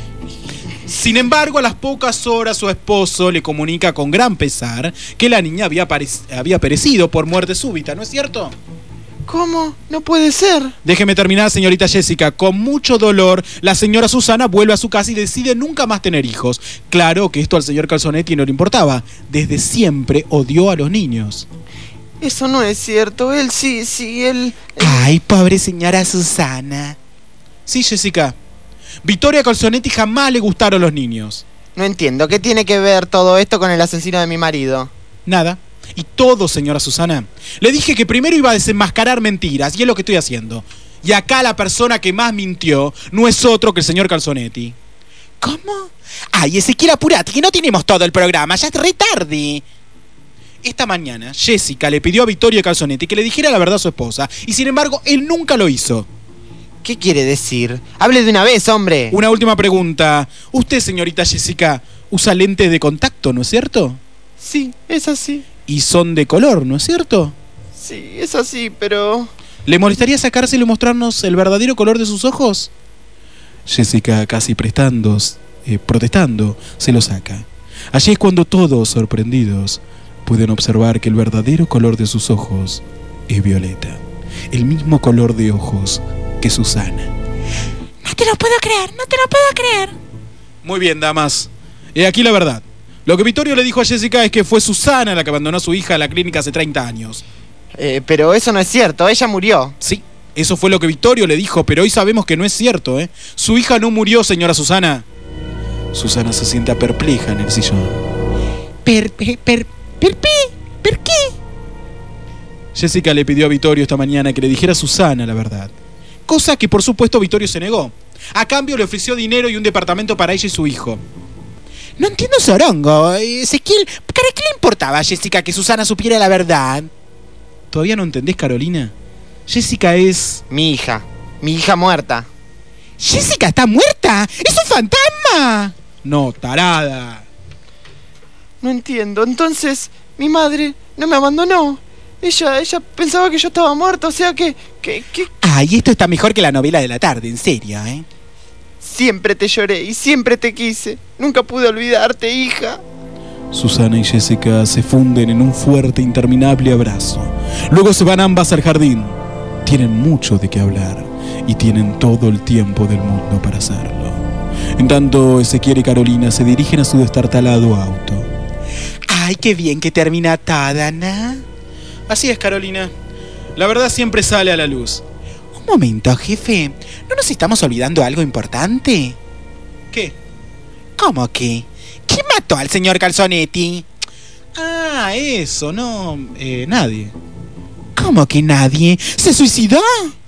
Sin embargo, a las pocas horas su esposo le comunica con gran pesar que la niña había, había perecido por muerte súbita, ¿no es cierto? ¿Cómo? No puede ser. Déjeme terminar, señorita Jessica. Con mucho dolor, la señora Susana vuelve a su casa y decide nunca más tener hijos. Claro que esto al señor Calzonetti no le importaba. Desde siempre odió a los niños. Eso no es cierto. Él sí, sí, él... él... Ay, pobre señora Susana. Sí, Jessica. Vittorio Calzonetti jamás le gustaron los niños. No entiendo. ¿Qué tiene que ver todo esto con el asesino de mi marido? Nada. Y todo, señora Susana. Le dije que primero iba a desenmascarar mentiras, y es lo que estoy haciendo. Y acá la persona que más mintió no es otro que el señor Calzonetti. ¿Cómo? Ay, Ezequiel, apurate, que no tenemos todo el programa, ya es re tarde. Esta mañana, Jessica le pidió a Vittorio Calzonetti que le dijera la verdad a su esposa, y sin embargo, él nunca lo hizo. ¿Qué quiere decir? Hable de una vez, hombre. Una última pregunta. Usted, señorita Jessica, usa lentes de contacto, ¿no es cierto? Sí, es así. Y son de color, ¿no es cierto? Sí, es así, pero... ¿Le molestaría sacárselo y mostrarnos el verdadero color de sus ojos? Jessica, casi prestando, eh, protestando, se lo saca. Allí es cuando todos, sorprendidos, pueden observar que el verdadero color de sus ojos es violeta. El mismo color de ojos que Susana. No te lo puedo creer, no te lo puedo creer. Muy bien, damas. He aquí la verdad. Lo que Vittorio le dijo a Jessica es que fue Susana la que abandonó a su hija en la clínica hace treinta años. Eh, pero eso no es cierto, ella murió. Sí, eso fue lo que Vittorio le dijo, pero hoy sabemos que no es cierto, ¿eh? Su hija no murió, señora Susana. Susana se sienta perpleja en el sillón. Per, per, per, per, per qué? Jessica le pidió a Vittorio esta mañana que le dijera a Susana la verdad. Cosa que por supuesto Vittorio se negó. A cambio le ofreció dinero y un departamento para ella y su hijo. No entiendo sorongo, Ezequiel. ¿Qué le importaba a Jessica que Susana supiera la verdad? ¿Todavía no entendés, Carolina? Jessica es... mi hija. Mi hija muerta. ¿Jessica está muerta? ¡Es un fantasma! No, tarada. No entiendo. Entonces, mi madre no me abandonó. Ella, ella pensaba que yo estaba muerta, o sea que, que, que... Ay, esto está mejor que la novela de la tarde, en serio, ¿eh? Siempre te lloré y siempre te quise. Nunca pude olvidarte, hija. Susana y Jessica se funden en un fuerte, interminable abrazo. Luego se van ambas al jardín. Tienen mucho de qué hablar y tienen todo el tiempo del mundo para hacerlo. En tanto, Ezequiel y Carolina se dirigen a su destartalado auto. Ay, qué bien que termina atada, ¿no? Así es, Carolina. La verdad siempre sale a la luz. Un momento, jefe. ¿No nos estamos olvidando algo importante? ¿Qué? ¿Cómo qué? ¿Quién mató al señor Calzonetti? Ah, eso, no... Eh, nadie. ¿Cómo que nadie? ¿Se suicidó?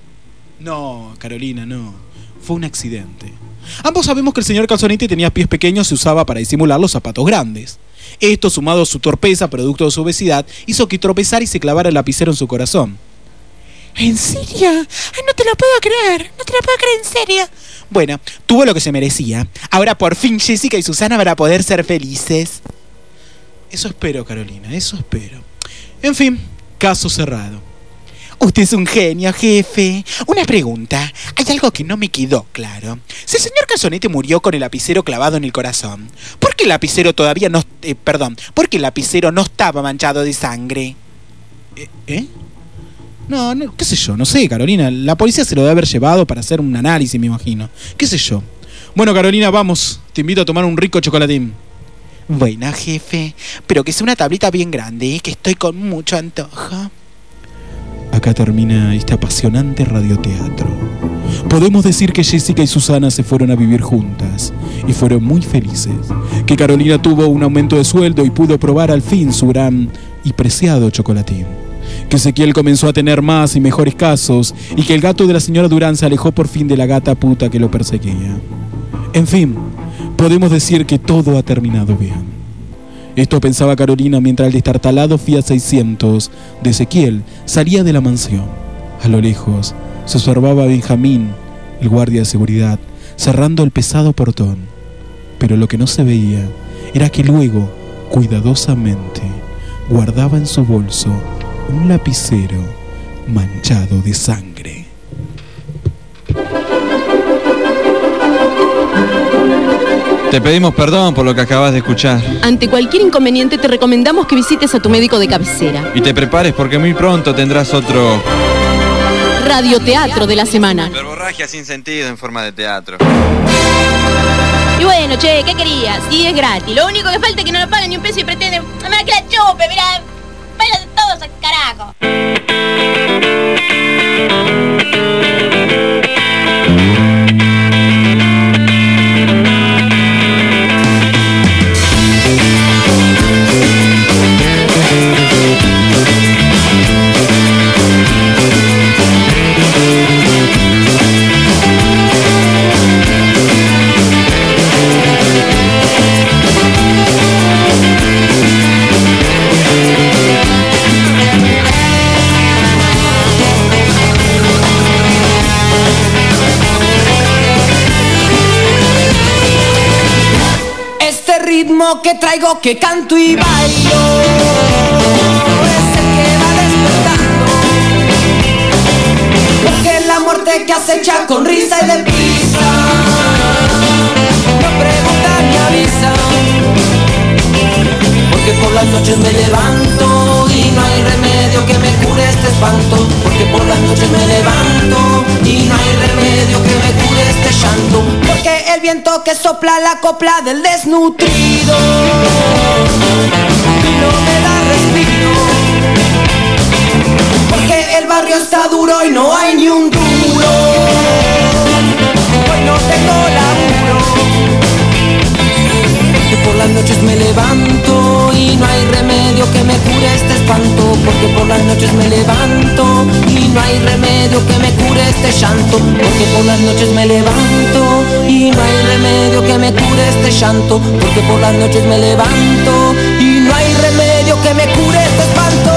No, Carolina, no. Fue un accidente. Ambos sabemos que el señor Calzonetti tenía pies pequeños y usaba para disimular los zapatos grandes. Esto, sumado a su torpeza, producto de su obesidad, hizo que tropezara y se clavara el lapicero en su corazón. ¿En serio? Ay, no te lo puedo creer. No te lo puedo creer, en serio. Bueno, tuvo lo que se merecía. Ahora por fin Jessica y Susana van a poder ser felices. Eso espero, Carolina, eso espero. En fin, caso cerrado. Usted es un genio, jefe. Una pregunta. Hay algo que no me quedó claro. Si el señor Calzonetti murió con el lapicero clavado en el corazón, ¿por qué el lapicero todavía no... Eh, perdón, ¿por qué el lapicero no estaba manchado de sangre? ¿Eh? ¿Eh? No, no, qué sé yo, no sé, Carolina. La policía se lo debe haber llevado para hacer un análisis, me imagino. ¿Qué sé yo? Bueno, Carolina, vamos. Te invito a tomar un rico chocolatín. Bueno, jefe, pero que sea una tablita bien grande, ¿eh? Que estoy con mucho antojo. Acá termina este apasionante radioteatro. Podemos decir que Jessica y Susana se fueron a vivir juntas y fueron muy felices. Que Carolina tuvo un aumento de sueldo y pudo probar al fin su gran y preciado chocolatín. Que Ezequiel comenzó a tener más y mejores casos y que el gato de la señora Durán se alejó por fin de la gata puta que lo perseguía. En fin, podemos decir que todo ha terminado bien. Esto pensaba Carolina mientras el destartalado Fiat seiscientos de Ezequiel salía de la mansión. A lo lejos se observaba a Benjamín, el guardia de seguridad, cerrando el pesado portón. Pero lo que no se veía era que luego, cuidadosamente, guardaba en su bolso un lapicero manchado de sangre. Te pedimos perdón por lo que acabas de escuchar. Ante cualquier inconveniente te recomendamos que visites a tu médico de cabecera. Y te prepares porque muy pronto tendrás otro... radioteatro de la semana. Verborragia sin sentido en forma de teatro. Y bueno, che, ¿qué querías? Sí, es gratis. Lo único que falta es que no lo paguen ni un peso y pretenden... ¡No me la que la chupe! Mirá, váyanse todos al carajo. ritmo que traigo, que canto y bailo, es el que va despertando, porque la muerte que acecha con risa y deprisa no pregunta ni avisa, porque por las noches me levanto y no hay remedio que me cure este espanto, porque por las noches me levanto y no hay remedio que me cure este llanto, porque el viento que sopla la copla del desnutrido y no me da respiro, porque el barrio está duro y no hay ni un duro, hoy no tengo laburo, porque por las noches me levanto y no hay remedio que me cure este espanto, porque por las noches me levanto y no hay remedio que me cure este llanto, porque por las noches me levanto y no hay remedio que me cure este llanto, porque por las noches me levanto y no hay remedio que me cure este espanto.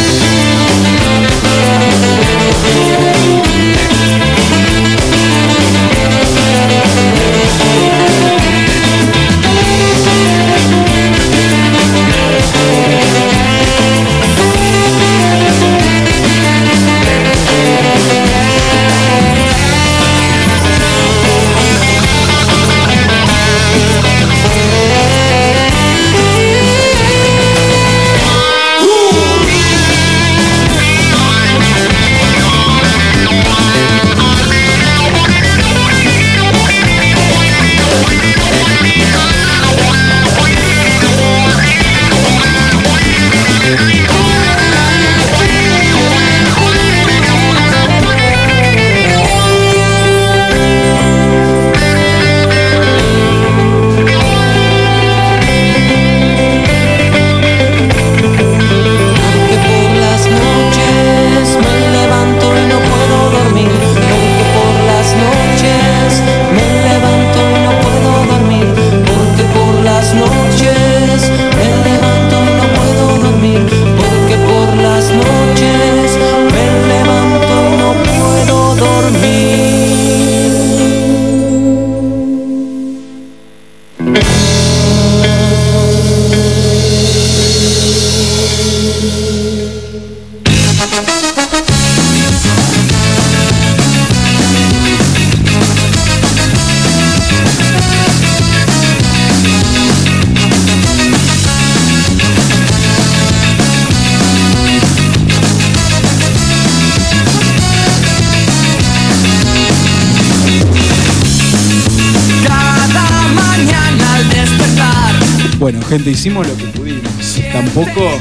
Bueno, gente, hicimos lo que pudimos. Tampoco... Sí,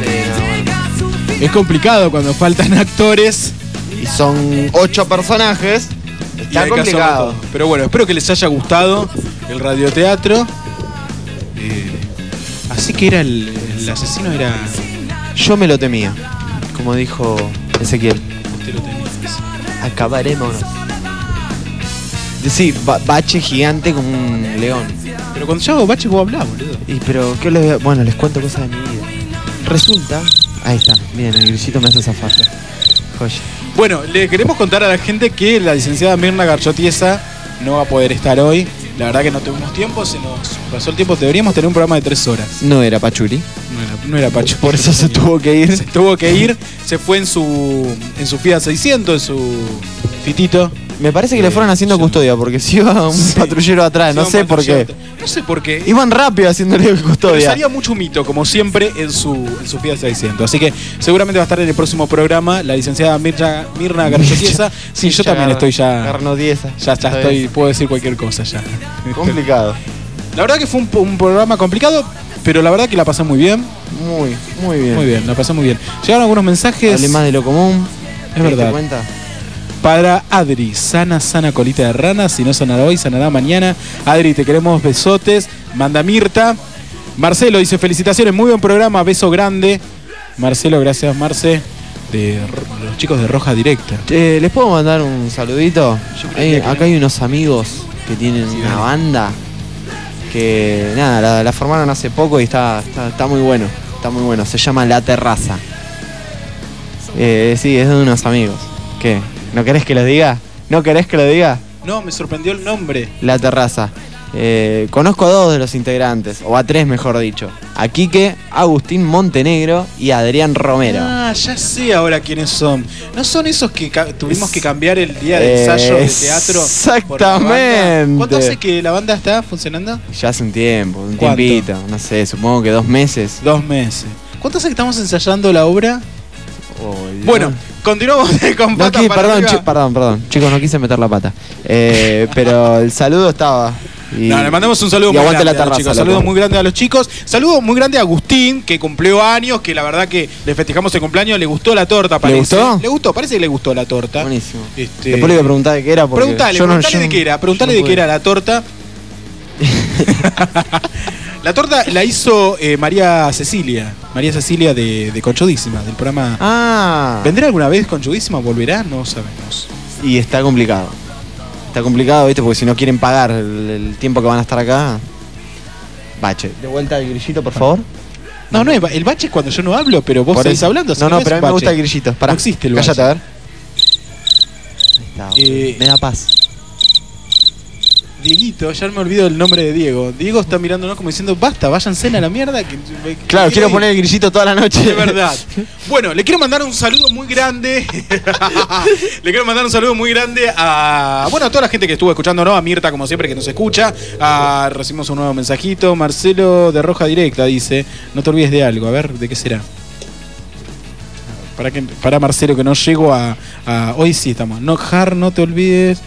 no, bueno. Es complicado cuando faltan actores. Y son ocho personajes. Está complicado. Pero bueno, espero que les haya gustado el radioteatro. Eh, así que era el, el asesino era... Yo me lo temía, como dijo Ezequiel. Usted lo temía. Acabaremos. Sí, ba bache gigante como un león. Pero cuando yo hago bache vos hablás, boludo. Y pero, ¿qué les voy a... Bueno, les cuento cosas de mi vida. Resulta... Ahí está, miren, el grisito me hace esa falta. Joya. Bueno, le queremos contar a la gente que la licenciada Mirna Garchotiesa no va a poder estar hoy. La verdad que no tuvimos tiempo, se nos pasó el tiempo. Deberíamos tener un programa de tres horas. No era Pachuli. No era, no era Pachuli. Por eso se tuvo que ir. Se tuvo que ir. Se fue en su en su Fiat seiscientos, en su Fitito. Me parece que le fueron haciendo custodia, porque si iba un sí, patrullero atrás, no sé por qué. No sé por qué. Iban rápido haciéndole custodia. Pero salía mucho mito, como siempre, en su, en su Fiat seiscientos. Así que seguramente va a estar en el próximo programa la licenciada Mirna, Mirna Garchotiesa. Sí, yo también estoy ya... Garnotiesa. Ya, ya estoy, puedo decir cualquier cosa ya. Complicado. La verdad que fue un, un programa complicado, pero la verdad que la pasé muy bien. Muy, muy bien. Muy bien, la pasé muy bien. Llegaron algunos mensajes. Hable más de lo común. Es verdad. ¿Te cuenta? Para Adri, sana, sana colita de rana. Si no sanará hoy, sanará mañana. Adri, te queremos, besotes. Manda Mirta. Marcelo dice, felicitaciones, muy buen programa, beso grande. Marcelo, gracias Marce. De los chicos de Roja Directa. Eh, ¿Les puedo mandar un saludito? Hay, acá hay unos amigos que tienen sí, una vale. banda que nada, la, la formaron hace poco y está, está, está muy bueno. Está muy bueno. Se llama La Terraza. Eh, sí, es de unos amigos. ¿Qué? ¿No querés que lo diga? ¿No querés que lo diga? No, me sorprendió el nombre. La Terraza. Eh, conozco a dos de los integrantes, o a tres mejor dicho. A Quique, Agustín Montenegro y Adrián Romero. Ah, ya sé ahora quiénes son. ¿No son esos que tuvimos que cambiar el día de ensayo eh, de teatro? Exactamente. ¿Cuánto hace que la banda está funcionando? Ya hace un tiempo, un ¿Cuánto? tiempito. No sé, supongo que dos meses. Dos meses. ¿Cuánto hace que estamos ensayando la obra? Oh, bueno, continuamos con no, pata aquí, para perdón, arriba. Chi, perdón, perdón. Chicos, no quise meter la pata. Eh, pero el saludo estaba. Y, no, le mandamos un saludo muy grande la terraza, a los chicos. Saludo muy grande a los chicos. Saludo muy grande a Agustín, que cumplió años, que la verdad que le festejamos el cumpleaños. Le gustó la torta, parece. ¿Le gustó? Le gustó, parece que le gustó la torta. Buenísimo. Este... Después le iba a preguntar de qué era. Preguntale, yo preguntale no, de yo, qué era. Preguntale no de qué era la torta. La torta la hizo eh, María Cecilia. María Cecilia de, de Conchudísima, del programa. Ah. ¿Vendrá alguna vez Conchudísima? ¿Volverá? No sabemos. Y está complicado. Está complicado, ¿viste? Porque si no quieren pagar el, el tiempo que van a estar acá. Bache. De vuelta el grillito, por favor. No, no, el bache es cuando yo no hablo, pero vos seguís hablando. No, no, no pero a mí me gusta el grillito. Pará. No existe el bache. Cállate, a ver. Ahí está, eh, me da paz. Dieguito, ya me olvido el nombre de Diego. Diego está mirándonos como diciendo, basta, váyanse a la mierda. Que, que claro, quiero poner el grillito toda la noche. De verdad. Bueno, le quiero mandar un saludo muy grande. Le quiero mandar un saludo muy grande a, bueno, a toda la gente que estuvo escuchando, ¿no? A Mirta, como siempre, que nos escucha. A, recibimos un nuevo mensajito. Marcelo de Roja Directa dice, no te olvides de algo. A ver, ¿de qué será? Para, que, para Marcelo, que no llego a, a... Hoy sí estamos. No, Jar, no te olvides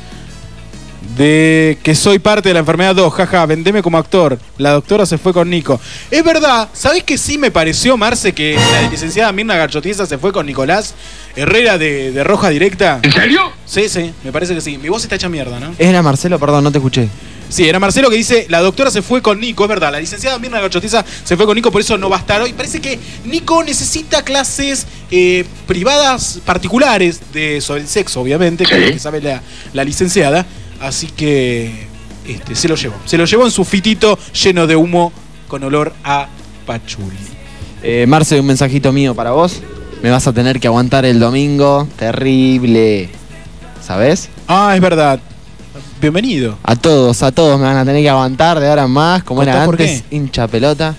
de que soy parte de la enfermedad dos, jaja, vendeme como actor. La doctora se fue con Nico. Es verdad, ¿sabés que sí me pareció, Marce, que la licenciada Mirna Garchotiesa se fue con Nicolás Herrera de, de Roja Directa? ¿En serio? Sí, sí, me parece que sí. Mi voz está hecha mierda, ¿no? Era Marcelo, perdón, no te escuché. Sí, era Marcelo que dice, la doctora se fue con Nico, es verdad, la licenciada Mirna Garchotiesa se fue con Nico, por eso no va a estar hoy. Parece que Nico necesita clases eh, privadas particulares de, sobre el sexo, obviamente, que es lo que sabe la, la licenciada. Así que este, se lo llevó. Se lo llevó en su fitito lleno de humo con olor a pachuli. Eh, Marce, un mensajito mío para vos. Me vas a tener que aguantar el domingo. Terrible. ¿Sabés? Ah, es verdad. Bienvenido. A todos, a todos me van a tener que aguantar de ahora en más, como era ¿Por antes, qué? hincha pelota.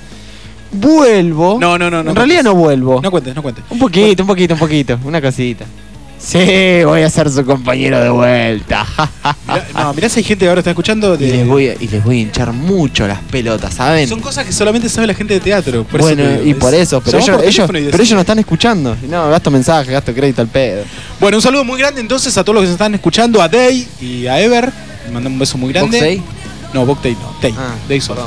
Vuelvo. No, no, no. no en realidad cuentes. no vuelvo. No cuentes, no cuentes. Un poquito, un poquito, un poquito. Una cosita. Sí, voy a ser su compañero de vuelta. Mirá, no, mirá si hay gente que ahora está escuchando. De... Y, les voy a, y les voy a hinchar mucho las pelotas, ¿saben? Son cosas que solamente sabe la gente de teatro. Por bueno, eso y por eso, pero ellos, ellos, pero ellos no están escuchando. No, gasto mensaje, gasto crédito al pedo. Bueno, un saludo muy grande entonces a todos los que se están escuchando, a Day y a Ever. Le mandamos un beso muy grande. ¿Boxey? No, Boxey no, Day. Ah, Day solo.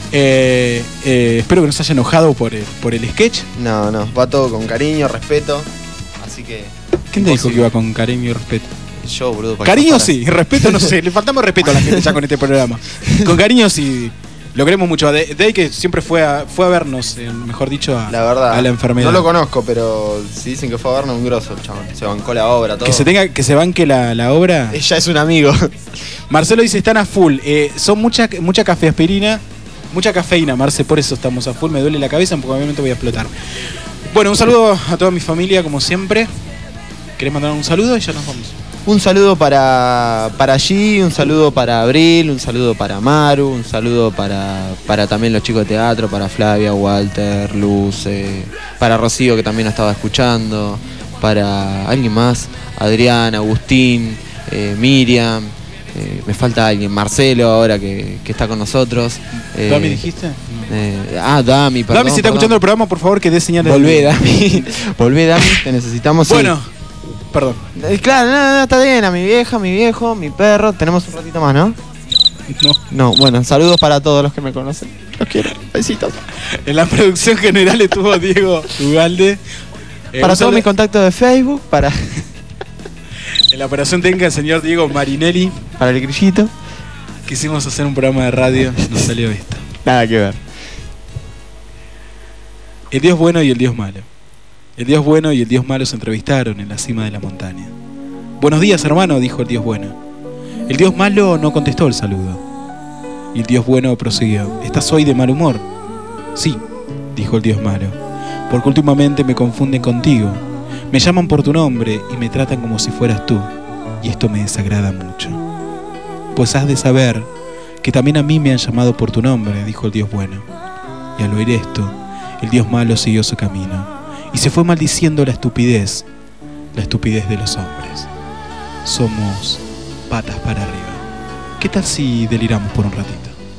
Eh, eh, espero que no se haya enojado por el, por el sketch. No, no, va todo con cariño, respeto. Así que. ¿Quién te dijo que iba con cariño y respeto? Yo, boludo. Cariño sí, respeto no sé. Le faltamos respeto a la gente ya con este programa. Con cariño sí. Lo queremos mucho. A Day, que siempre fue a, fue a vernos, eh, mejor dicho, a la, verdad, a la enfermedad. No lo conozco, pero si dicen que fue a vernos, un grosso el chabón. Se bancó la obra, todo. Que se tenga, que se banque la, la obra. Ella es un amigo. Marcelo dice, están a full. Eh, son mucha, mucha café aspirina, mucha cafeína, Marce, por eso estamos a full. Me duele la cabeza, porque obviamente voy a explotar. Bueno, un saludo a toda mi familia, como siempre. ¿Querés mandar un saludo? Y ya nos vamos. Un saludo para, para G, un saludo para Abril, un saludo para Maru, un saludo para, para también los chicos de teatro, para Flavia, Walter, Luz, eh, para Rocío, que también estaba escuchando, para alguien más, Adrián, Agustín, eh, Miriam, eh, me falta alguien, Marcelo ahora que, que está con nosotros. Eh, ¿Dami dijiste? Eh, ah, Dami, perdón. Dami, si está perdón. escuchando el programa, por favor, que dé señales. Volvé, Dami. Volvé, Dami, te necesitamos. Bueno, sí. perdón. Eh, claro, no, no, está bien, a mi vieja, mi viejo, mi perro. Tenemos un ratito más, ¿no? No. No, bueno, saludos para todos los que me conocen. Los quiero. Besitos. En la producción general estuvo Diego Ugalde. Eh, para un todos saludo- mis contactos de Facebook, para, En la operación técnica el señor Diego Marinelli. para el grillito. Quisimos hacer un programa de radio, nos salió esto. Nada que ver. El Dios bueno y el Dios malo. El Dios bueno y el Dios malo se entrevistaron en la cima de la montaña. Buenos días, hermano, dijo el Dios bueno. El Dios malo no contestó el saludo. Y el Dios bueno prosiguió. ¿Estás hoy de mal humor? Sí, dijo el Dios malo, porque últimamente me confunden contigo. Me llaman por tu nombre y me tratan como si fueras tú. Y esto me desagrada mucho. Pues has de saber que también a mí me han llamado por tu nombre, dijo el Dios bueno. Y al oír esto, el Dios malo siguió su camino y se fue maldiciendo la estupidez, la estupidez de los hombres. Somos patas para arriba. ¿Qué tal si deliramos por un ratito?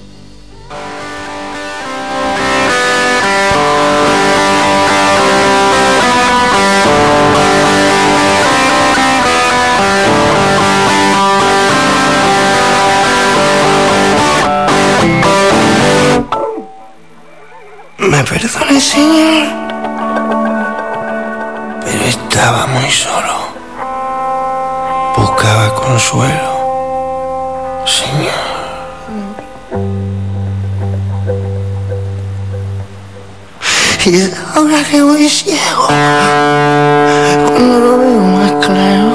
Me perdone, señor, pero estaba muy solo. Buscaba consuelo, señor. Y es ahora que voy ciego, cuando lo veo más claro,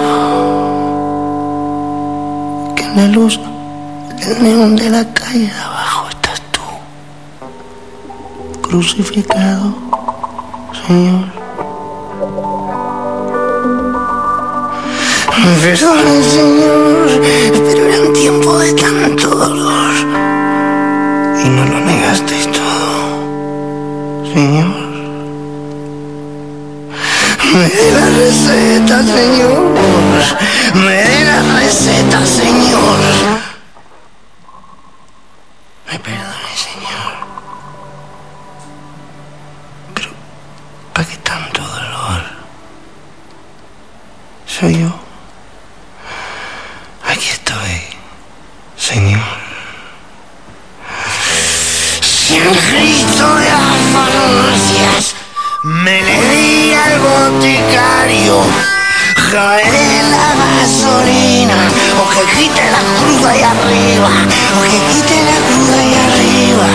que en la luz del neón de la calle de abajo estás tú, crucificado, Señor. Perdone, Señor, pero eran tiempos de tanto dolor y no lo negasteis todo, Señor. Me dé la receta, Señor. Me dé la receta, Señor. Me perdone, Señor. Pero, ¿para qué tanto dolor? Soy yo. Aquí estoy, Señor. Si el Cristo de las farmacias me le di al boticario, jalaré la gasolina, o que quite la cruz ahí arriba, o que quite la cruz ahí arriba.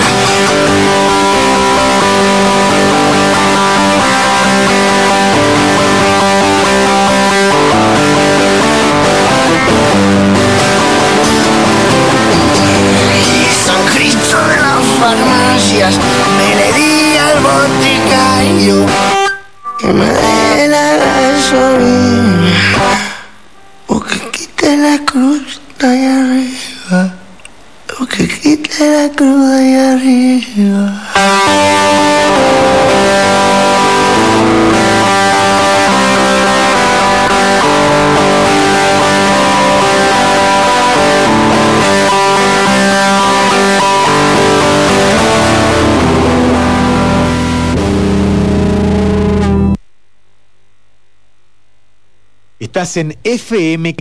San Cristo de las farmacias, me le di al boticario, que me dé la gasolina, o que quite la cruz de ahí arriba, o que quite la cruz de ahí arriba. Estás en F M